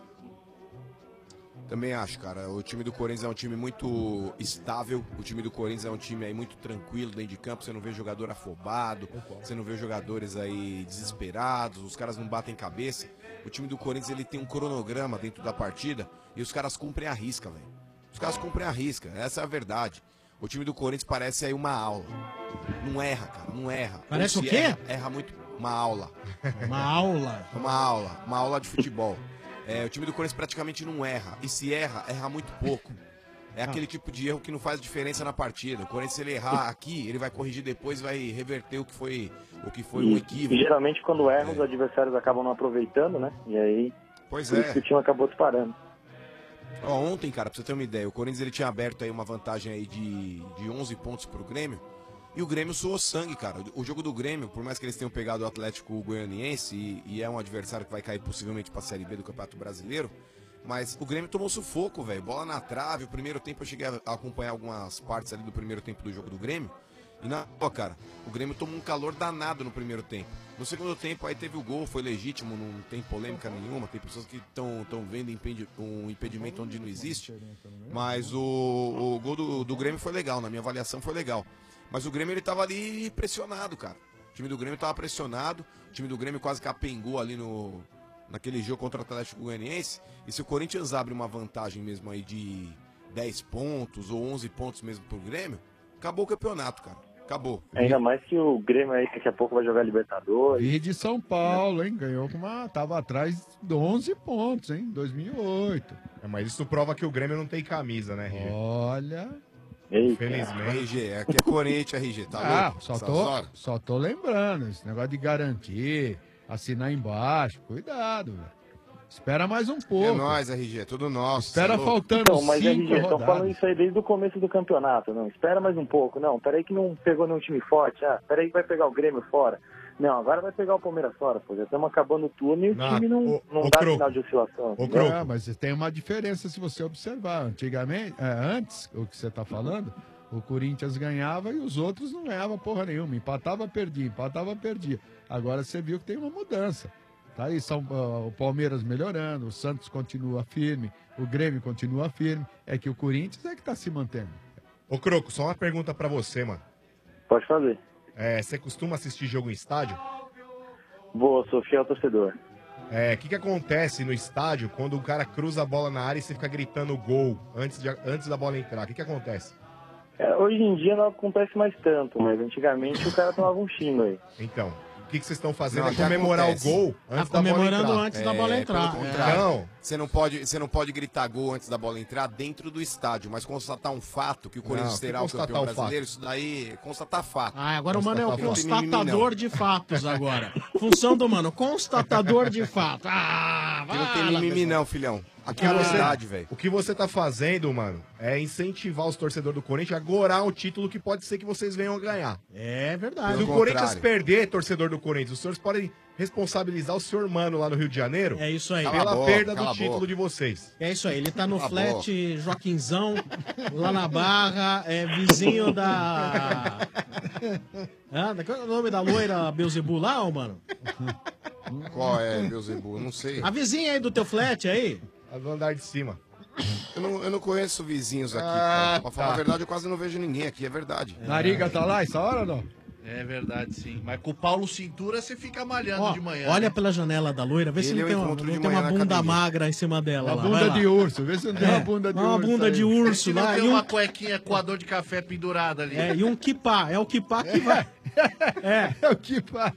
Também acho, cara. O time do Corinthians é um time muito estável. O time do Corinthians é um time aí muito tranquilo dentro de campo. Você não vê jogador afobado. Você não vê jogadores aí desesperados. Os caras não batem cabeça. O time do Corinthians, ele tem um cronograma dentro da partida e os caras cumprem a risca, velho. Os caras cumprem a risca. Essa é a verdade. O time do Corinthians parece aí uma aula. Não erra, cara. Não erra. Parece o quê? Erra muito. Uma aula. Uma aula? Uma aula de futebol. O time do Corinthians praticamente não erra. E se erra, erra muito pouco. É aquele tipo de erro que não faz diferença na partida. O Corinthians, se ele errar aqui, ele vai corrigir depois e vai reverter o que foi um equívoco. E geralmente quando erra, os adversários acabam não aproveitando, né? E aí, por isso que o time acabou disparando. Ontem, cara, pra você ter uma ideia, o Corinthians ele tinha aberto aí uma vantagem aí de 11 pontos pro Grêmio. E o Grêmio suou sangue, cara. O jogo do Grêmio, por mais que eles tenham pegado o Atlético Goianiense e é um adversário que vai cair possivelmente pra Série B do Campeonato Brasileiro, mas o Grêmio tomou sufoco, velho. Bola na trave. O primeiro tempo eu cheguei a acompanhar algumas partes ali do primeiro tempo do jogo do Grêmio. E cara, o Grêmio tomou um calor danado no primeiro tempo. No segundo tempo aí teve o gol, foi legítimo, não tem polêmica nenhuma. Tem pessoas que estão vendo um impedimento onde não existe. Mas o gol do Grêmio foi legal, na minha avaliação foi legal. Mas o Grêmio ele tava ali pressionado, cara. O time do Grêmio tava pressionado. O time do Grêmio quase capengou ali naquele jogo contra o Atlético Goianiense. E se o Corinthians abre uma vantagem mesmo aí de 10 pontos ou 11 pontos mesmo pro Grêmio, acabou o campeonato, cara. Acabou. Ainda mais que o Grêmio aí daqui a pouco vai jogar Libertadores. E de São Paulo, hein? Ganhou tava atrás de 11 pontos, hein? 2008. Mas isso prova que o Grêmio não tem camisa, né, RG? Olha... Infelizmente. RG, aqui é Corinthians, RG, tá louco? Só tô lembrando, esse negócio de garantir, assinar embaixo, cuidado, velho. Espera mais um pouco. É nóis, RG, é tudo nosso. Espera faltando então, mas 5 RG, estão rodadas. falando isso aí desde o começo do campeonato, não? Espera mais um pouco, não. Peraí que não pegou nenhum time forte, peraí que vai pegar o Grêmio fora. Não, agora vai pegar o Palmeiras fora, pô. Já estamos acabando o turno e o time não dá sinal de oscilação. Mas tem uma diferença se você observar. Antigamente, antes, o que você tá falando, o Corinthians ganhava e os outros não ganhavam porra nenhuma. Empatava, perdia. Agora você viu que tem uma mudança. Tá aí o Palmeiras melhorando, o Santos continua firme, o Grêmio continua firme, é que o Corinthians é que tá se mantendo. Ô, Croco, só uma pergunta pra você, mano. Pode fazer. Você costuma assistir jogo em estádio? Boa, sou fiel torcedor. O que acontece no estádio quando o cara cruza a bola na área e você fica gritando gol antes da bola entrar? O que acontece? Hoje em dia não acontece mais tanto, mas antigamente o cara tomava um xingo aí. Então, o que vocês estão fazendo Não, é já comemorar acontece. o gol antes da bola entrar. comemorando antes da bola entrar. Pelo contrário, Não. você não pode gritar gol antes da bola entrar dentro do estádio, mas constatar um fato que o Corinthians Não, que terá o constatar campeão o fato? brasileiro, isso daí é constatar fato. Ah, agora o mano é o Não tem mimimi, constatador não. de fatos agora. Função do mano, constatador de fatos. Ah, Que não tem mimimi não, filhão. Aqui é a Você- verdade, velho. O que você tá fazendo, mano, é incentivar os torcedores do Corinthians a gorar um título que pode ser que vocês venham a ganhar. É verdade. Se o Corinthians perder, torcedor do Corinthians, os senhores podem responsabilizar o senhor Mano lá no Rio de Janeiro. É isso aí. Pela perda do título de vocês. É isso aí, ele tá no Cala a flat Joaquinzão, lá na Barra, vizinho da... Qual é o nome da loira Beuzebu lá, ô, mano? Qual é, Beuzebu? Não sei. A vizinha aí do teu flat aí? A do andar de cima. Eu não conheço vizinhos aqui, Ah, cara. Pra falar tá. a verdade, eu quase não vejo ninguém aqui, é verdade. Nariga tá lá essa hora ou não? É verdade, sim. Mas com o Paulo Cintura você fica malhando Ó, de manhã. olha né? pela janela da loira, vê se Ele não eu tem uma, encontro de não tem manhã uma na bunda academia. magra em cima dela. Uma lá. bunda Vai lá. de urso, vê se não tem uma bunda de uma urso bunda aí. de urso Se não lá. tem E uma um, cuequinha coador de café pendurada ali. e um kipá, é o kipá que vai. É o kipá.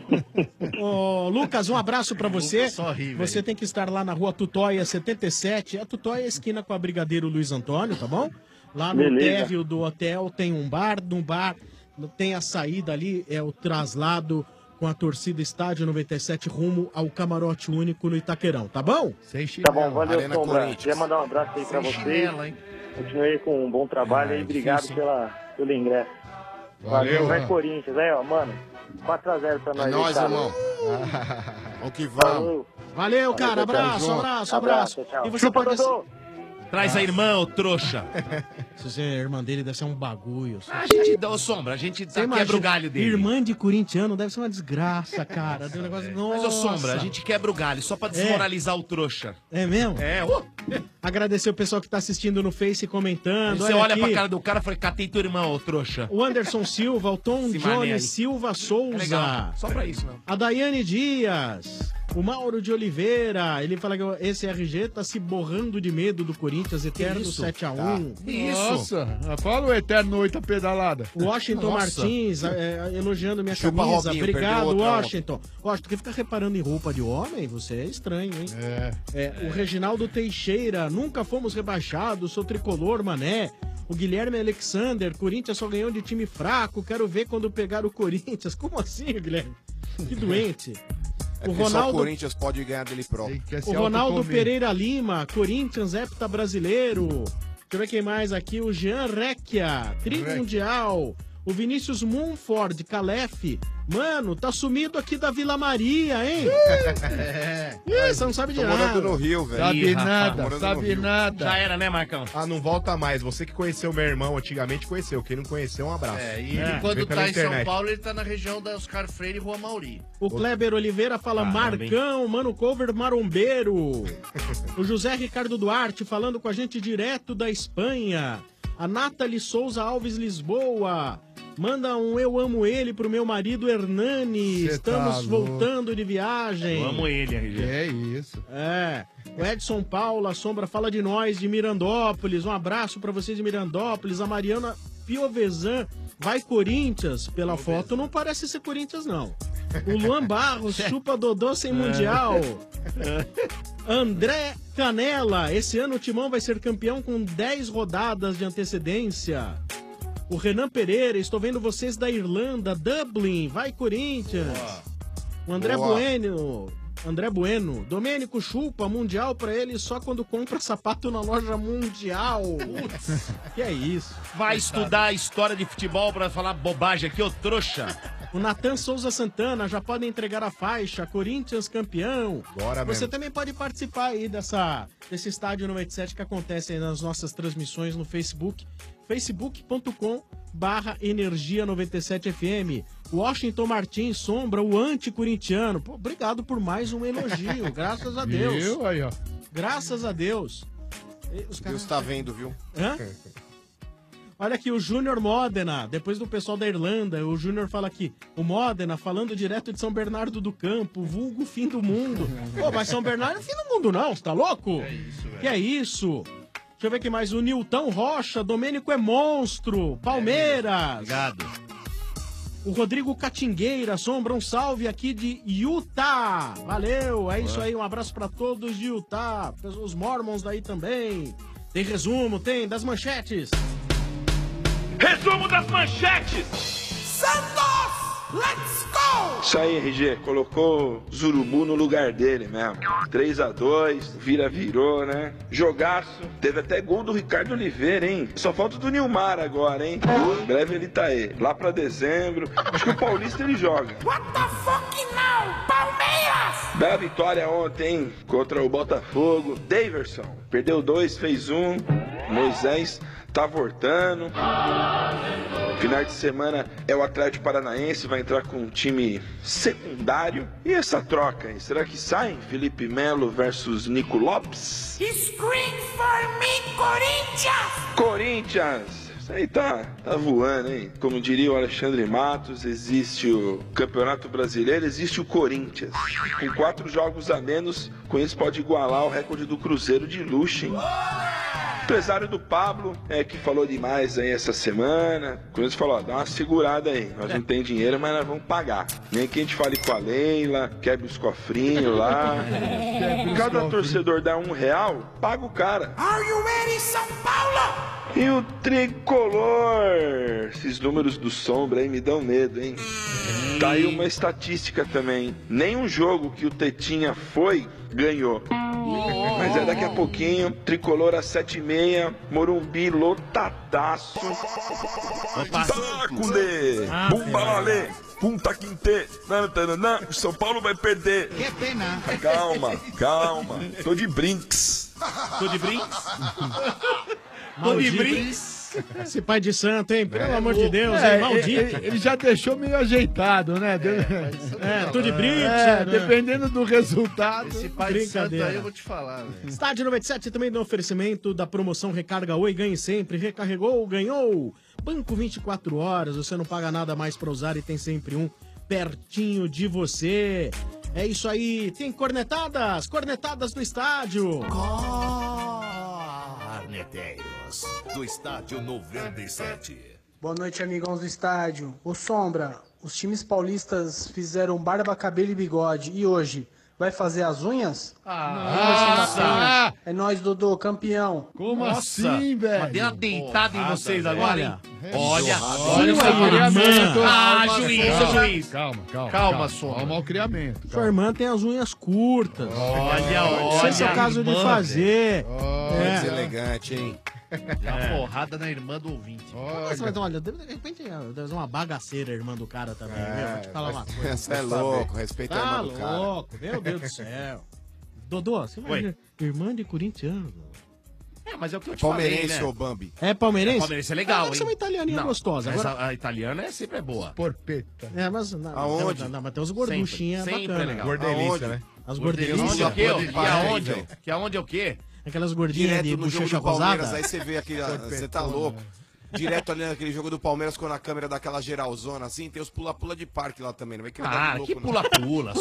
Ô, Lucas, um abraço pra você. Lucas só ri, Você velho. tem que estar lá na rua Tutóia 77. A Tutóia é a esquina com a Brigadeiro Luiz Antônio, tá bom? Lá no Beleza. térreo do hotel tem um bar, no bar tem a saída ali, é o traslado com a torcida Estádio 97 rumo ao camarote único no Itaquerão, tá bom? Sem Tá bom, valeu, Sombra. Queria mandar um abraço aí pra vocês. Continuei com um bom trabalho aí. Obrigado difícil. pelo ingresso. Valeu, Vai mano. Corinthians, aí, ó, mano. 4x0 pra nós. É nóis, cara. irmão. Vamos que vamos. Falou. Valeu, cara. Abraço, tchau. abraço, abraço. Tchau. E você Chupa, pode... Dodô. Traz a irmã, ô trouxa. Se você é irmã dele, deve ser um bagulho. A gente dá, ô Sombra, a gente Você tá, imagina, quebra o galho dele. Irmã de corintiano deve ser uma desgraça, cara. Tem um negócio... Mas, ô Sombra, a Nossa. gente quebra o galho só pra desmoralizar o trouxa. É mesmo? É, ô. Agradecer o pessoal que tá assistindo no Face e comentando. Você olha aqui. pra cara do cara e fala, catei teu irmão, ô trouxa. O Anderson Silva, o Tom Esse mané aí. Johnny Silva Souza. É legal, só pra isso, não. A Daiane Dias. O Mauro de Oliveira. Ele fala que esse RG tá se borrando de medo do Corinthians, eterno isso? 7x1. Nossa, fala o eterno 8 pedalada. O Washington Nossa. Martins elogiando minha Chupa, camisa. Robinho, Obrigado, perdeu outra Washington. Washington, quem fica reparando em roupa de homem, você é estranho, hein? O Reginaldo Teixeira, nunca fomos rebaixados, sou tricolor, mané. O Guilherme Alexander, Corinthians só ganhou de time fraco, quero ver quando pegar o Corinthians. Como assim, Guilherme? Que doente. É O que só o Ronaldo, Corinthians pode ganhar dele próprio. o Ronaldo Pereira Lima, Corinthians, hepta brasileiro. Deixa eu ver quem mais aqui. O Jean Recchia, Tri Mundial. O Vinícius Munford, Calef. Mano, tá sumido aqui da Vila Maria, hein? Ih, você não sabe de Tô nada. morando no Rio, velho. Sabe Ih, rapaz, nada, morando sabe no Rio. nada. Já era, né, Marcão? Ah, não volta mais. Você que conheceu meu irmão antigamente conheceu. Quem não conheceu, um abraço. E ele, quando Vê pela tá em São internet. Paulo, ele tá na região da Oscar Freire e Rua Mauri. O Kleber Oliveira fala Caramba, hein? Marcão, Mano Cover Marombeiro. O José Ricardo Duarte falando com a gente direto da Espanha. A Nathalie Souza Alves Lisboa. Manda um eu amo ele pro meu marido Hernani. Cê Estamos tá louco. voltando de viagem. Eu amo ele, RG. É isso. É. O Edson Paula Sombra fala de nós, de Mirandópolis. Um abraço pra vocês de Mirandópolis. A Mariana Piovesan vai Corinthians. Pela foto não parece ser Corinthians, não. O Luan Barros chupa Dodô sem Mundial. André Canela. Esse ano o Timão vai ser campeão com 10 rodadas de antecedência. O Renan Pereira, estou vendo vocês da Irlanda, Dublin, vai Corinthians. O André Boa. Bueno, Domênico chupa Mundial pra ele só quando compra sapato na loja Mundial. Que é isso? Vai estudar a história de futebol pra falar bobagem aqui, ô trouxa. O Natan Souza Santana já pode entregar a faixa, Corinthians campeão. Bora Você mesmo. também pode participar aí desse estádio 97 que acontece aí nas nossas transmissões no Facebook, facebook.com youtube.com/energia97fm. Washington Martins, Sombra, o anticorintiano. Pô, obrigado por mais um elogio, graças a Deus. Viu? Aí, ó. Graças a Deus. Deus tá vendo, viu? Hã? Olha aqui, o Júnior Modena, depois do pessoal da Irlanda, o Júnior fala aqui, o Modena falando direto de São Bernardo do Campo, vulgo fim do mundo. Pô, mas São Bernardo não é fim do mundo não, você tá louco? É isso, velho. Que é isso? Deixa eu ver aqui mais, o Nilton Rocha, Domênico é monstro, Palmeiras. Obrigado. O Rodrigo Catingueira, Sombra, um salve aqui de Utah. Valeu, é isso aí, um abraço pra todos de Utah. Os Mormons daí também. Tem resumo, tem, das manchetes. Resumo das manchetes. Santos! Let's go! Isso aí, RG, colocou Zurubu no lugar dele mesmo. 3-2, virou, né? Jogaço. Teve até gol do Ricardo Oliveira, hein? Só falta do Nilmar agora, hein? Em breve ele tá aí. Lá pra dezembro. Acho que o Paulista ele joga. What the fuck now? Palmeiras! Bela vitória ontem, hein? Contra o Botafogo. Daverson. Perdeu 2, fez 1. Moisés tá voltando. Final de semana é o Atlético Paranaense, vai entrar com um time secundário. E essa troca aí, será que sai? Felipe Melo versus Nico Lopes? Scream for me, Corinthians! Corinthians! Isso aí tá voando, hein? Como diria o Alexandre Matos, existe o Campeonato Brasileiro, existe o Corinthians. Com 4 jogos a menos, com isso pode igualar o recorde do Cruzeiro de luxo, hein? Empresário do Pablo, que falou demais aí essa semana. O Corinthians falou, ó, dá uma segurada aí. Nós não tem dinheiro, mas nós vamos pagar. Nem que a gente fale com a Leila, quebre os cofrinhos lá. Cada torcedor dá R$1, paga o cara. Are you ready, São Paulo? E o tricolor? Esses números do Sombra aí me dão medo, hein? Tá aí uma estatística também. Nenhum jogo que o Tetinha foi, ganhou. Mas é daqui a pouquinho, tricolor às 7h30, Morumbi lotadaço. Tacunde, Bumbalale, Punta Quinte, nananana, o São Paulo vai perder. Que pena. Calma, tô de brinks. Tô de brinks? Tô de brinks. Esse pai de santo, hein? Pelo amor de Deus, hein? Maldito. Ele já deixou meio ajeitado, né? Tô de brinks. Dependendo do resultado. Esse pai de santo aí eu vou te falar, velho. Estádio 97 também no oferecimento da promoção Recarga Oi, ganhe sempre. Recarregou, ganhou. Banco 24 horas, você não paga nada mais pra usar e tem sempre um pertinho de você. É isso aí. Tem cornetadas do estádio. Corneteiros do Estádio 97. Boa noite, amigãos do estádio. Ô Sombra, os times paulistas fizeram barba, cabelo e bigode. E hoje, vai fazer as unhas? Nossa! É nóis, Dodô, campeão. Como Nossa, assim, velho? mas deu uma deitada em vocês agora, hein? Olha Olha o criamento. juiz. Calma, Sombra. Calma o criamento. Sua irmã tem as unhas curtas. Olha. Esse é o caso de fazer. Elegante, hein? Dá uma porrada na irmã do ouvinte. Mas olha, de repente deve ser uma bagaceira a irmã do cara também, viu? Vou te falar uma coisa. Você é louco, respeita a irmã do cara. Tá louco, meu Deus do céu. Dodô, você vai irmã de corintiano. Mas é o que eu te Palmeirense, falei, né? ô Bambi. É palmeirense? Palmeirense é legal, Deve hein? ser uma italianinha Não, gostosa. mas Agora... a italiana sempre é boa. Porpeta. Mas tem uns gorduchinhas Sempre bacanas. é legal. Gordelícia, né? As Gordelícia. gordelícias. Aonde é o quê? Aquelas gordinhas de Direto no jogo bochecha do Palmeiras, rosada. aí você vê aquele... Você tá louco. Direto ali naquele jogo do Palmeiras, quando a câmera dá aquela geralzona assim, tem os pula-pula de parque lá também. Não vai querer dar de louco, Que não. pula-pula.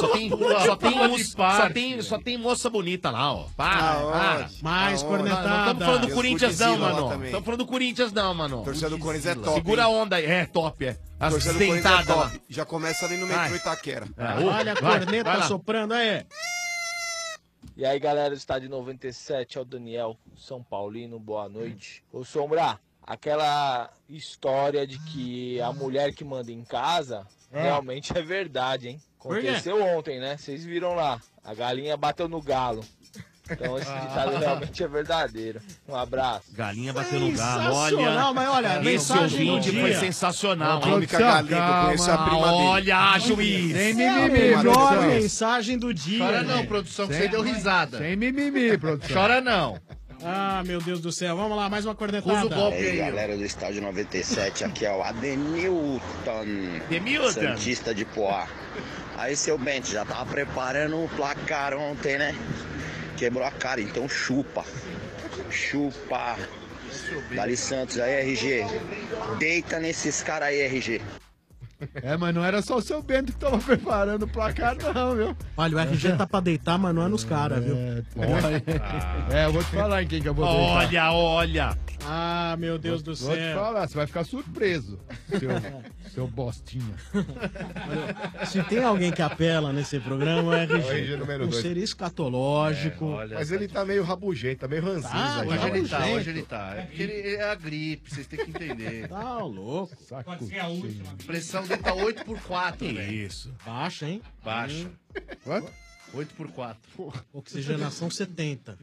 Só tem moça bonita lá, ó. Para. Mais cornetada. Não estamos falando do Tem os Corinthians, não, Godzilla lá mano. também. Estamos falando do Corinthians, não, mano. Torcida do Corinthians é top. Segura a hein? onda aí. É, top, é. As Torcida do Corinthians é dentadas lá. top. Já começa ali no metrô Itaquera. Olha a corneta soprando aí. E aí, galera do Estádio 97, é o Daniel, São Paulino, boa noite. Ô, Sombra, aquela história de que a mulher que manda em casa, realmente é verdade, hein? Aconteceu ontem, né? Vocês viram lá, a galinha bateu no galo. Então esse ditado realmente é verdadeiro. Um abraço. Galinha bateu no galo, Sensacional, mas olha, esse mensagem do ouvinte dia. foi sensacional. A única galinha que eu conheço é a prima dele. Olha, juiz. Sem É a mimimi, melhor produção. mensagem do dia. Chora não, né? produção, que você deu risada. Sem mimimi, produção. Chora não. Ah, meu Deus do céu. Vamos lá, mais uma cornetada. E aí, galera do Estádio 97, aqui é o Adenilton. Santista de Poá. Aí, seu Bento, já tava preparando o placar ontem, né? Quebrou a cara, então chupa. Chupa. Dali Santos, aí, RG. Deita nesses caras aí, RG. É, mas não era só o seu Bento que tava preparando o placar, não, viu? Olha, o RG tá pra deitar, mas não é nos caras, viu? Eu vou te falar em quem que eu vou deitar. Olha. Ah, meu Deus do Vou te céu. falar, você vai ficar surpreso, seu bostinha. Se tem alguém que apela nesse programa, é É o RG RG. número Um dois. ser escatológico. Mas ele tá meio rabugento, tá meio ranzinza. Hoje ele tá. É porque ele é a gripe, vocês têm que entender. Tá louco. Pode ser a última. A pressão dele tá 8x4, velho. Isso. Baixa, hein? Baixa. Quanto? 8x4. Oxigenação 70.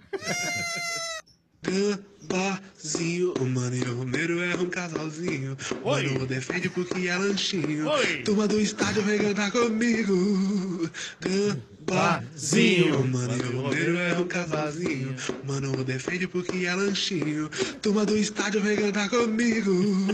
Gambazinho, o Mano e o Romero é um casalzinho. O Mano defende porque é lanchinho. Turma do estádio vem cantar comigo. Gambazinho, o Mano e o Romero é um casalzinho. O Mano defende porque é lanchinho. Turma do estádio vem cantar comigo.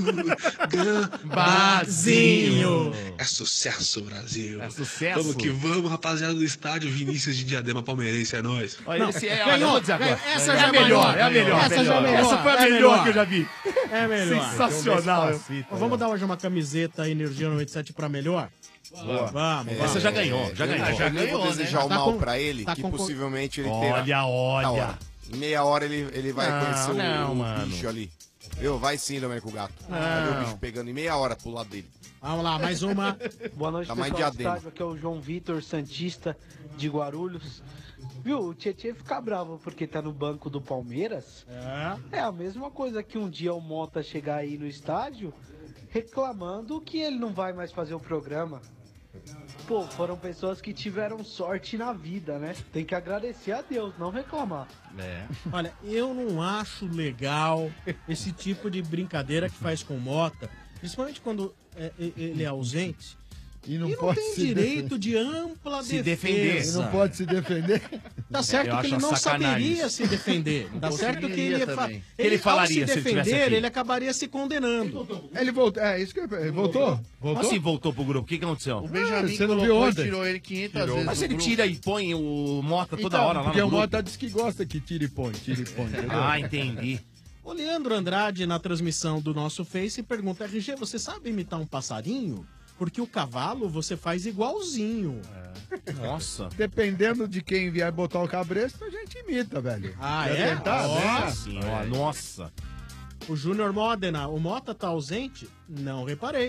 Gambazinho. É sucesso, Brasil. É sucesso. Vamos que vamos, rapaziada do estádio. Vinícius de Diadema Palmeirense, é nóis. Olha, esse é, Ganhou, vou dizer agora. ganhou. Essa já é melhor, é a melhor. Essa já é melhor. Essa foi a É melhor que eu já vi. É melhor. Sensacional. Vamos dar hoje uma camiseta Energia 97 pra melhor? Boa. Vamos. Essa já ganhou, já ganhou. Eu vou desejar o Tá mal com- pra ele, tá que com- possivelmente ele Olha, terá. olha. Na hora. Em meia hora ele vai Não, conhecer não, o mano. bicho ali. Viu? Vai sim, Domênico Gato. Vai ver o bicho pegando em meia hora pro lado dele. Vamos lá, mais uma. Boa noite, Tá mais pessoal do diadema. estádio. Aqui é o João Vitor, Santista de Guarulhos. Viu, o Tietchan fica bravo porque tá no banco do Palmeiras. É a mesma coisa que um dia o Mota chegar aí no estádio reclamando que ele não vai mais fazer o programa. Pô, foram pessoas que tiveram sorte na vida, né? Tem que agradecer a Deus, não reclamar. Olha, eu não acho legal esse tipo de brincadeira que faz com o Mota, principalmente quando ele é ausente. E não, pode tem direito de ampla se defesa. defender. E não pode se defender. Tá certo Eu que ele acho não sacanagem saberia isso. se defender. Tá Não certo que ele ia conseguiria também. ele Ele falaria ao se se ele tivesse defender, aqui. ele acabaria se condenando. Ele voltou. É isso que ele voltou? Como assim voltou pro grupo? O que aconteceu? O Benjamin você não viu colocou e ontem? tirou ele 500 vezes Mas do ele grupo. tira e põe o Mota toda hora lá no Porque o grupo. Mota diz que gosta que tira e põe, entendeu? Ah, entendi. O Leandro Andrade, na transmissão do nosso Face, pergunta: RG, você sabe imitar um passarinho? Porque o cavalo você faz igualzinho. Nossa. Dependendo de quem vier botar o cabresto, a gente imita, velho. Ah, Quer é? tentar, né? Nossa senhora, nossa. O Júnior Modena, o Mota tá ausente? Não reparei.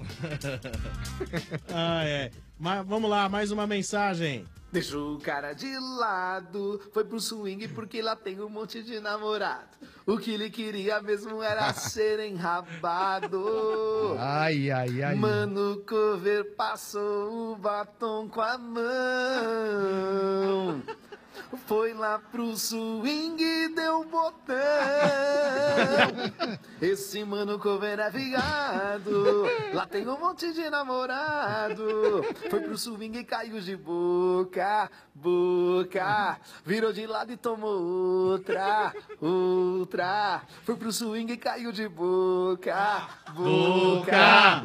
Ah, é. Mas vamos lá, mais uma mensagem. Deixou o cara de lado, foi pro swing porque lá tem um monte de namorado. O que ele queria mesmo era ser enrabado. Ai, ai, ai. Mano Cover passou o batom com a mão. Foi lá pro swing e deu botão. Esse Mano Cover é viado. Lá tem um monte de namorado. Foi pro swing e caiu de boca, boca. Virou de lado e tomou outra, outra. Foi pro swing e caiu de boca, boca,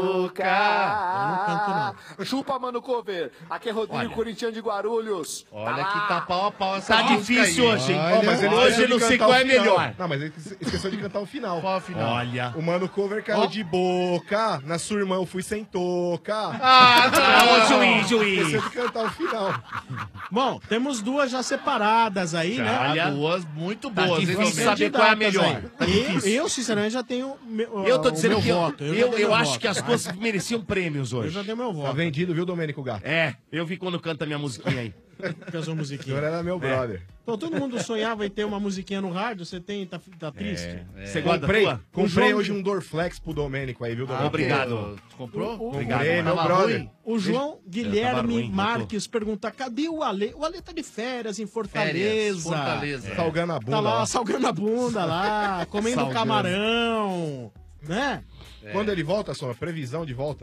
boca. Chupa, Mano Cover. Aqui é Rodrigo, Olha. Corintiano de Guarulhos. Olha que tá pau a pau essa Tá música difícil aí. hoje, hein? Ó, mas ele Hoje esqueceu eu não de sei cantar qual o é final. melhor. Não, mas ele esqueceu de cantar o final. Qual a final? Olha. O Mano Cover caiu de boca. Na sua irmã eu fui sem toca. Ah, não, juiz, juiz. Esqueceu de cantar o final. Bom, temos duas já separadas aí, né? Já, duas muito Tá boas. difícil hein, saber qual é a melhor. Aí. Tá difícil. Eu, sinceramente, já tenho Eu tô o dizendo meu que voto. já eu dei meu acho voto. que as duas mereciam prêmios hoje. Eu já dei meu Tá voto. vendido, viu, Domênico Gato? É, eu vi quando canta minha musiquinha aí. Fez uma musiquinha. Agora era meu brother. Então, todo mundo sonhava em ter uma musiquinha no rádio, você tem, tá triste? Você gosta da Comprei, tua? comprei João- hoje um Dorflex pro Domênico aí, viu, Domênico? Obrigado. Comprou? Comprei, meu Tava brother. ruim? O João tava Guilherme ruim, Marques pergunta: cadê o Ale? O Ale tá de férias em Fortaleza. Fortaleza. Salgando a bunda. Tá lá, lá. salgando a bunda lá, comendo Salgando. camarão, né? Quando ele volta, só, previsão de volta?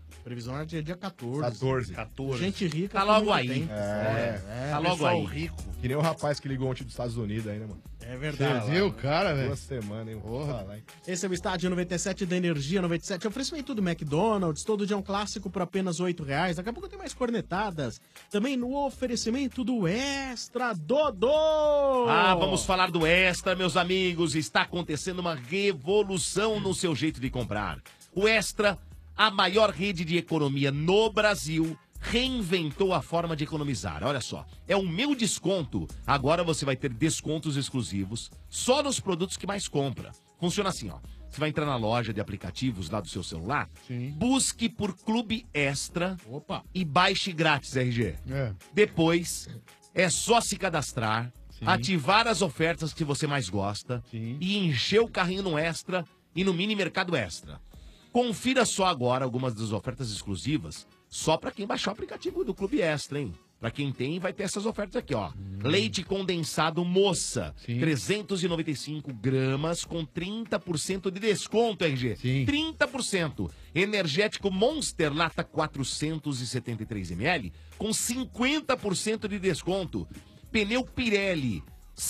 Previsão é dia 14. 14. Gente rica. Tá logo muito aí. tempo. Tá logo pessoal aí. rico. Que nem o rapaz que ligou ontem dos Estados Unidos aí, né, mano? É verdade. Você viu o cara, velho? 2 semanas, hein? Porra. Esse é o Estádio 97 da Energia 97. Oferecimento do McDonald's. Todo dia um clássico por apenas R$8. Daqui a pouco tem mais cornetadas. Também no oferecimento do Extra Dodô. Ah, vamos falar do Extra, meus amigos. Está acontecendo uma revolução no seu jeito de comprar. O Extra, a maior rede de economia no Brasil, reinventou a forma de economizar. Olha só, é o meu desconto. Agora você vai ter descontos exclusivos só nos produtos que mais compra. Funciona assim, ó. Você vai entrar na loja de aplicativos lá do seu celular, busque por Clube Extra e baixe grátis, RG. Depois, é só se cadastrar, ativar as ofertas que você mais gosta e encher o carrinho no Extra e no Mini Mercado Extra. Confira só agora algumas das ofertas exclusivas só para quem baixar o aplicativo do Clube Extra, hein? Para quem tem, vai ter essas ofertas aqui, ó. Leite condensado Moça, 395 gramas com 30% de desconto, RG. 30%. Energético Monster, lata 473 ml, com 50% de desconto. Pneu Pirelli,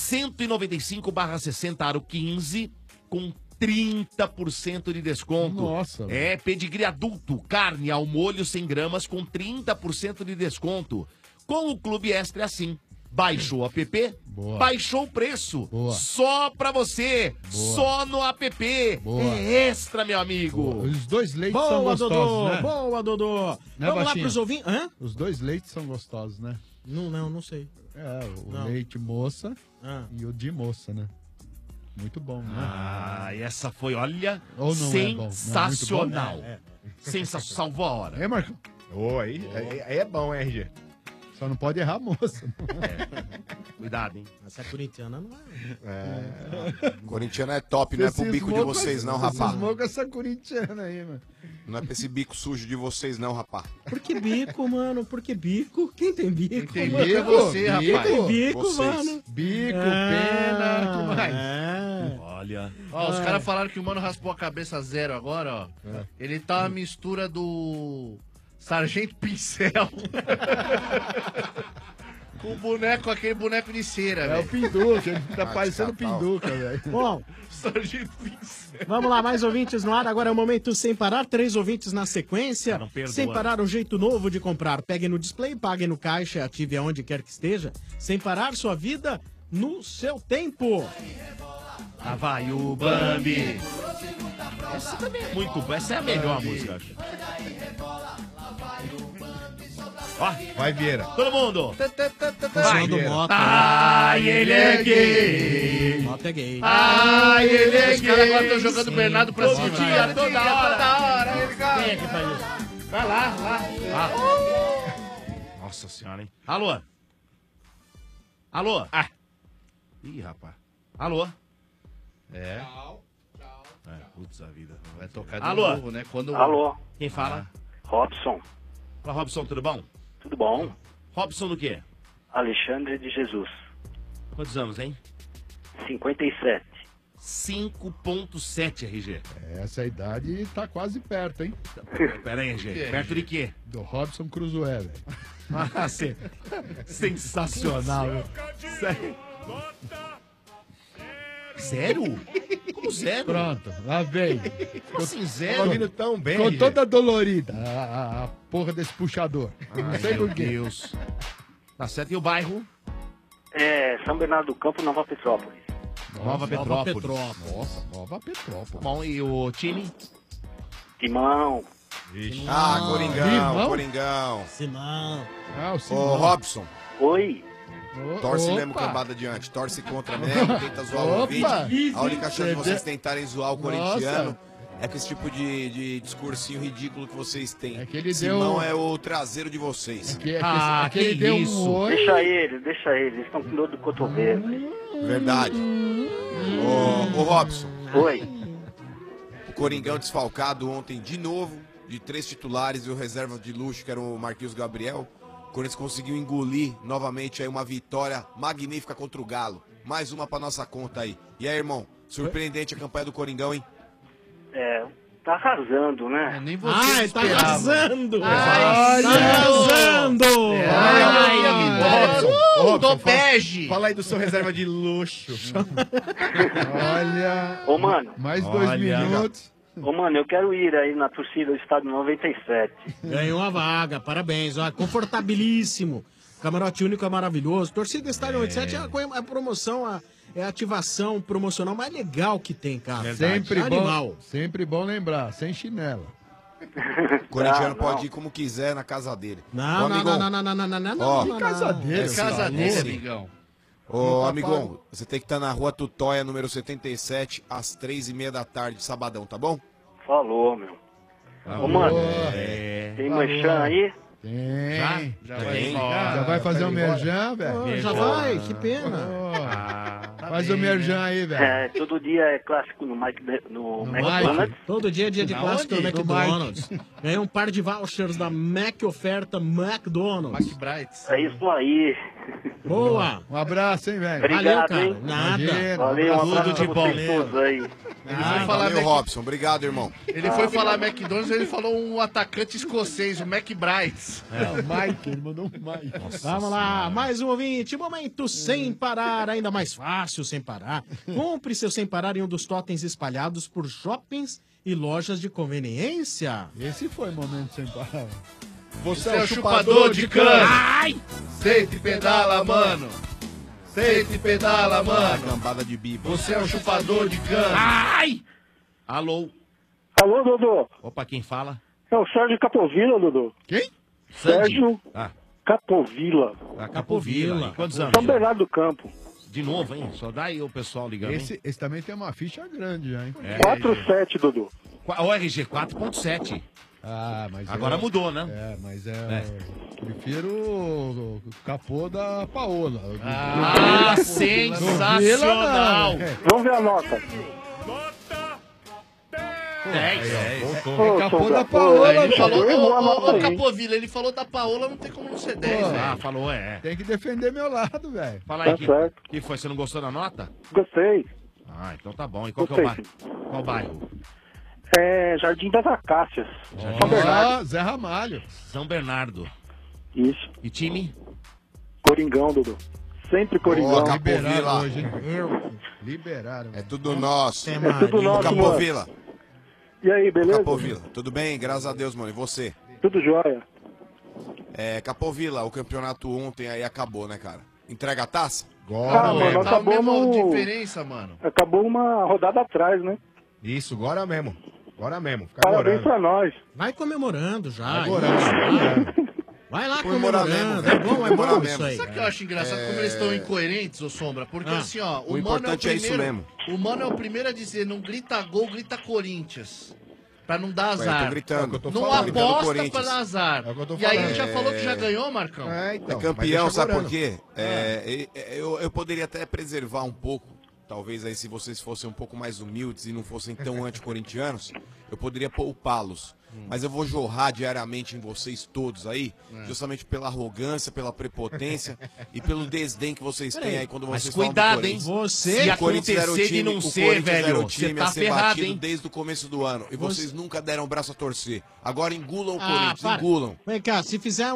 195/60 aro 15, com 30% de desconto. Nossa. É, pedigree adulto, carne ao molho 100 gramas com 30% de desconto. Com o Clube Extra é assim. Baixou o app, baixou o preço. Só pra você. Só no app. É Extra, meu amigo. Os dois leites são gostosos, Dodô. né? Boa, Dodô. Né, Vamos lá Baixinho? pros ouvintes. Hã? Os dois leites são gostosos, né? Não sei. É, o Não. leite moça e o de moça, né? Muito bom, né? Ah, e essa foi, olha, Ou não é bom? Não é sensacional. muito bom? Sensacional. Salvou a hora. É, Marcão? Aí é bom, hein, RG? Só não pode errar a moça. Cuidado, hein? Essa corintiana não Corintiano é top, não é pro bico de vocês não, rapaz. Cismou com essa corintiana aí, mano. Não é pra esse bico sujo de vocês não, rapaz. Por que bico, mano? Por que bico? Quem tem bico? Quem tem mano? bico é você, rapaz. Quem tem bico, Vocês. mano? Bico, pena, que mais? Olha. Ó, os caras falaram que o mano raspou a cabeça zero agora, ó. Ele tá uma mistura do Sargento Pincel com o boneco, aquele boneco de cera, velho. É o Pinduca, ele tá parecendo Pinduca, velho. Bom, Sargento Pincel. vamos lá, mais ouvintes no ar. Agora é o momento sem parar. 3 ouvintes na sequência. perdoa. Sem parar, um jeito novo de comprar. Pegue no display, pague no caixa, ative aonde quer que esteja. Sem parar sua vida no seu tempo. Lá vai o Bambi. Essa também é muito boa. Essa é a melhor música, acho. Ó, vai, Vieira. Todo mundo. Vai, do Mota. Ai, ele é gay. Mota é gay. Ai, ele é Os gay. caras agora estão jogando o Bernardo pra cima. Todo dia, toda hora. Quem é que faz isso? Vai lá. Nossa senhora, hein? Alô? Alô? Ih, rapaz. Alô? É. Putz, a vida. Vai tocar de Alô? novo, né? Quando... Alô? Quem fala? Robson. Fala, Robson, tudo bom? Tudo bom? Robson do quê? Alexandre de Jesus. Quantos anos, hein? 57. 5.7, RG. Essa idade tá quase perto, hein? Pera aí, RG. Perto de quê? Do Robson Cruzoé, velho. Sensacional, meu. Sério? Como zero? Pronto, lá vem. Como assim, zero? Tava vindo tão bem, Ficou RG. toda dolorida a porra desse puxador. Não sei Meu por quê. Deus. Tá certo. E o bairro? É, São Bernardo do Campo, Nova Petrópolis. Nova Petrópolis. Nossa, Nova Petrópolis. Bom, e o time? Timão. Ah, Coringão, Simão? Coringão. Simão. Ah, o Ô, Simão. Robson, Oi. torce Opa. mesmo cambada adiante. Torce contra mesmo, tenta zoar o ouvinte. A única chance de vocês tentarem zoar o corintiano é com esse tipo de discursinho ridículo que vocês têm. que ele Simão deu- é o traseiro de vocês. Que ele deu um oi. Deixa eles. Eles estão com dor do cotovelo. Verdade. Ô, Robson. Oi. O Coringão desfalcado ontem de novo, de 3 titulares e o reserva de luxo, que era o Marquinhos Gabriel. O Corinthians conseguiu engolir novamente aí uma vitória magnífica contra o Galo. Mais uma pra nossa conta aí. E aí, irmão? Surpreendente a campanha do Coringão, hein? É, tá arrasando, né? Nem Ai, tá esperava. arrasando! Ai, tá arrasando! Do bege! Fala aí do seu reserva de luxo. Olha. Ô, mano. Mais 2 minutos. Ô, mano, eu quero ir aí na torcida do Estádio 97. Ganhou a vaga, parabéns. Ó, confortabilíssimo. Camarote único é maravilhoso. Torcida Estádio 97 é a promoção, é a ativação promocional mais legal que tem, cara. Sempre bom lembrar, sem chinela. O corintiano pode ir como quiser na casa dele. Não, Ô, não, amigão, não, não, não, não, não, não, ó, não, não. casadeiro, esse casadeiro, esse. amigão. Ô, Não tá amigão, pago. você tem que estar na rua Tutóia, número 77, às 3h30 da tarde, sabadão, tá bom? Falou, meu. Ô, mano, tem merchan aí? Tem. Já Tem. Já vai fazer o merjan, velho? Ô, já vai, que pena. Faz o merjan aí, velho. É, todo dia é clássico no McDonald's. Todo dia é dia de Na clássico no onde? McDonald's. Ganhei um par de vouchers da Mac Oferta McDonald's. McBrides. É isso aí. Boa! Um abraço, hein, velho? Valeu, Obrigado, cara. hein? Nada. Imagina. Valeu, um abraço Tudo de pra bom. vocês todos aí. Ele foi falar Valeu, Robson. Obrigado, irmão. Ele foi falar McDonald's, ele falou um atacante escocês, o McBrides. É, o Mike, ele mandou um Mike. Vamos lá, mais um ouvinte. Momento sem parar, ainda mais fácil sem parar. Compre seu sem parar em um dos totens espalhados por shoppings e lojas de conveniência. Esse foi o momento sem parar. Você é o chupador de cana. Ai! Sente e pedala, mano. Sente e pedala, mano. Cambada de bibo. Você é o chupador de cana. Ai! Alô? Alô, Dodô. Opa, quem fala? É o Sérgio Capovilla, Dodô. Quem? Sérgio Ah, Capovilla. Capovilla. Quantos anos? São Bernardo do Campo. De novo, hein? Só dá aí o pessoal ligando, hein? Esse também tem uma ficha grande já, hein? 4-7, Dodô. O RG 4.7. Ah, mas Agora mudou, né? É, mas prefiro o capô da Paola. Ah, sensacional. Vamos ver a nota. 10. Voltou. Capô da Paola. Ele falou, errou a nota aí. Capovilla, ele falou da Paola, não tem como não ser 10, Ah, velho. falou, é. Tem que defender meu lado, velho. Fala aí, Tá certo. que foi? Você não gostou da nota? Gostei. Ah, então tá bom. E qual que é o Gostei, bairro? Qual bairro? É Jardim das Acácias. São Bernardo. Zé Ramalho. São Bernardo. Isso. E time? Coringão, Dodô. Sempre Coringão. Boa, Liberaram Capovilla. hoje, hein? Liberaram. É tudo nosso. É tudo nosso, mano. Capovilla. E aí, beleza? Capovilla. Tudo bem? Graças a Deus, mano. E você? Tudo jóia. Capovilla, o campeonato ontem aí acabou, né, cara? Entrega a taça? Ah, mano, Tá a acabou mesma no... diferença, mano. Acabou uma rodada atrás, né? Isso, agora mesmo. Agora mesmo. Fica Parabéns agorando. pra nós. Vai comemorando já. Agorando. Vai lá Comemorar comemorando. mesmo, É bom comemorar isso aí. Sabe o que eu acho engraçado? Como eles estão incoerentes, ô Sombra? Porque assim, ó, O importante é isso mesmo. O Mano é o primeiro a dizer, não grita gol, grita Corinthians. Pra não dar Ué, eu azar. tô gritando. Não aposta pra dar azar. É o que eu tô E aí falando. já falou que já ganhou, Marcão? É, É então. campeão, mas deixa sabe por agorando. quê? Eu poderia até preservar um pouco, talvez aí se vocês fossem um pouco mais humildes e não fossem tão anticorintianos, eu poderia poupá-los. Mas eu vou jorrar diariamente em vocês todos aí, justamente pela arrogância, pela prepotência e pelo desdém que vocês têm aí quando Mas vocês falam do cuidado, hein? Corinthians. Você, se O Corinthians era o acontecer de time- não o ser, Corinthians era velho, o time você a tá ser ferrado, batido hein? desde o começo do ano. E vocês nunca deram o braço a torcer. Agora engulam o Ah, Corinthians, para. engulam. Vem cá, se fizer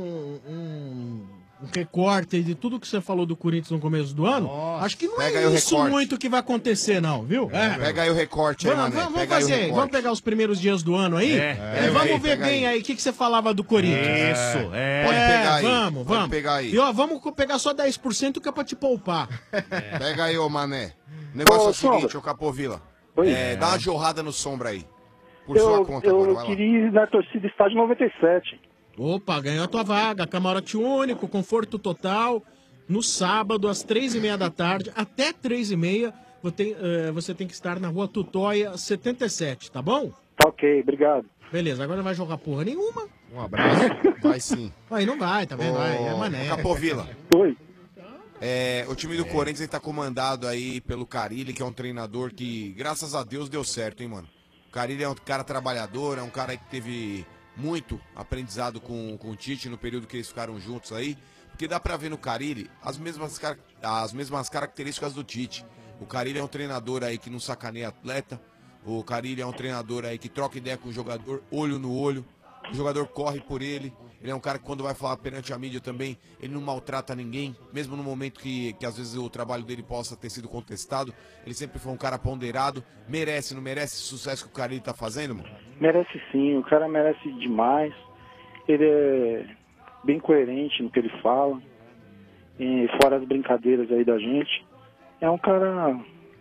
um recorte de tudo que você falou do Corinthians no começo do ano, acho que não Pega aí é o isso recorte. muito que vai acontecer, não, viu? Pega aí o recorte aí, Vamos, Mané. vamos Pega aí o fazer, recorte. vamos pegar os primeiros dias do ano aí e vamos ver pega bem aí o que você falava do Corinthians. Isso, Pode pegar aí. Vamos, Pode vamos. pegar aí. E ó, vamos pegar só 10% que é pra te poupar. Pega aí, ô Mané. O negócio é o seguinte, Sombra. ô Capovilla. Oi. Dá uma jorrada no Sombra aí. Por sua conta agora, Eu vai lá. queria ir na torcida Estádio 97. Opa, ganhou a tua vaga. Camarote único, conforto total. No sábado, às 3h30 da tarde, até 3h30, você tem que estar na rua Tutóia 77, tá bom? Tá ok, obrigado. Beleza, agora não vai jogar porra nenhuma. Um abraço. Vai sim. Aí não vai, tá vendo? Aí é mané. Capovilla. Oi. O time do Corinthians ele tá comandado aí pelo Carille, que é um treinador que, graças a Deus, deu certo, hein, mano? O Carille é um cara trabalhador, é um cara que teve muito aprendizado com o Tite no período que eles ficaram juntos aí. Porque dá pra ver no Carille as mesmas características do Tite. O Carille é um treinador aí que não sacaneia atleta. O Carille é um treinador aí que troca ideia com o jogador, olho no olho. O jogador corre por ele. Ele é um cara que quando vai falar perante a mídia também, ele não maltrata ninguém. Mesmo no momento que às vezes o trabalho dele possa ter sido contestado. Ele sempre foi um cara ponderado. Merece, não merece esse sucesso que o Carille tá fazendo, mano? Merece sim, o cara merece demais. Ele é bem coerente no que ele fala. E fora as brincadeiras aí da gente. É um cara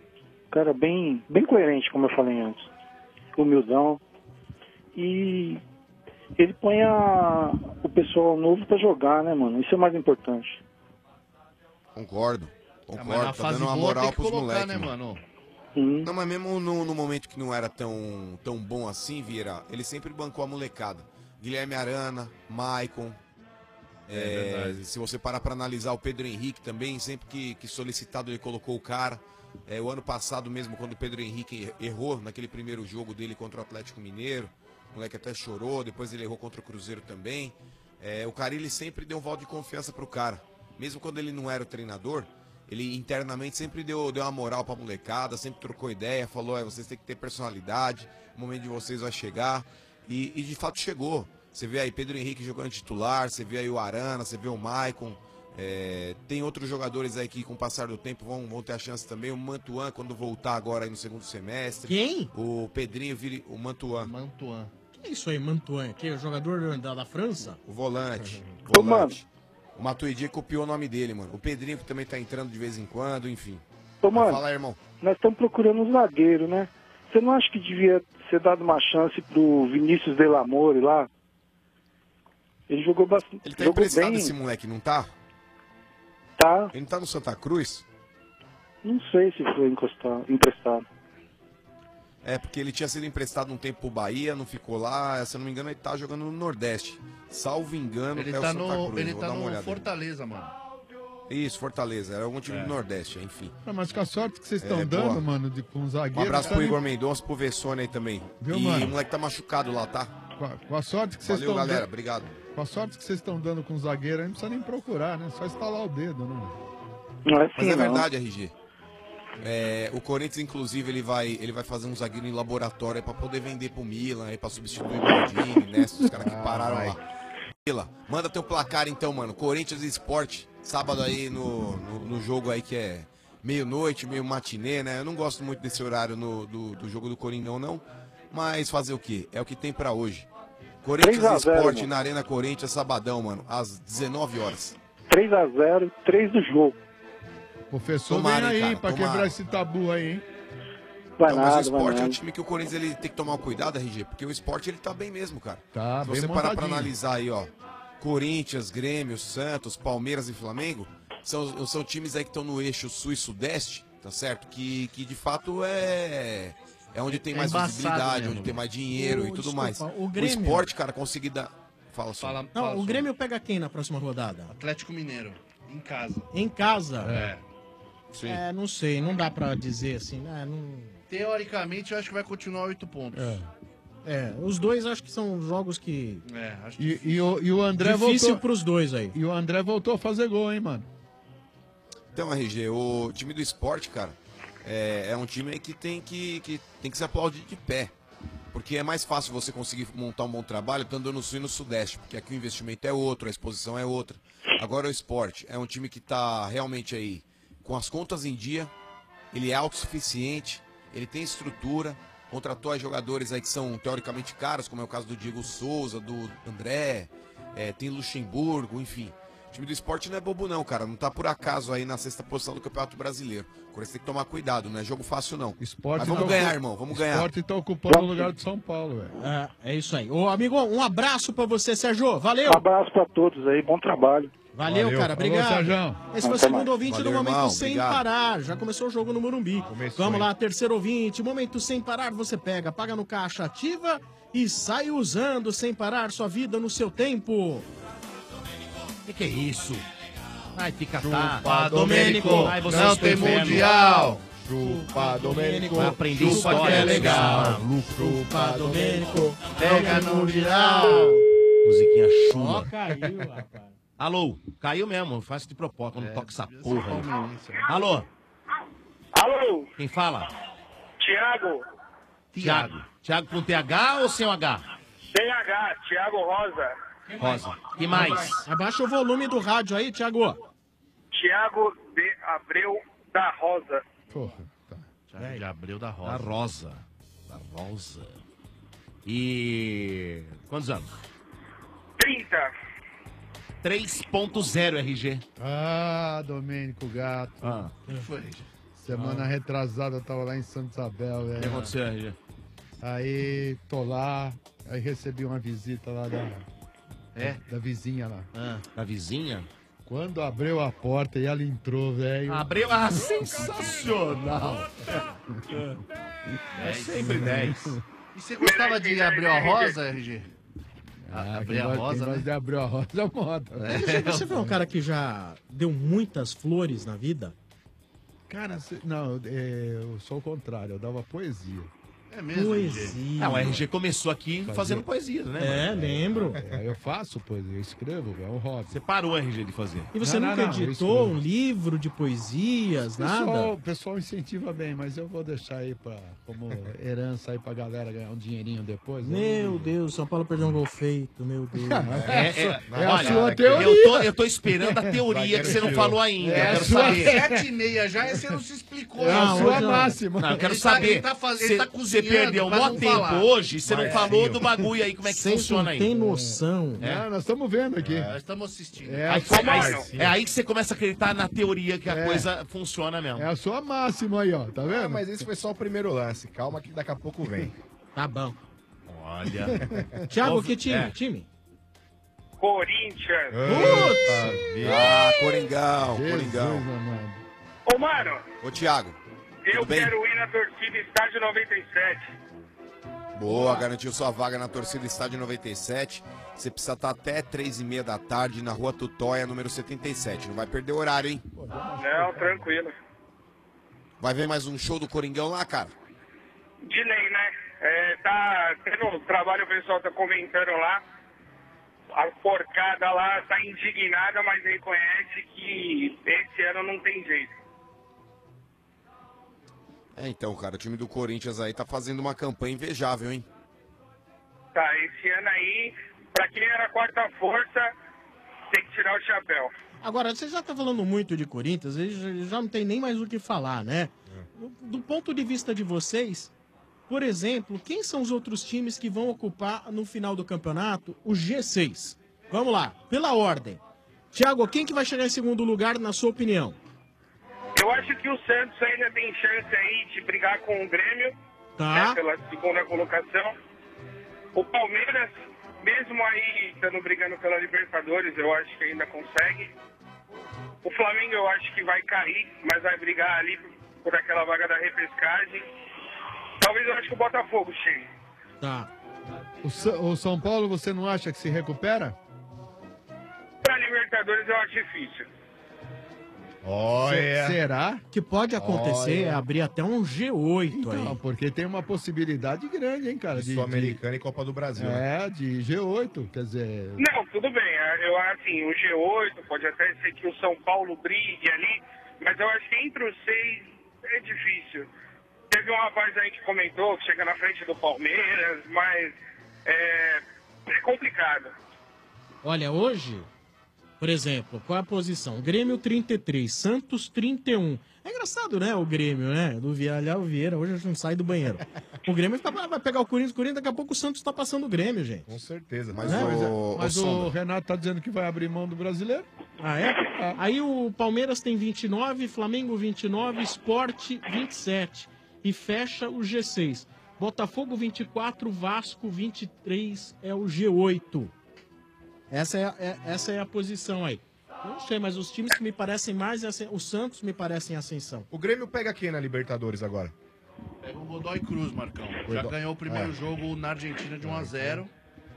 bem coerente, como eu falei antes. Humildão. E ele põe o pessoal novo pra jogar, né, mano? Isso é o mais importante. Concordo. mas na Tá fase dando uma boa moral tem que pros colocar, moleques, né, mano? mano? Não, mas mesmo no momento que não era tão bom assim, Vieira, ele sempre bancou a molecada. Guilherme Arana, Maicon. Se você parar pra analisar o Pedro Henrique também, sempre que solicitado ele colocou o cara. O ano passado mesmo, quando o Pedro Henrique errou naquele primeiro jogo dele contra o Atlético Mineiro, o moleque até chorou, depois ele errou contra o Cruzeiro também. O Carille sempre deu um voto de confiança pro cara. Mesmo quando ele não era o treinador, ele internamente sempre deu uma moral pra molecada, sempre trocou ideia, falou, vocês têm que ter personalidade, o momento de vocês vai chegar. E de fato chegou. Você vê aí Pedro Henrique jogando titular, você vê aí o Arana, você vê o Maicon. Tem outros jogadores aí que com o passar do tempo vão ter a chance também. O Mantuan, quando voltar agora aí no segundo semestre. Quem? O Pedrinho, o Mantuan. Que é isso aí, Mantuan? Que é o jogador da França? O volante. O Matuidi copiou o nome dele, mano. O Pedrinho que também tá entrando de vez em quando, enfim. Ô, mano, fala aí, irmão. Nós estamos procurando um zagueiro, né? Você não acha que devia ser dado uma chance pro Vinícius Delamore lá? Ele jogou bastante. Ele tá emprestado esse moleque, não tá? Tá. Ele não tá no Santa Cruz? Não sei se foi emprestado. Porque ele tinha sido emprestado um tempo pro Bahia, não ficou lá. Se eu não me engano, ele tá jogando no Nordeste. Salvo engano, Ele é o tá Santa Cruz. ele Vou tá dar uma no olhada. Fortaleza, mano. Isso, Fortaleza. Era algum time do Nordeste, enfim. Mas com a sorte que vocês estão dando, boa. mano, com um zagueiro... Um abraço tá pro nem- Igor Mendonça, pro Vessone aí também. Viu, e mano? o moleque tá machucado lá, tá? Com a sorte que vocês Valeu, estão galera. dando... Obrigado. Com a sorte que vocês estão dando com o zagueiro, aí não precisa nem procurar, né? Só instalar o dedo, né? Mas é verdade, RG. O Corinthians, inclusive, ele vai fazer um zagueiro em laboratório pra poder vender pro Milan, aí pra substituir o Maldini, né? Os caras que pararam lá. Milan, manda teu placar então, mano. Corinthians e Sport, sábado aí no jogo aí que é meio-noite, meio matinê, né? Eu não gosto muito desse horário do jogo do Coringão, não. Mas fazer o quê? É o que tem pra hoje. Corinthians 3 a e 0, Sport mano. na Arena Corinthians, sabadão, mano, às 19 horas. 3-0, 3 do jogo. Professor, Tomara, vem hein, aí cara, pra tomara. quebrar esse tabu aí, hein? Vai Não, mas nada, o Sport vai é um nada. time que o Corinthians ele tem que tomar um cuidado, RG, porque o Sport ele tá bem mesmo, cara. Tá, Se bem você parar pra montadinho. analisar aí, ó, Corinthians, Grêmio, Santos, Palmeiras e Flamengo, são times aí que estão no eixo sul e sudeste, tá certo? Que de fato é onde tem mais embaçado visibilidade, mesmo. onde tem mais dinheiro e tudo Desculpa, mais. o Grêmio- Sport, cara, conseguir dar... Fala só. Não, o Grêmio pega quem na próxima rodada? Atlético Mineiro, em casa. Em casa? Sim. Não sei, não dá pra dizer assim, né? Não... Teoricamente, eu acho que vai continuar 8 pontos. Os dois acho que são jogos que... Acho que E o André Difícil voltou... pros dois aí. E o André voltou a fazer gol, hein, mano? Então, RG, o time do Sport, cara, é um time aí que tem que se aplaudir de pé. Porque é mais fácil você conseguir montar um bom trabalho estando no sul e no sudeste, porque aqui o investimento é outro, a exposição é outra. Agora o Sport é um time que tá realmente aí com as contas em dia, ele é autossuficiente, ele tem estrutura, contratou aí jogadores aí que são teoricamente caros, como é o caso do Diego Souza, do André, tem Luxemburgo, enfim. O time do Sport não é bobo não, cara, não tá por acaso aí na 6ª posição do Campeonato Brasileiro. O Corinthians tem que tomar cuidado, não é jogo fácil não. Mas vamos ganhar, irmão, vamos ganhar. Sport tá ocupando o lugar de São Paulo, velho. É isso aí. Ô, amigo, um abraço pra você, Sérgio. Valeu. Um abraço pra todos aí, bom trabalho. Valeu, cara. Obrigado. Falou, Sérgio. Esse foi o Até segundo mais. ouvinte Valeu, do Momento irmão. Sem Obrigado. Parar. Já começou o jogo no Morumbi. Vamos lá, terceiro ouvinte. Momento Sem Parar, você pega, paga no caixa ativa e sai usando sem parar sua vida no seu tempo. Que é isso? Ai, fica Chupa, Domênico. Ai, vocês Não estão tem inferno. mundial. Chupa, Domênico. Vai aprender Chupa história, que é legal. Chupa, Domênico. Pega no geral. Musiquinha Ó, chula. caiu, rapaz. Alô, caiu mesmo, faço de propósito, não toca essa porra aí. Alô, Alô, quem fala? Thiago. Thiago. Thiago com TH ou sem o H? Sem H, Thiago Rosa. Rosa. Que mais? Abaixa o volume do rádio aí, Thiago. Thiago de Abreu da Rosa. Porra, tá. Thiago de Abreu da Rosa. Da Rosa. Da Rosa. E... quantos anos? 30. 3.0 RG. Ah, Domênico Gato. Ah. O que foi? Semana retrasada eu tava lá em Santa Isabel, velho. O que aconteceu, RG? Aí tô lá, aí recebi uma visita lá da vizinha lá. Da vizinha? Quando abriu a porta e ela entrou, velho. Abriu, sensacional. É sempre 10. E você gostava de Abreu a Rosa, RG? Abreu a Rosa, né? De Abreu a Rosa é moda. Você foi um cara que já deu muitas flores na vida? Cara, não, eu sou o contrário, eu dava poesia. É mesmo, Poesia. Não, o RG começou aqui fazendo poesia, né? É, lembro. Eu faço poesia, eu escrevo, é um hobby. Você parou, RG, de fazer. E você nunca editou um livro de poesias, nada? O pessoal incentiva bem, mas eu vou deixar aí como herança aí pra galera ganhar um dinheirinho depois. Meu Deus, São Paulo perdeu um gol feito, meu Deus. A sua teoria. Eu tô esperando a teoria que você não falou ainda. Eu quero saber. 7h30 já e você não se explicou. É a sua máxima. Não, eu quero saber. Você perdeu um mó tempo hoje, você não falou do bagulho aí, como é que funciona aí. Tem noção. Nós estamos vendo aqui. Nós estamos assistindo. É aí que você começa a acreditar na teoria que a coisa funciona mesmo. É a sua máxima aí, ó, tá vendo? Mas esse foi só o primeiro lance. Calma que daqui a pouco vem. Tá bom. Olha. Thiago, que time? Corinthians. Coringão, Coringão. Ô, mano, Ô, Thiago. eu tudo bem? quero ir na torcida Estádio 97. Boa, garantiu sua vaga na torcida Estádio 97. Você precisa estar até 3h30 da tarde na Rua Tutóia, número 77. Não vai perder o horário, hein? Não, tranquilo. Vai ver mais um show do Coringão lá, cara? De lei, né? Tá tendo trabalho, o pessoal tá comentando lá. A porcada lá tá indignada, mas reconhece que esse ano não tem jeito. Então, cara, o time do Corinthians aí tá fazendo uma campanha invejável, hein? Tá, esse ano aí, pra quem era a quarta força, tem que tirar o chapéu. Agora, você já tá falando muito de Corinthians, já não tem nem mais o que falar, né? Do ponto de vista de vocês, por exemplo, quem são os outros times que vão ocupar no final do campeonato o G6? Vamos lá, pela ordem. Thiago, quem que vai chegar em segundo lugar, na sua opinião? Eu acho que o Santos ainda tem chance aí de brigar com o Grêmio, Tá. né, pela segunda colocação. O Palmeiras, mesmo aí estando brigando pela Libertadores, eu acho que ainda consegue. O Flamengo eu acho que vai cair, mas vai brigar ali por aquela vaga da repescagem. Talvez eu acho que o Botafogo chegue. Tá. O São Paulo, você não acha que se recupera? Pra Libertadores eu acho difícil. Olha. Será? O que pode acontecer é abrir até um G8 aí. Não, porque tem uma possibilidade grande, hein, cara? Sul-Americana e Copa do Brasil. né? De G8, quer dizer... Não, tudo bem. Eu assim, o G8 pode até ser que o São Paulo brigue ali, mas eu acho que entre os 6 é difícil. Teve um rapaz aí que comentou que chega na frente do Palmeiras, mas é complicado. Olha, hoje, por exemplo, qual é a posição? Grêmio 33, Santos 31. É engraçado, né, o Grêmio, né? Do Vieira, o Vieira hoje não sai do banheiro. O Grêmio vai pegar o Corinthians, daqui a pouco o Santos tá passando o Grêmio, gente. Com certeza. Mas o Renato tá dizendo que vai abrir mão do brasileiro. Ah, é? Aí o Palmeiras tem 29, Flamengo 29, Sport 27. E fecha o G6. Botafogo 24, Vasco 23 é o G8. Essa é a posição aí. Eu não sei, mas os times que me parecem mais, o Santos me parece em ascensão. O Grêmio pega quem na Libertadores agora? Pega o Godoy Cruz, Marcão. Já ganhou o primeiro jogo na Argentina de 1-0.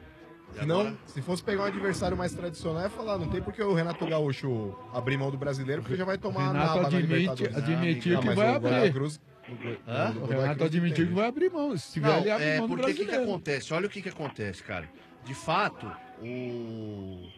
Se fosse pegar um adversário mais tradicional, ia falar, não tem porque o Renato Gaúcho abrir mão do brasileiro, porque já vai tomar a Renato naba na Libertadores. admitiu que vai abrir. O Renato admitiu que vai abrir mão. Se tiver, ele abre mão do porque o que brasileiro. acontece? Olha o que acontece, cara. De fato,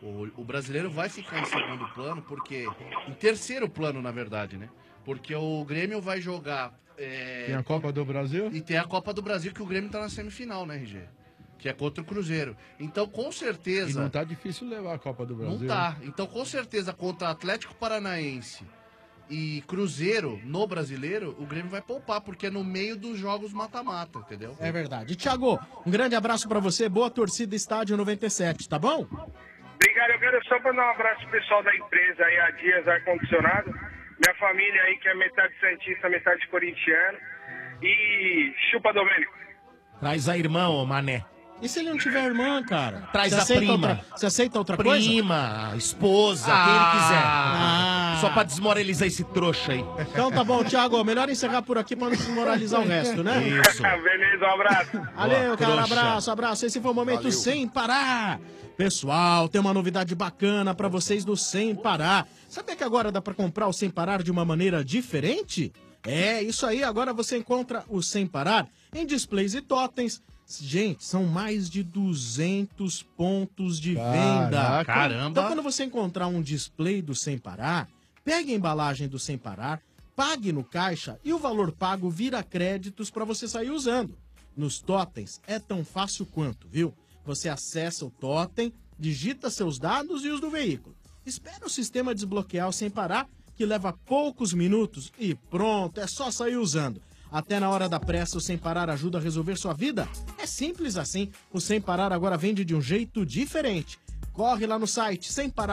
O brasileiro vai ficar em segundo plano, porque... Em terceiro plano, na verdade, né? Porque o Grêmio vai jogar... Tem a Copa do Brasil? E tem a Copa do Brasil, que o Grêmio tá na semifinal, né, RG? Que é contra o Cruzeiro. Então, com certeza... E não tá difícil levar a Copa do Brasil. Não tá. Então, com certeza, contra Atlético Paranaense e Cruzeiro no Brasileiro, o Grêmio vai poupar, porque é no meio dos jogos mata-mata, entendeu? É verdade. Thiago, um grande abraço pra você, boa torcida Estádio 97, tá bom? Obrigado, eu quero só mandar um abraço pro pessoal da empresa aí, a Dias Ar-Condicionado. Minha família aí, que é metade santista, metade corintiano. E chupa, Domênico. Traz a irmã, ô Mané. E se ele não tiver irmã, cara? Traz Você a aceita prima. Você aceita outra coisa? Prima, esposa, quem ele quiser. Só pra desmoralizar esse trouxa aí. Então tá bom, Thiago, melhor encerrar por aqui pra não desmoralizar o resto, né? Isso. Beleza, um abraço. Valeu, cara, trouxa. abraço, abraço. Esse foi o Momento Sem Parar. Pessoal, tem uma novidade bacana pra vocês do Sem Parar. Sabia que agora dá pra comprar o Sem Parar de uma maneira diferente? É, isso aí, agora você encontra o Sem Parar em displays e totens. Gente, são mais de 200 pontos de venda. Caramba. Então, quando você encontrar um display do Sem Parar, pegue a embalagem do Sem Parar, pague no caixa e o valor pago vira créditos para você sair usando. Nos totens é tão fácil quanto, viu? Você acessa o totem, digita seus dados e os do veículo. Espera o sistema desbloquear o Sem Parar, que leva poucos minutos e pronto, é só sair usando. Até na hora da pressa, o Sem Parar ajuda a resolver sua vida. É simples assim. O Sem Parar agora vende de um jeito diferente. Corre lá no site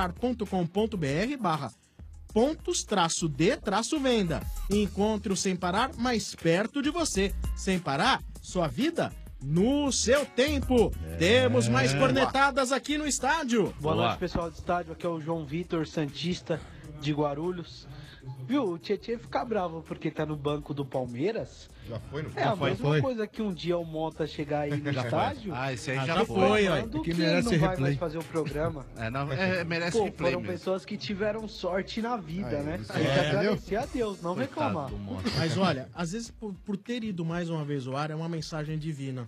semparar.com.br/pontos-d-venda e encontre o Sem Parar mais perto de você. Sem Parar, sua vida no seu tempo. Temos mais cornetadas aqui no estádio. Boa noite, pessoal do estádio. Aqui é o João Vitor, santista de Guarulhos. Viu, o Tietchan fica bravo porque tá no banco do Palmeiras. Já foi, não É a mesma coisa que um dia o Mota chegar aí no estádio. Esse aí já foi, ó. Do Que que merece ele não vai replay. mais fazer o programa. Merece Pô, replay foram mesmo. pessoas que tiveram sorte na vida, né? isso Tem que é, agradecer a Deus, não Coitado reclamar. do Mota. Mas olha, às vezes por ter ido mais uma vez ao ar, é uma mensagem divina.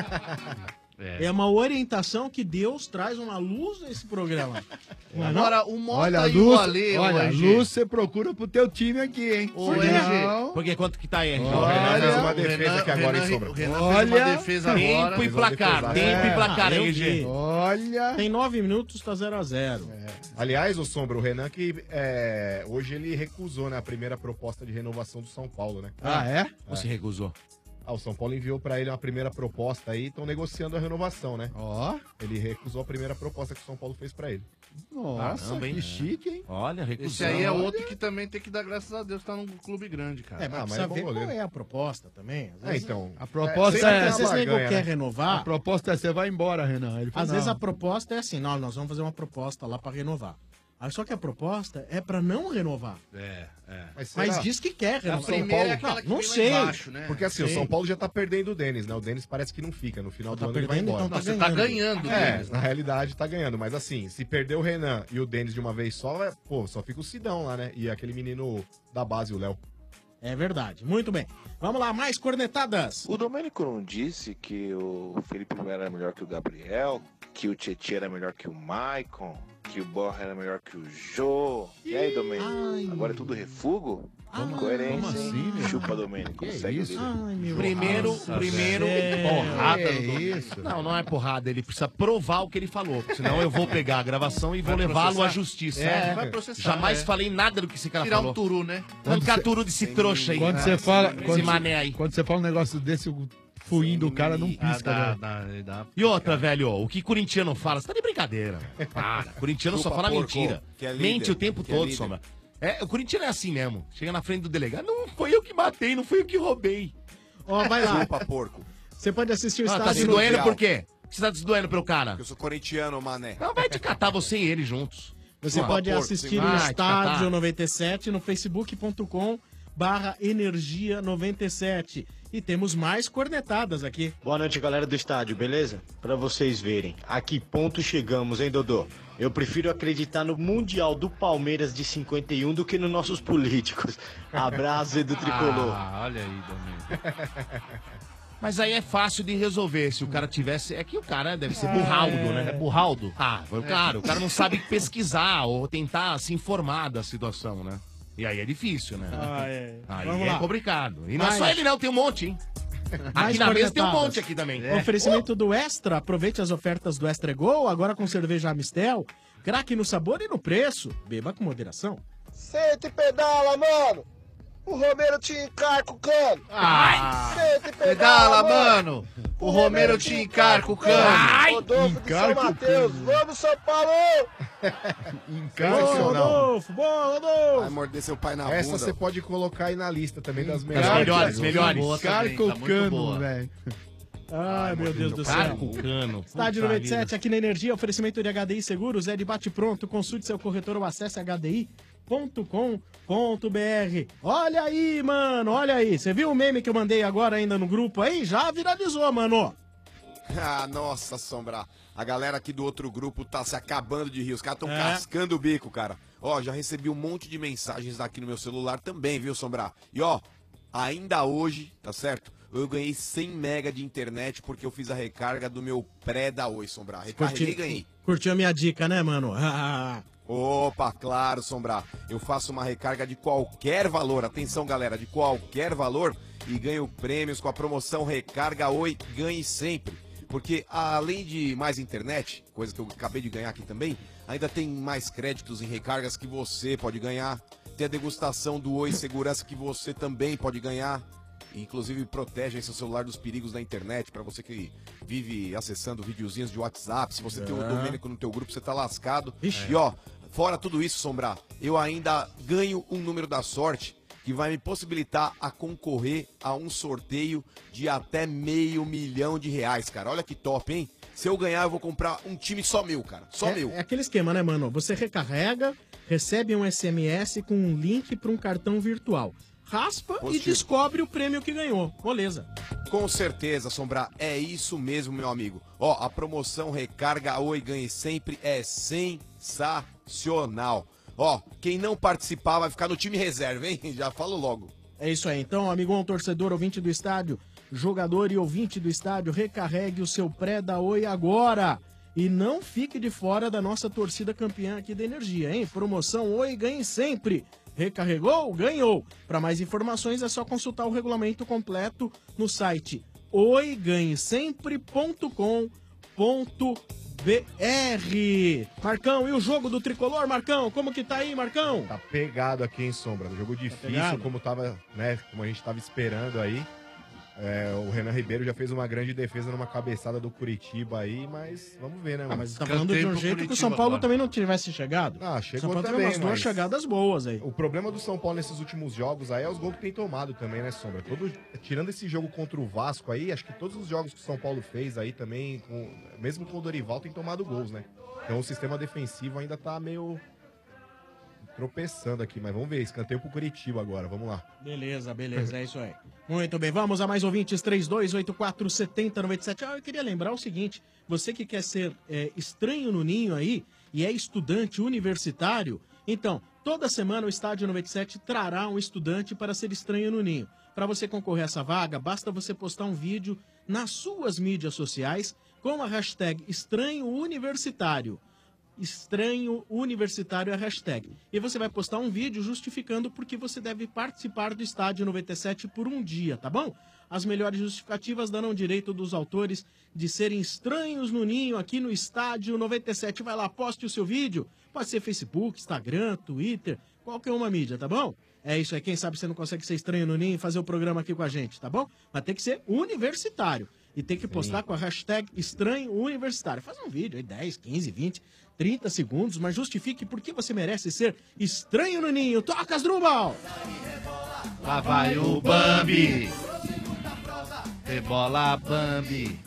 É uma orientação que Deus traz uma luz nesse programa. Não é não? Agora, o Mota Olha, e o luz, Ale, olha, RG. luz você procura pro teu time aqui, hein? Ô, RG. Porque quanto que tá aí, RG? O Renan fez uma O defesa aqui agora, hein, Sombra? O Renan fez uma defesa agora. Tempo e placar, tempo e placar, eu RG. vi. Olha. Tem 9 minutos, tá 0-0. Aliás, o Sombra, o Renan que hoje ele recusou, né, a primeira proposta de renovação do São Paulo, né? Ah, é? Ou se recusou? O São Paulo enviou pra ele uma primeira proposta aí, estão negociando a renovação, né? Ó. Ele recusou a primeira proposta que o São Paulo fez pra ele. Nossa, Caramba, hein? que chique, hein? Olha, recusou. Esse aí é outro que também tem que dar graças a Deus, tá num clube grande, cara. Mas mas precisa é bom ver qual goleiro. é a proposta também. Às vezes, Então. A proposta sempre é. tem às vezes uma nego barganha, quer né? renovar. A proposta é você vai embora, Renan. Ele falou, Às vezes não. a proposta é assim, não, nós vamos fazer uma proposta lá pra renovar. Aí só que a proposta é pra não renovar. Mas, Mas será? diz que quer A renovar. primeira é aquela que não vem lá sei. embaixo, né? Porque assim, o Sei. São Paulo já tá perdendo o Denis, né? O Denis parece que não fica. No final Tá do ano ele vai perdendo, embora. então Não, você tá ganhando, Denis, Na realidade tá ganhando. Mas assim, se perder o Renan e o Denis de uma vez só, só fica o Sidão lá, né? E aquele menino da base, o Léo. É verdade. Muito bem. Vamos lá, mais cornetadas. O Domênico não disse que o Felipe Melo era melhor que o Gabriel, que o Tietchan era melhor que o Maicon, que o Borja era melhor que o Jô. E aí, Domênico? Agora é tudo refugo? Coerência, como assim, hein? meu? Chupa, Domênico. Segue isso? o líder. Primeiro, porrada É no Domênico. isso. Não é porrada. Ele precisa provar o que ele falou. Senão eu vou pegar a gravação e vou levá-lo à justiça. Vai processar. Jamais falei nada do que esse cara Tirar falou. um turu, né? Arrancar turu desse trouxa aí. Quando você fala. Esse mané aí. Quando você fala um negócio desse, o fuinho do cara não pisca, né? E outra, velho, o que corintiano fala? Você tá de brincadeira. Para. Corintiano só Chupa fala porco, mentira. que é líder, Mente o tempo que é todo, líder. Sombra. O corintiano é assim mesmo. Chega na frente do delegado. Não foi eu que matei, não foi eu que roubei. Ó, vai lá. Chupa, porco. Você pode assistir o Tá estádio se no... doendo por quê? Por que você tá se doendo pelo cara? Eu sou corintiano, mané. Não, vai te catar você e ele juntos. Você Chupa, pode porco, assistir sim. o Vai te Estádio catar. 97 no facebook.com/energia 97. E temos mais cornetadas aqui. Boa noite, galera do estádio, beleza? Pra vocês verem, a que ponto chegamos, hein, Dodô? Eu prefiro acreditar no Mundial do Palmeiras de 51 do que nos nossos políticos. Abraço, Edu Tricolor. Olha aí, Domênico. Mas aí é fácil de resolver. Se o cara tivesse. É que o cara deve ser burraldo, né? É burraldo? Ah, claro, o cara não sabe pesquisar ou tentar se informar da situação, né? E aí é difícil, né? Aí Vamos é lá. complicado. E não é só ele, não, tem um monte, hein? Mais Aqui na mesa tem um cornetadas. monte aqui também. Oferecimento do Extra. Aproveite as ofertas do Extra Gol, agora com cerveja Amistel. Craque no sabor e no preço. Beba com moderação. Senta e pedala, mano! O Romero te encarca o cano! Senta e Pedala, mano! O Romero te encarca o cano! Rodolfo de São Mateus, vamos São Paulo! Sensacional. Boa, Rodolfo! Vai morder seu pai na Essa bunda. você pode colocar aí na lista também das melhores. Carca o cano, velho. Ai, meu Deus do céu. Carca o cano. Estádio Puta 97 vida. aqui na Energia, oferecimento de HDI Seguros, é de bate-pronto, consulte seu corretor ou acesse hdi.com.br. Olha aí, mano, olha aí. Você viu o meme que eu mandei agora ainda no grupo aí? Já viralizou, mano. Ah, nossa, Sombra. A galera aqui do outro grupo tá se acabando de rir. Os caras tão cascando o bico, cara. Ó, já recebi um monte de mensagens aqui no meu celular também, viu, Sombra? E ó, ainda hoje, tá certo? Eu ganhei 100 mega de internet porque eu fiz a recarga do meu pré da Oi, Sombra. Recarreguei e ganhei. Curtiu a minha dica, né, mano? Opa, claro, Sombra. Eu faço uma recarga de qualquer valor. Atenção, galera, de qualquer valor. E ganho prêmios com a promoção Recarga Oi Ganhe Sempre. Porque além de mais internet, coisa que eu acabei de ganhar aqui também, ainda tem mais créditos em recargas que você pode ganhar. Tem a degustação do Oi Segurança que você também pode ganhar. Inclusive protege aí seu celular dos perigos da internet, para você que vive acessando videozinhos de WhatsApp. Se você tem o Domênico no teu grupo, você tá lascado. E ó, fora tudo isso, Sombra, eu ainda ganho um número da sorte que vai me possibilitar a concorrer a um sorteio de até R$500 mil, cara. Olha que top, hein? Se eu ganhar, eu vou comprar um time só meu, cara. Só meu. É aquele esquema, né, mano? Você recarrega, recebe um SMS com um link para um cartão virtual. Raspa e descobre o prêmio que ganhou. Moleza. Com certeza, Sombra, é isso mesmo, meu amigo. Ó, a promoção Recarga Oi Ganhe Sempre é sensacional. Ó, quem não participar vai ficar no time reserva, hein? Já falo logo. É isso aí. Então, amigão, torcedor, ouvinte do estádio, jogador e ouvinte do estádio, recarregue o seu pré da Oi agora. E não fique de fora da nossa torcida campeã aqui da Energia, hein? Promoção Oi Ganhe Sempre. Recarregou? Ganhou. Para mais informações é só consultar o regulamento completo no site oiganhesempre.com.br. Marcão, e o jogo do Tricolor, Marcão? Como que tá aí, Marcão? Tá pegado aqui em Sombra. Jogo difícil, pegado? como tava, né? Como a gente tava esperando aí. O Renan Ribeiro já fez uma grande defesa numa cabeçada do Curitiba aí, mas vamos ver, né? mano? Mas tá falando de um jeito que o São Paulo também não tivesse chegado. Ah, São chegou Paulo teve também, umas duas mas chegadas boas aí. O problema do São Paulo nesses últimos jogos aí é os gols que tem tomado também, né, Sombra? Tirando esse jogo contra o Vasco aí, acho que todos os jogos que o São Paulo fez aí também, mesmo com o Dorival, tem tomado gols, né? Então o sistema defensivo ainda tá meio tropeçando aqui, mas vamos ver, escanteio pro Curitiba agora, vamos lá. Beleza, é isso aí. Muito bem, vamos a mais ouvintes, 32847097. Eu queria lembrar o seguinte, você que quer ser estranho no ninho aí, e é estudante universitário, então, toda semana o Estádio 97 trará um estudante para ser estranho no ninho. Para você concorrer a essa vaga, basta você postar um vídeo nas suas mídias sociais com a hashtag Estranho Universitário. Estranho Universitário é a hashtag. E você vai postar um vídeo justificando porque você deve participar do Estádio 97 por um dia, tá bom? As melhores justificativas darão direito dos autores de serem estranhos no ninho aqui no Estádio 97. Vai lá, poste o seu vídeo. Pode ser Facebook, Instagram, Twitter, qualquer uma mídia, tá bom? É isso aí. Quem sabe você não consegue ser estranho no ninho e fazer o programa aqui com a gente, tá bom? Mas tem que ser universitário. E tem que postar com a hashtag Estranho Universitário. Faz um vídeo aí, 10, 15, 20, 30 segundos, mas justifique por que você merece ser estranho no ninho. Toca, Asdrubal! Lá vai o Bambi. Rebola, Bambi.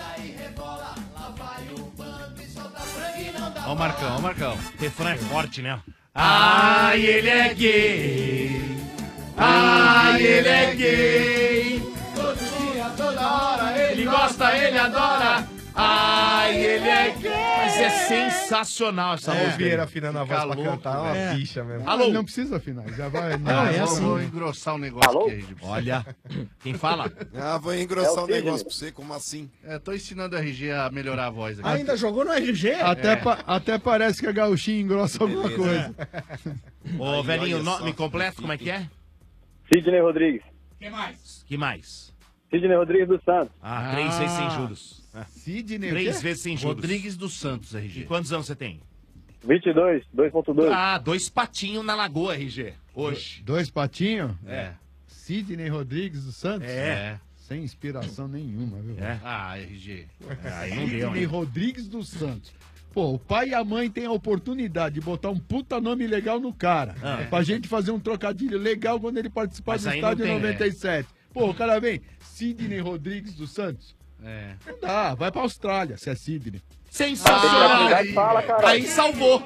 Ó o Marcão. Refrão é forte, né? Ai, ele é gay. Ai, ele é gay. Todo dia, toda hora, ele gosta, ele adora. Ai, ele é gay. Mas é sensacional essa música. O Vieira afinando a voz pra cantar, é uma bicha mesmo. Alô? Não precisa afinar, já vai. Vou engrossar o negócio Alô? aqui. Olha, quem fala? Vou engrossar o negócio pra você, como assim? Tô ensinando a RG a melhorar a voz aqui. Ainda jogou no RG? Até parece que a gauchinha engrossa alguma coisa. Ô, velhinho, nome completo, como é que é? Sidney Rodrigues. Que mais? Sidney Rodrigues dos Santos. 3 vezes sem juros. Sidney 3 vezes sem juros. Rodrigues dos Santos, RG. E quantos anos você tem? 22, 2.2. 2 patinhos na lagoa, RG. Hoje. 2 patinhos? É. Sidney Rodrigues dos Santos? É. Sem inspiração nenhuma, viu? RG. Aí não deu, Sidney hein? Rodrigues dos Santos. Pô, o pai e a mãe têm a oportunidade de botar um puta nome legal no cara. Pra gente fazer um trocadilho legal quando ele participar Mas do aí não estádio tem, 97. Pô, o cara vem, Sidney Rodrigues dos Santos. Não dá, vai pra Austrália, se é Sidney. Sensacional! Aí salvou.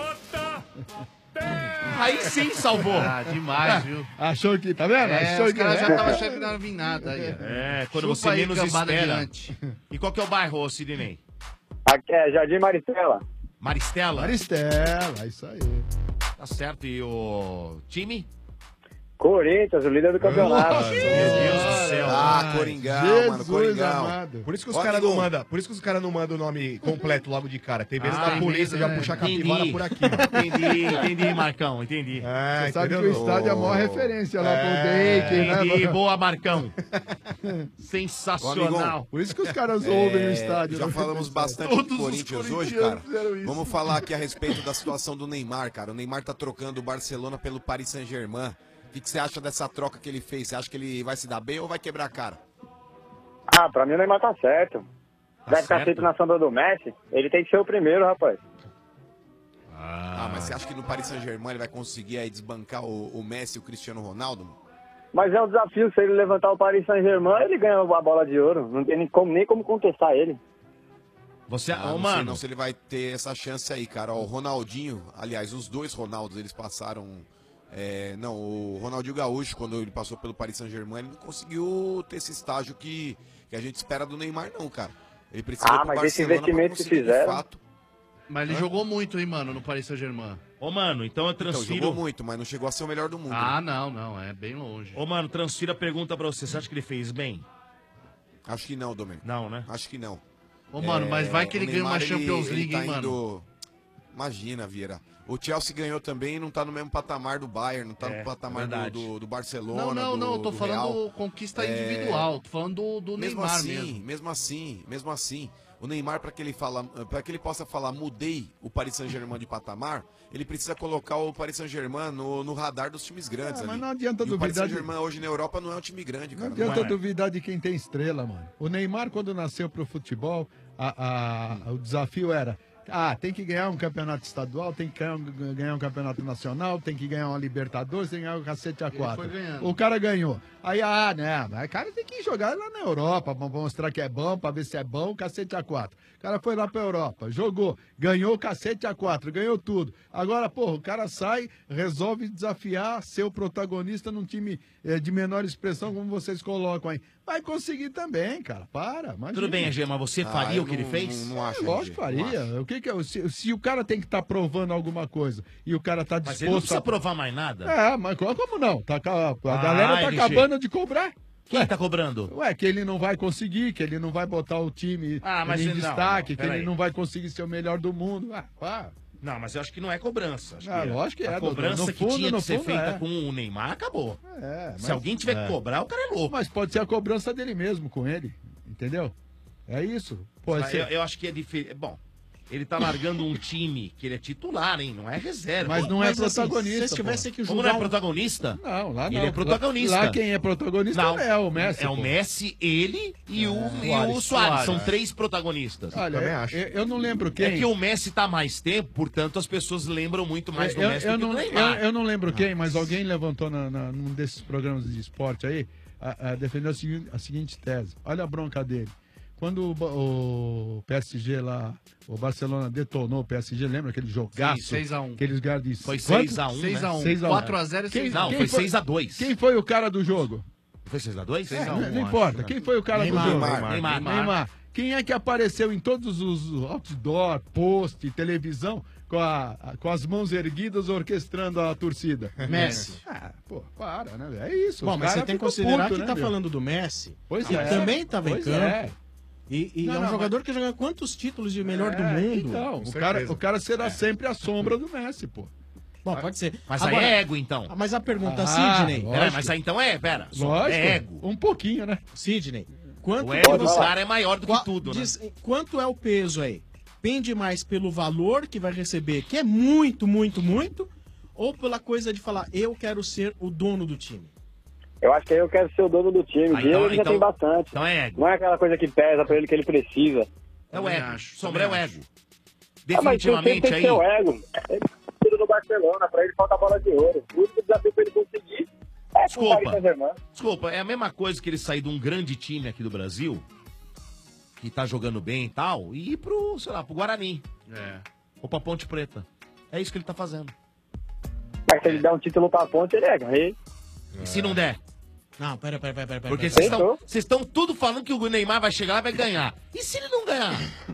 Aí sim salvou. Demais, viu? Achou que, tá vendo? Achou Os que caras já estavam achando que não ia vir nada aí. Quando Chupa você aí, menos cambada espera. adiante. E qual que é o bairro, ô Sidney? Aqui é Jardim Maristela. Maristela? Maristela, isso aí. Tá certo. E o time? Corinthians, o líder do campeonato. Meu Deus do céu. Coringão, mano, Coringão. Por isso que os caras não mandam o nome completo logo de cara. Tem medo da tem polícia medo, já né? puxar a capivara por aqui. Entendi, Marcão, entendi. Você sabe que o estádio é a maior referência lá pro Bacon, né? Entendi, boa, Marcão. Sensacional. Por isso que os caras ouvem o estádio. Já né? falamos bastante Todos do os Corinthians hoje, corintianos cara. fizeram isso. Vamos falar aqui a respeito da situação do Neymar, cara. O Neymar tá trocando o Barcelona pelo Paris Saint-Germain. O que você acha dessa troca que ele fez? Você acha que ele vai se dar bem ou vai quebrar a cara? Pra mim o Neymar tá certo. Vai ficar sempre na sombra do Messi. Ele tem que ser o primeiro, rapaz. Mas você acha que no Paris Saint-Germain ele vai conseguir aí desbancar o Messi e o Cristiano Ronaldo? Mas é um desafio, se ele levantar o Paris Saint-Germain, ele ganha a bola de ouro. Não tem nem como contestar ele. Você, não mano. sei não se ele vai ter essa chance aí, cara. Ó, o Ronaldinho, aliás, os dois Ronaldos, eles passaram... o Ronaldinho Gaúcho, quando ele passou pelo Paris Saint-Germain, ele não conseguiu ter esse estágio que a gente espera do Neymar, não, cara. Ele precisa ir pro mas esse Barcelona investimento pra que conseguir, de fizeram... fato. Mas ele jogou muito, hein, mano, no Paris Saint-Germain. Ô, mano, então eu transfiro... jogou muito, mas não chegou a ser o melhor do mundo. Não, é bem longe. Ô, mano, transfiro a pergunta pra você. Você acha que ele fez bem? Acho que não, Domênico. Não, né? Acho que não. Ô, mano, mas vai que ele ganha uma Champions League, tá hein, mano? Imagina, Vieira. O Chelsea ganhou também e não tá no mesmo patamar do Bayern, não tá no patamar do Barcelona. Não, eu tô do falando Real. conquista individual, tô falando do Neymar mesmo. Mesmo assim, o Neymar, para que ele possa falar, mudei o Paris Saint-Germain de patamar, ele precisa colocar o Paris Saint-Germain no radar dos times grandes ali. Mas não adianta e o Paris duvidar. Saint-Germain hoje na Europa não é um time grande, cara. Não adianta duvidar de quem tem estrela, mano. O Neymar, quando nasceu pro futebol, o desafio era... tem que ganhar um campeonato estadual, tem que ganhar um campeonato nacional, tem que ganhar uma Libertadores, tem que ganhar um cacete A4. O cara ganhou. Aí, o cara tem que jogar lá na Europa, pra mostrar que é bom, pra ver se é bom, o cacete A4. O cara foi lá pra Europa, jogou, ganhou o cacete A4, ganhou tudo. Agora, o cara sai, resolve desafiar, ser o protagonista num time de menor expressão, como vocês colocam aí. Vai conseguir também, cara, imagina. Tudo bem, Gê, mas você faria o que ele fez? Não acho, Lógico que faria. Se o cara tem que estar provando alguma coisa e o cara tá Mas disposto ele não precisa provar mais nada? Mas como não? A galera tá LG. acabando de cobrar. Quem tá cobrando? Que ele não vai conseguir, que ele não vai botar o time em destaque, que ele não vai conseguir ser o melhor do mundo. Não, mas eu acho que não é cobrança. Lógico que é. A cobrança que tinha que ser feita é. com o Neymar acabou. Mas- Se alguém tiver que cobrar, o cara é louco. Mas pode ser a cobrança dele mesmo com ele, entendeu? É isso. Pode ser. Eu acho que é diferente. Bom, ele tá largando um time que ele é titular, hein? Não é reserva. Mas não é protagonista, Assim, se tivesse que Como jogar não é protagonista? Não, lá não. Ele é protagonista. Lá quem é protagonista Não, é o Messi. É o pô. Messi, ele e o Suárez. São três protagonistas. Olha, eu não lembro quem. É que o Messi tá mais tempo, portanto as pessoas lembram muito mais do Messi do que do Neymar. Eu não lembro quem, mas alguém levantou num desses programas de esporte aí, defendeu a seguinte tese. Olha a bronca dele. Quando o PSG lá, o Barcelona detonou o PSG, lembra aquele jogaço? Sim, 6-1. Aqueles caras de... Foi 6-1, né? 6-1. 4-0 e 6-1. Não, foi 6-2. Quem foi o cara do jogo? Foi 6-2? Não importa. Quem foi o cara do jogo? Neymar. Quem é que apareceu em todos os outdoor, post, televisão, com as mãos erguidas orquestrando a torcida? Messi. Pô, para, né? É isso. Bom, os mas você cara tem que ficam considerar puto, que né, tá meu? falando do Messi, Pois que é. também estava em Pois campo. é. E Não, é um não, jogador que joga quantos títulos de melhor do mundo? Então, o cara será sempre a sombra do Messi, pô. Bom, pode ser. Mas aí é ego, então. Mas a pergunta, Sidney... Pera, mas aí então pera. Lógico, É ego. um pouquinho, né? Sidney, quanto O ego do cara é maior do que tudo, né? Quanto é o peso aí? Pende mais pelo valor que vai receber, que é muito, muito, muito, ou pela coisa de falar, eu quero ser o dono do time? Eu acho que eu quero ser o dono do time. Dinheiro ele já tem bastante. Então é ego. Não é aquela coisa que pesa pra ele que ele precisa. É o ego. Sombra é o ego. Mas Definitivamente tem que aí. ser o ego. Ele tudo no Barcelona, pra ele falta a bola de ouro. O único desafio pra ele conseguir é com o Paris Saint-Germain. Desculpa, é a mesma coisa que ele sair de um grande time aqui do Brasil, que tá jogando bem e tal, e ir pro, sei lá, pro Guarani. Ou pra Ponte Preta. É isso que ele tá fazendo. Mas se ele der um título pra Ponte, ele é rei. E se não der? Não, pera. Porque vocês estão tudo falando que o Neymar vai chegar lá e vai ganhar. E se ele não ganhar?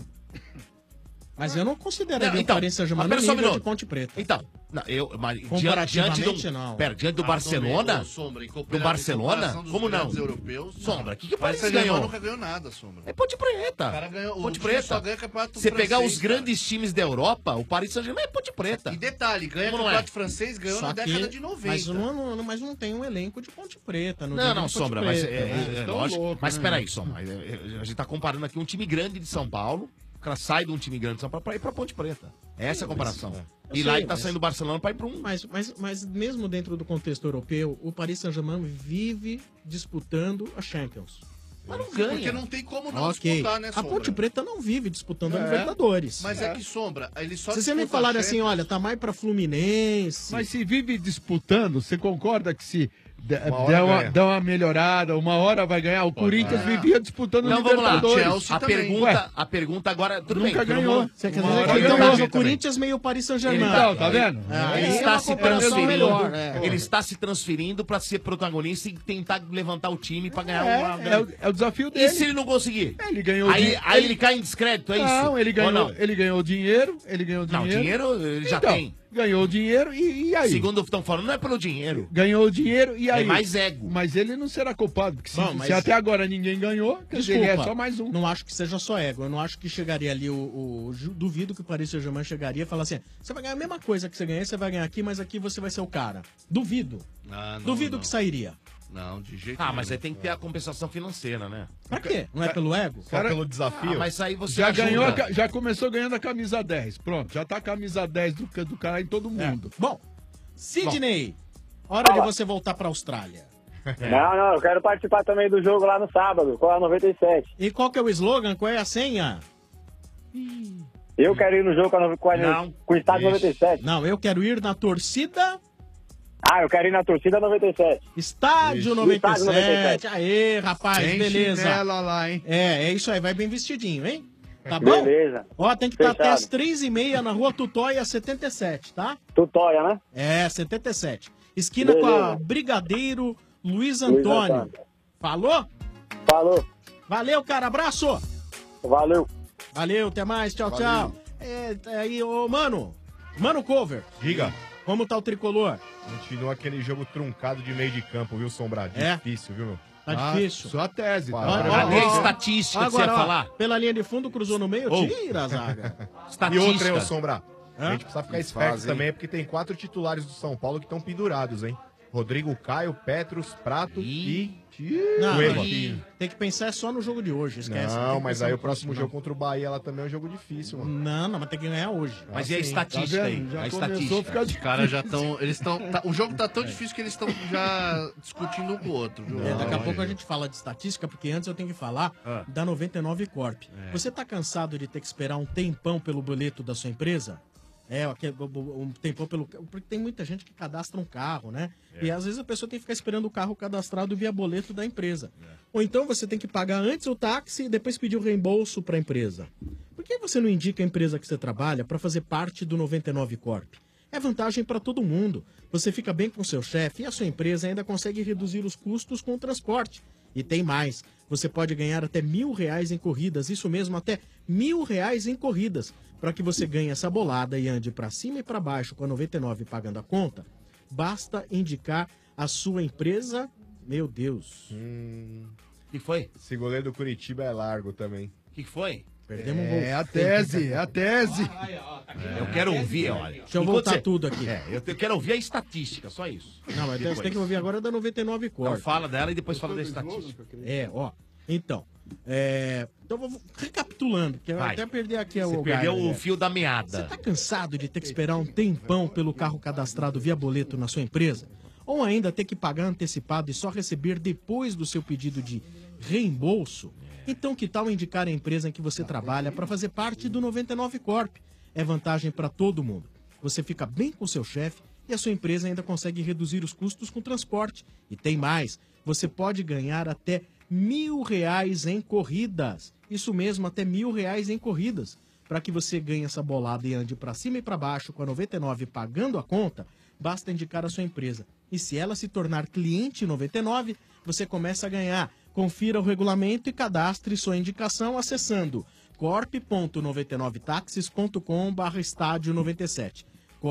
Mas eu não consideraria Então, o Paris Saint-Germain mas no pera só um nível de minuto. Ponte Preta. Então, não, mas Comparativamente, não. Diante do Barcelona? Sombra, em Do Barcelona? comparação dos Como não? grandes europeus, Sombra, o que o Paris Paris Saint-Germain ganhou? nunca ganhou nada, Sombra. É Ponte Preta. O cara ganhou, Ponte time Preta. só ganha campeonato Você pegar francês, os grandes times da Europa, o Paris Saint-Germain é Ponte Preta. E detalhe, ganha Como não campeonato é? francês, ganhou Só na que- década de 90. Mas não tem um elenco de Ponte Preta. Não, Sombra, mas é lógico. louco, Mas né? peraí, Sombra, a gente tá comparando aqui um time grande de São Paulo, o cara sai de um time grande de São Paulo pra ir pra Ponte Preta. Essa é a comparação. Eu E lá sei, ele tá mas- saindo do Barcelona pra ir pra um... Mas mesmo dentro do contexto europeu, o Paris Saint-Germain vive disputando a Champions. Mas não ganha. Porque não tem como não Ok. disputar, né, A Sombra? Ponte Preta não vive disputando a É. Libertadores. Mas é que Sombra, ele só Se você me disputa falar a assim, Champions. olha, tá mais pra Fluminense... Mas se vive disputando, você concorda que se hora der uma melhorada, uma hora vai ganhar? O Corinthians vivia disputando Então vamos lá, Libertadores. a pergunta agora, tudo bem. Nunca que eu não ganhou. vou- Você quer Uma dizer hora que então ganhou. mas o Corinthians meio Paris Saint-Germain. Então, tá vendo? Ele Aí é está uma se comparação transferindo. melhor, é. Ele está se transferindo para ser protagonista e tentar levantar o time para ganhar uma. É o desafio dele. E se ele não conseguir? Ele ganhou Aí ele cai em descrédito, é isso? Não, ele Ou ganhou, não? ele ganhou dinheiro, Não, dinheiro ele já Então, tem. Ganhou dinheiro e aí? Segundo estão falando, não é pelo dinheiro. Ganhou dinheiro e aí? É mais ego. Mas ele não será culpado, porque Bom, mas- se até agora ninguém ganhou, quer dizer, ele é só mais um. Não acho que seja só ego. Eu não acho que chegaria ali duvido que o Paris Saint-Germain chegaria e falasse assim, você vai ganhar a mesma coisa que você ganhar, você vai ganhar aqui, mas aqui você vai ser o cara. Duvido. Ah, não, Duvido não. que sairia. Não, de jeito Ah, mas aí tem que ter a compensação financeira, né? Pra quê? Não é pelo ego? Cara, Ah, mas aí você já ajuda. ganhou, já começou ganhando a camisa 10. Pronto, já tá a camisa 10 do cara em todo mundo. Bom, Sidney, hora de você voltar pra Austrália. Não, eu quero participar também do jogo lá no sábado, com a 97. E qual que é o slogan? Qual é a senha? Eu quero ir no jogo com o estádio 97. Não, eu quero ir na torcida... Eu quero ir na torcida 97. Estádio Isso. 97. Estádio 97. Aê, rapaz, Tem beleza. chinela lá, hein? É isso aí, vai bem vestidinho, hein? Tá bom? Beleza. Ó, tem que estar até Fechado. as 3h30 na rua Tutóia 77, tá? Tutóia, né? É, 77. Esquina com a Brigadeiro Luiz Antônio. Antônio. Falou? Falou. Valeu, cara. Abraço. Valeu. Valeu, até mais. Tchau, Valeu. tchau. Aí, ô, Mano Cover. Diga. Como tá o tricolor? Continua aquele jogo truncado de meio de campo, viu, Sombra? É? Difícil, viu, meu? Tá difícil. Sua tese. Ó, Tá? ó, Cadê a ó, estatística que agora, você ia ó, falar? Pela linha de fundo, cruzou no meio, Ô. tira a zaga. E outra, hein, ô Sombra? Hã? A gente precisa ficar Eles esperto fazem. também, porque tem 4 titulares do São Paulo que estão pendurados, hein? Rodrigo Caio, Petros, Prato e... Não, Cueva. mas tem que pensar só no jogo de hoje, esquece. Não, tem que mas pensar aí no o próximo não. jogo contra o Bahia lá também é um jogo difícil, mano. Não, mas tem que ganhar hoje. Mas e a sim. estatística Tá aí? vendo? Já A começou a estatística. ficar Os caras já estão. Eles estão. O jogo tá tão difícil que eles estão já discutindo um com o outro. Viu? Daqui a pouco a gente fala de estatística, porque antes eu tenho que falar da 99 Corp. Você tá cansado de ter que esperar um tempão pelo boleto da sua empresa? Um tempão pelo. Porque tem muita gente que cadastra um carro, né? E às vezes a pessoa tem que ficar esperando o carro cadastrado via boleto da empresa. Ou então você tem que pagar antes o táxi e depois pedir o reembolso para a empresa. Por que você não indica a empresa que você trabalha para fazer parte do 99 Corp? É vantagem para todo mundo. Você fica bem com seu chefe e a sua empresa ainda consegue reduzir os custos com o transporte. E tem mais. Você pode ganhar até R$1.000 em corridas. Isso mesmo, até R$1.000 em corridas. Para que você ganhe essa bolada e ande para cima e para baixo com a 99 pagando a conta, basta indicar a sua empresa. Meu Deus. Que foi? Esse goleiro do Curitiba é largo também. Que foi? Perdemos um gol. É a tese, é a tese. Eu quero ouvir, olha. Deixa eu voltar tudo aqui. Eu quero ouvir a estatística, só isso. Não, mas você tem que ouvir agora da 99 Corp. Então fala dela e depois fala da estatística. Então, vou recapitulando, que eu Vai. até perder aqui Você o perdeu galho, o fio da meada. Você tá cansado de ter que esperar um tempão pelo carro cadastrado via boleto na sua empresa? Ou ainda ter que pagar antecipado e só receber depois do seu pedido de reembolso? Então que tal indicar a empresa em que você trabalha para fazer parte do 99 Corp? É vantagem para todo mundo. Você fica bem com o seu chefe e a sua empresa ainda consegue reduzir os custos com transporte. E tem mais, você pode ganhar até R$1.000 em corridas. Isso mesmo, até R$1.000 em corridas. Para que você ganhe essa bolada e ande para cima e para baixo com a 99 pagando a conta, basta indicar a sua empresa. E se ela se tornar cliente 99, você começa a ganhar. Confira o regulamento e cadastre sua indicação acessando corp.99taxis.com/estádio 97.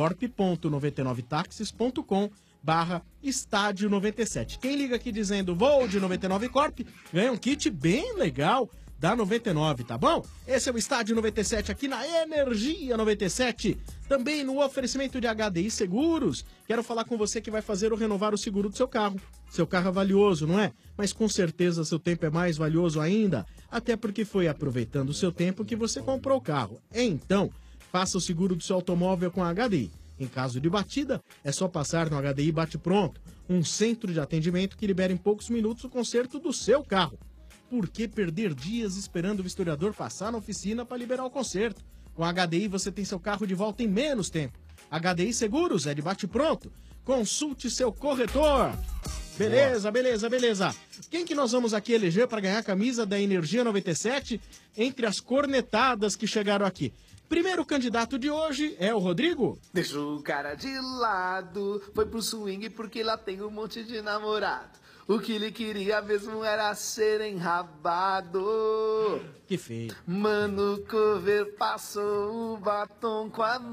corp.99taxis.com/estádio 97. Quem liga aqui dizendo vou de 99 Corp, ganha um kit bem legal da 99, tá bom? Esse é o Estádio 97 aqui na Energia 97. Também no oferecimento de HDI Seguros. Quero falar com você que vai fazer ou renovar o seguro do seu carro. Seu carro é valioso, não é? Mas com certeza seu tempo é mais valioso ainda. Até porque foi aproveitando o seu tempo que você comprou o carro. Então, faça o seguro do seu automóvel com a HDI. Em caso de batida, é só passar no HDI Bate Pronto, um centro de atendimento que libera em poucos minutos o conserto do seu carro. Por que perder dias esperando o vistoriador passar na oficina para liberar o conserto? Com a HDI você tem seu carro de volta em menos tempo. HDI Seguros é de Bate Pronto. Consulte seu corretor. Beleza, beleza, beleza. Quem que nós vamos aqui eleger para ganhar a camisa da Energia 97 entre as cornetadas que chegaram aqui? Primeiro candidato de hoje é o Rodrigo. Deixou o cara de lado, foi pro swing porque lá tem um monte de namorado. O que ele queria mesmo era ser enrabado. Que feio. Mano Cover passou o batom com a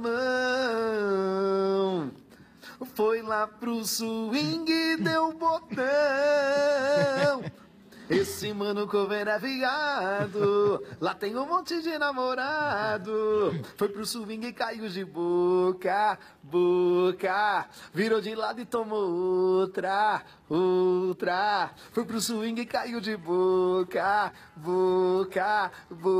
mão. Foi lá pro swing e deu botão. Esse Mano Cover é viado, lá tem um monte de namorado. Foi pro swing e caiu de boca, boca. Virou de lado e tomou outra, outra. Foi pro swing e caiu de boca, boca,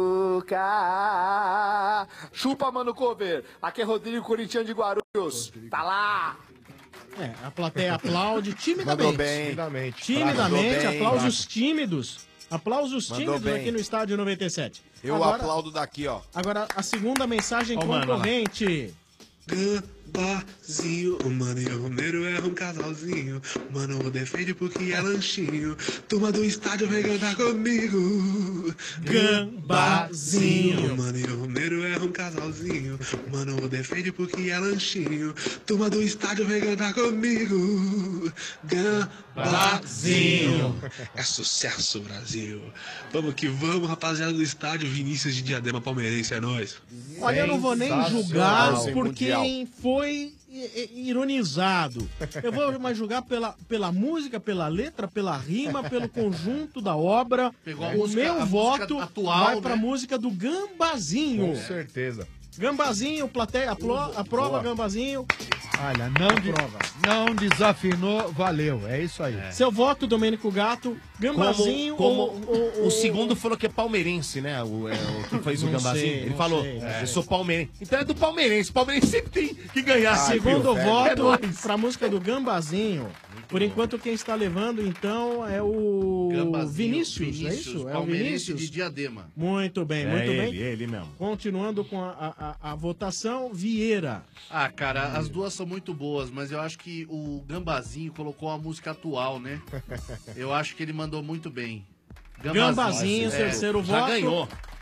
boca. Chupa, Mano Cover, aqui é Rodrigo Corintiano de Guarulhos. Tá lá. A plateia aplaude Mandou timidamente. bem. Timidamente, Mandou bem. aplausos tímidos. Aplausos Mandou tímidos bem. aqui no Estádio 97. Eu aplaudo daqui, ó. Agora, a segunda mensagem Ó, mano, concorrente. Gambazinho, o Mano e o Romero é um casalzinho. O Mano o defende porque é lanchinho. Turma do estádio vem cantar comigo. Gambazinho. O Mano e o Romero é um casalzinho. O Mano o defende porque é lanchinho. Turma do estádio vem cantar comigo. Gambazinho. É sucesso, Brasil. Vamos que vamos, rapaziada do estádio. Vinícius de Diadema Palmeirense, é nóis. Olha, eu não vou nem julgar por quem foi ironizado. Eu vou mais julgar pela música, pela letra, pela rima, pelo conjunto da obra. Pegou a O música- meu a voto música atual, vai pra né? música do Gambazinho. Com certeza. Gambazinho, plateia, aprova Boa. Gambazinho. Olha, não desafinou, valeu. É isso aí. Seu voto, Domênico Gato, Gambazinho Como ou- o segundo falou que é palmeirense, né? O que fez o Não Gambazinho. sei, Ele não falou, sei. eu sou palmeirense. Então é do palmeirense. Palmeirense sempre tem que ganhar. Segundo filho. voto É nóis. pra música do Gambazinho. Por enquanto, quem está levando, então, é o Gambazinho, Vinícius, é isso? É o palmeirense Vinícius? de Diadema. Muito bem, É muito ele, bem. ele mesmo. Continuando com a votação, Vieira. Ah, cara, as duas são muito boas, mas eu acho que o Gambazinho colocou a música atual, né? Eu acho que ele mandou muito bem. Gambazinho, terceiro já voto. ganhou.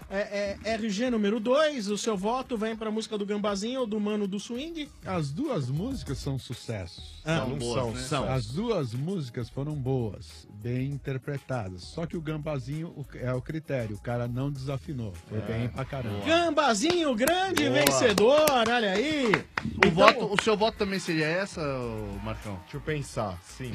RG número 2, o seu voto vem pra música do Gambazinho ou do Mano do Swing? As duas músicas são sucessos. São boas, né? São. As duas músicas foram boas, bem interpretadas. Só que o Gambazinho é o critério, o cara não desafinou. Foi bem pra caramba. Gambazinho, grande vencedor, olha aí. O seu voto também seria essa, Marcão? Deixa eu pensar, sim.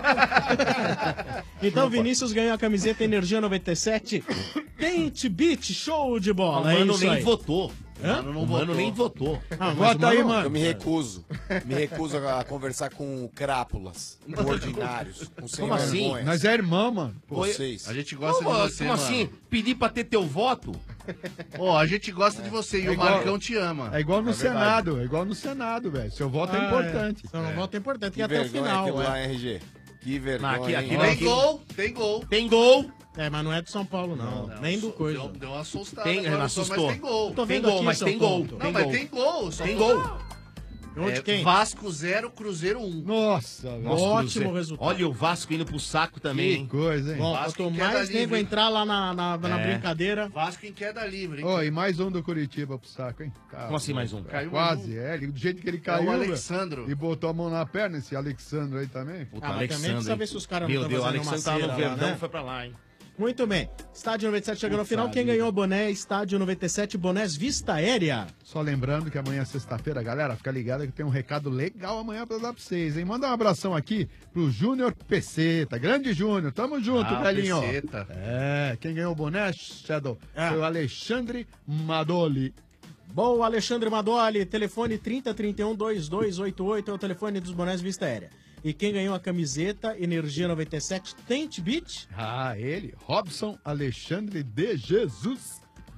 Então Vinícius ganhou a camiseta Energia 97. Tente Beat, show de bola. O Mano é isso nem aí. votou. Hã? O Mano nem votou. Vota aí, mano. Eu me recuso. Me recuso a conversar com crápulas, com ordinários, com sem Como assim? vergonha. Nós é irmão, mano. Vocês. A gente gosta Como, de você, como mano. assim? Pedir pra ter teu voto? Ó, a gente gosta de você e o igual- Marcão te ama. É igual no É verdade. Senado, é igual no Senado, velho. Seu voto é importante. Seu voto é importante, Que que até o vergonha final. aquilo é. lá, RG. Que vergonha, Aqui- aqui hein? não- Tem gol, tem gol. Tem gol. É, mas não é do São Paulo, não. Nem do coisa. Deu uma assustada. Tem, agora, assustou. Mas tem gol. Tô Tem vendo gol, aqui, mas seu tem gol. tonto. Não, mas tem gol. Só Tem tô- gol. Onde quem? Vasco 0, Cruzeiro 1. Nossa, velho. Ótimo Cruzeiro. resultado. Olha o Vasco indo pro saco também, Que hein? coisa, hein? Bom, Vasco quanto em queda mais nego livre. entrar lá na brincadeira. Vasco em queda livre, hein? Ó, e mais um do Curitiba pro saco, hein? Cara, Como assim mais um? Caiu Quase, do jeito que ele caiu, o velho, Alexandro. e botou a mão na perna, esse Alexandro aí também. Puta, Mas também precisa ver se os caras não Meu estão Deus, o fazendo uma Alexandre tava no cera lá, Verdão, né? foi pra lá, hein? Muito bem. Estádio 97 chegando ao final. Quem ganhou o boné? Estádio 97, bonés Vista Aérea. Só lembrando que amanhã é sexta-feira, galera, fica ligado que tem um recado legal amanhã pra dar pra vocês, hein? Manda um abração aqui pro Júnior Peceta, grande Júnior, tamo junto, velhinho. Peceta. É, quem ganhou o boné, Shadow, foi o Alexandre Madoli. Boa, Alexandre Madoli. Telefone 3031-2288 é o telefone dos bonés Vista Aérea. E quem ganhou a camiseta Energia 97 Tente Beat? Ah, ele, Robson Alexandre de Jesus.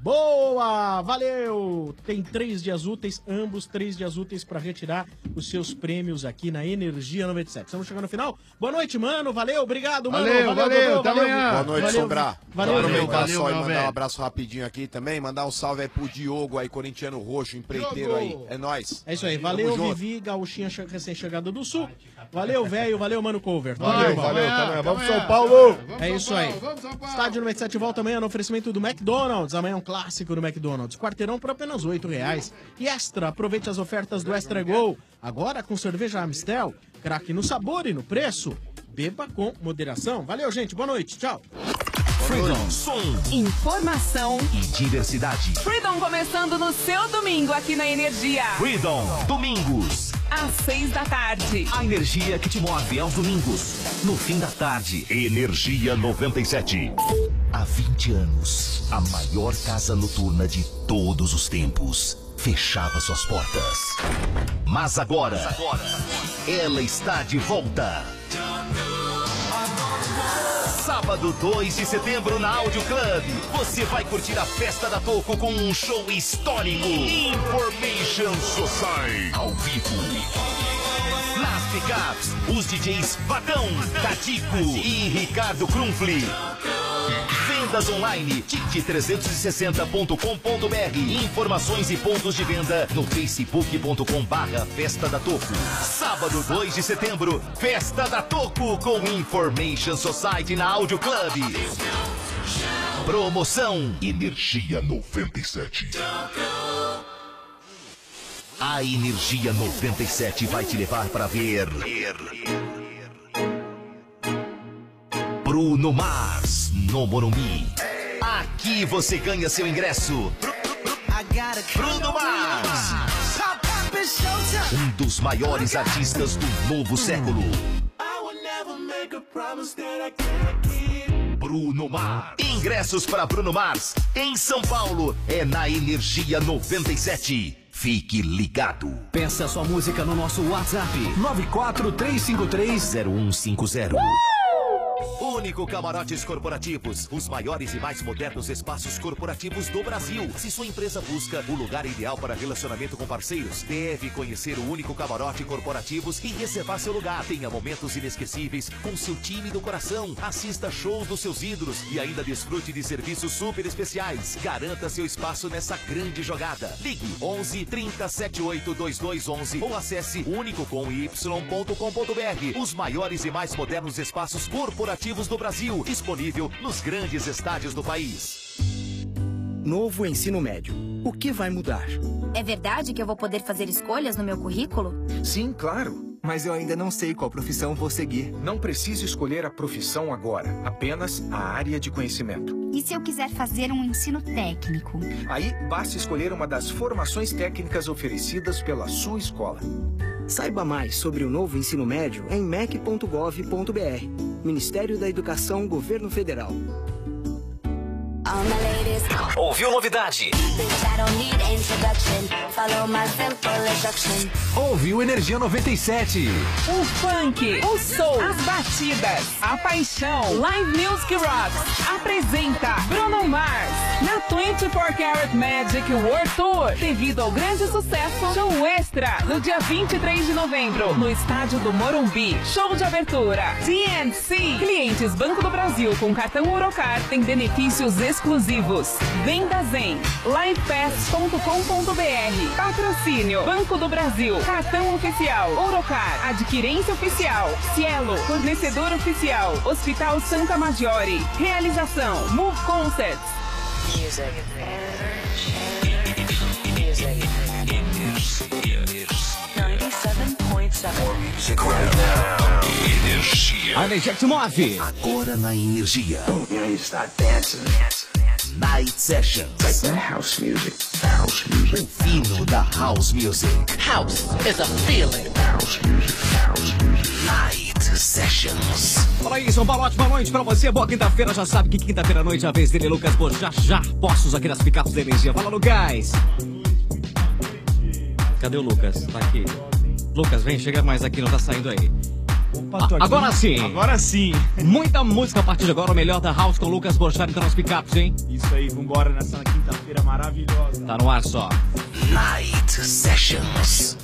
Boa! Valeu! Tem 3 dias úteis, ambos 3 dias úteis para retirar os seus prêmios aqui na Energia 97. Estamos chegando no final. Boa noite, mano. Valeu, obrigado, mano. Valeu, Dodô, até amanhã. Boa noite, valeu, Sombrar. valeu, Aproveitar valeu, só e meu mandar velho. um abraço rapidinho aqui também. Mandar um salve aí pro Diogo aí, corintiano roxo, empreiteiro aí. É nóis. É isso aí. Tamo Valeu, junto. Vivi, gauchinha recém-chegada do Sul. Valeu, velho. Valeu, mano Cover. Valeu, irmão. valeu. Amanhã. Vamos, amanhã. São Paulo! É isso aí. Estádio 97 volta amanhã no oferecimento do McDonald's. Amanhã é um clássico do McDonald's. Quarteirão por apenas R$8. E Extra, aproveite as ofertas do Extra Go. Agora com cerveja Amistel. Craque no sabor e no preço. Beba com moderação. Valeu, gente. Boa noite. Tchau. Freedom, som Informação. e diversidade. Freedom começando no seu domingo aqui na Energia. Freedom, domingos. Às 6 da tarde. A energia que te move aos domingos. No fim da tarde, Energia 97. Há 20 anos, a maior casa noturna de todos os tempos fechava suas portas. Mas agora, ela está de volta. Sábado 2 de setembro na Audio Club, você vai curtir a festa da Toco com um show histórico. Information Society ao vivo. Nas pickups, os DJs Vadão, Tatico e Ricardo Krumfli. Vendas online, tic360.com.br. Informações e pontos de venda no facebook.com/Festa da Toco. Sábado 2 de setembro, Festa da Toco com Information Society na Audio Club. Promoção Energia 97. A Energia 97 vai te levar para ver Bruno Mars no Morumbi. Aqui você ganha seu ingresso. Bruno Mars, um dos maiores artistas do novo século. Bruno Mars. Ingressos para Bruno Mars em São Paulo é na Energia 97. Fique ligado. Peça sua música no nosso WhatsApp 943530150. Único Camarotes Corporativos, os maiores e mais modernos espaços corporativos do Brasil. Se sua empresa busca o lugar ideal para relacionamento com parceiros, deve conhecer o Único Camarote Corporativos e reservar seu lugar. Tenha momentos inesquecíveis com seu time do coração. Assista shows dos seus ídolos e ainda desfrute de serviços super especiais. Garanta seu espaço nessa grande jogada. Ligue 11 30 78 2211 ou acesse unicocomy.com.br. Os maiores e mais modernos espaços corporativos do Brasil, disponível nos grandes estádios do país. Novo ensino médio. O que vai mudar? É verdade que eu vou poder fazer escolhas no meu currículo? Sim, claro. Mas eu ainda não sei qual profissão vou seguir. Não precisa escolher a profissão agora, apenas a área de conhecimento. E se eu quiser fazer um ensino técnico? Aí, basta escolher uma das formações técnicas oferecidas pela sua escola. Saiba mais sobre o novo ensino médio em mec.gov.br. Ministério da Educação, Governo Federal. Ouviu novidade? Ouviu Energia 97. O funk, o soul, as batidas, a paixão. Live Music Rocks apresenta Bruno Mars na 24 Karat Magic World Tour. Devido ao grande sucesso, show extra no dia 23 de novembro no estádio do Morumbi. Show de abertura TNC. Clientes Banco do Brasil com cartão Orocar têm benefícios exclusivos. Vendas em livepass.com.br. Patrocínio Banco do Brasil, cartão oficial Orocar, adquirência oficial Cielo, fornecedor oficial Hospital Santa Maggiore. Realização Move Concerts. A energia te move. Agora na Energia. Night Sessions. Like that house music. House music. O fino da House Music. House is a feeling. House music. House music. Night Sessions. Fala aí, São Paulo, ótima noite pra você. Boa quinta-feira, já sabe que quinta-feira à noite é a vez dele, Lucas Boja. Já postos aqui nas picapes da Energia. Fala, Lucas. Cadê o Lucas? Tá aqui. Lucas, vem, chega mais aqui, não tá saindo aí. Agora sim. Agora sim. Muita música a partir de agora, o melhor da House com Lucas Borchardt então nas picapes, hein? Isso aí, vambora nessa quinta-feira maravilhosa. Tá no ar só. Night Sessions.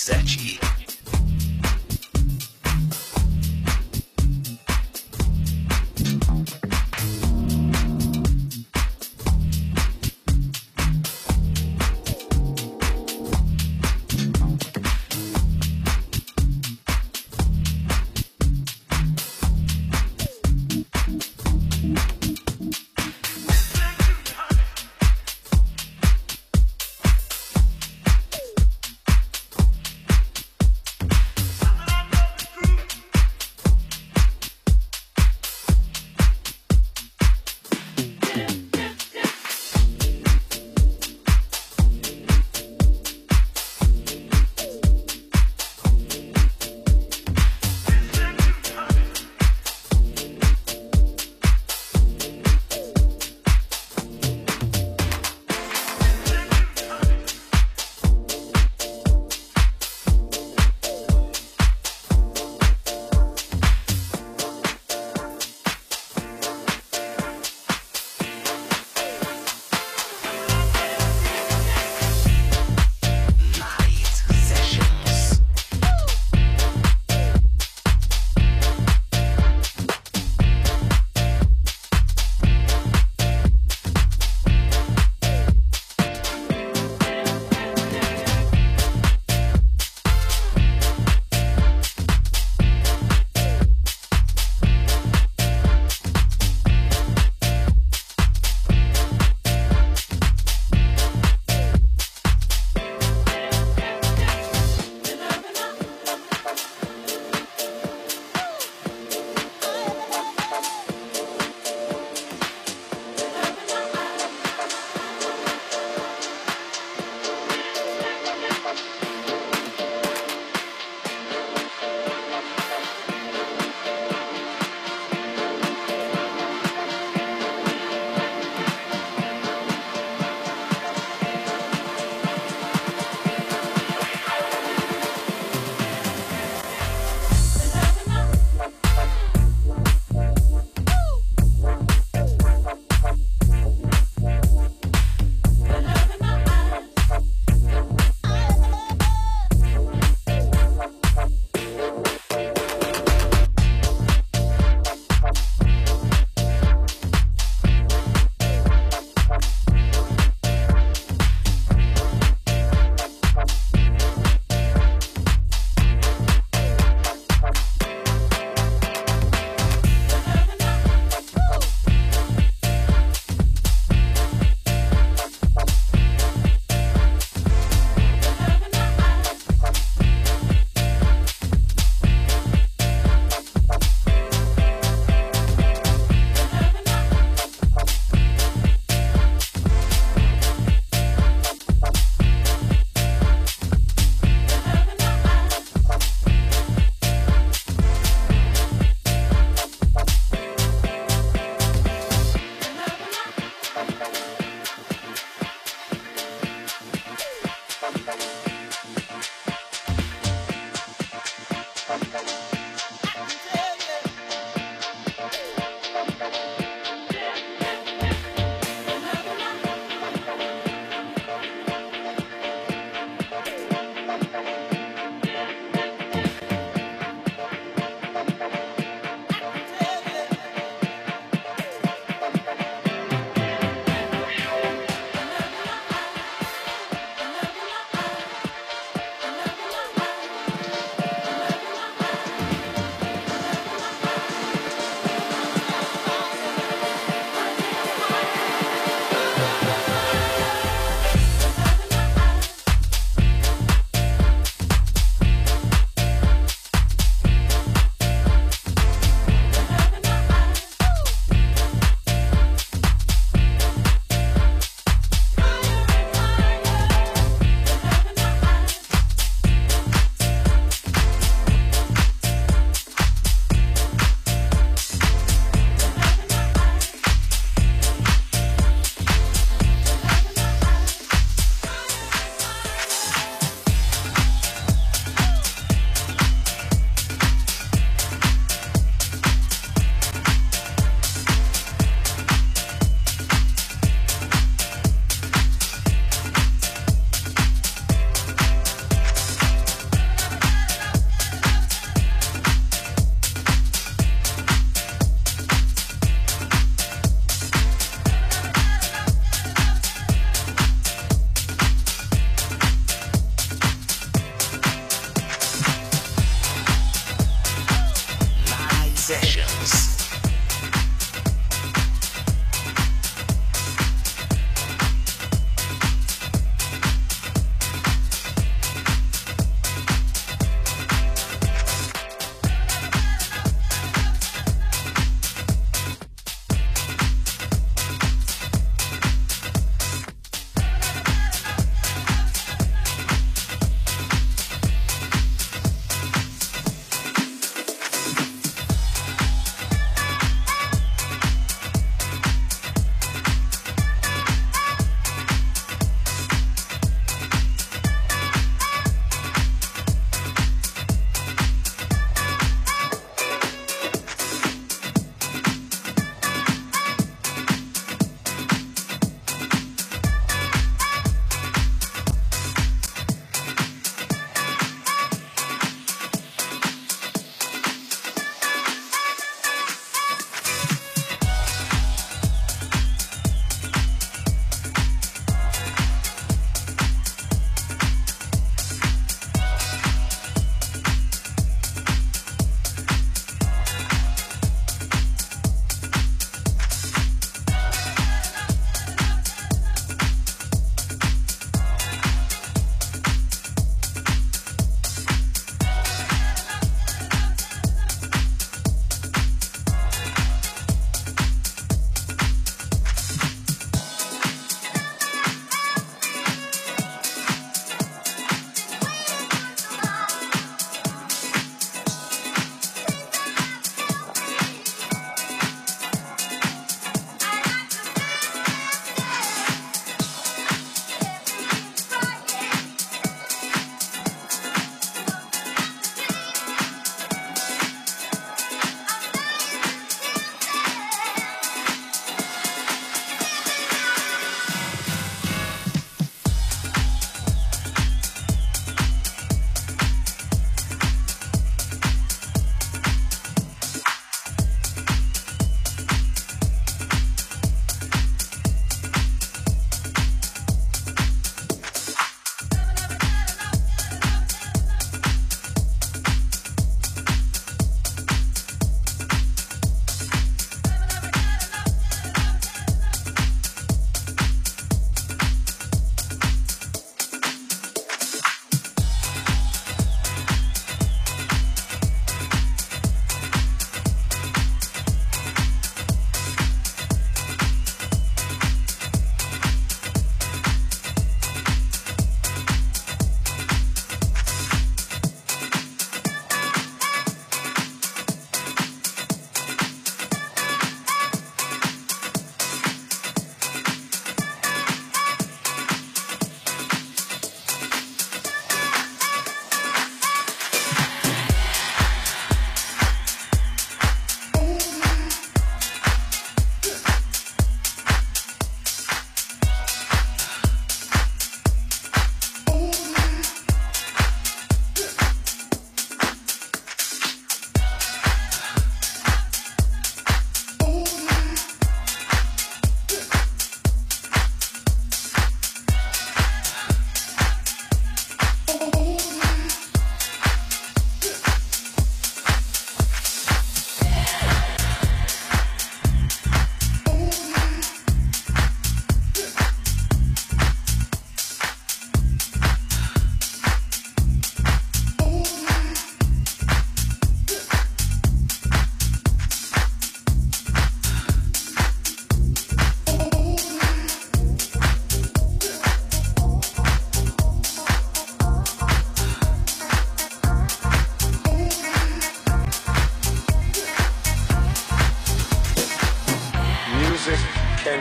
97.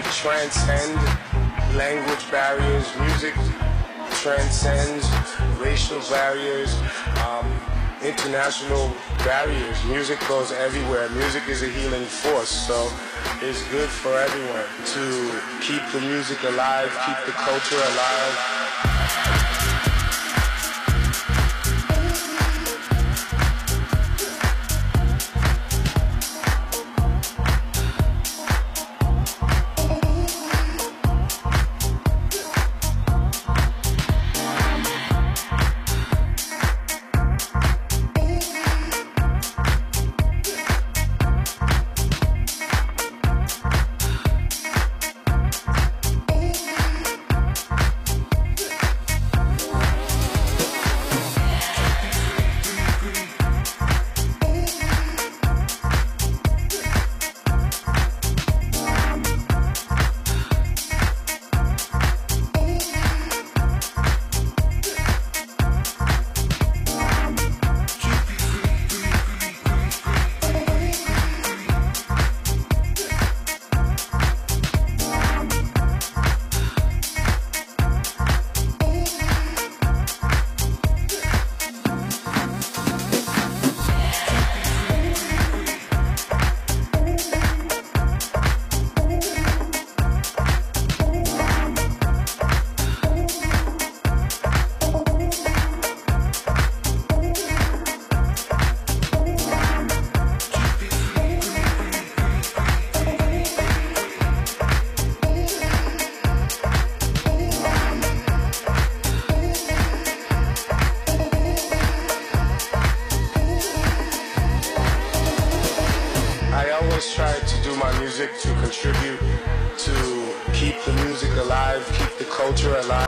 transcend language barriers. Music transcends racial barriers, international barriers. Music goes everywhere. Music is a healing force, so it's good for everyone to keep the music alive, keep the culture alive. Try to do my music to contribute to keep the music alive, keep the culture alive.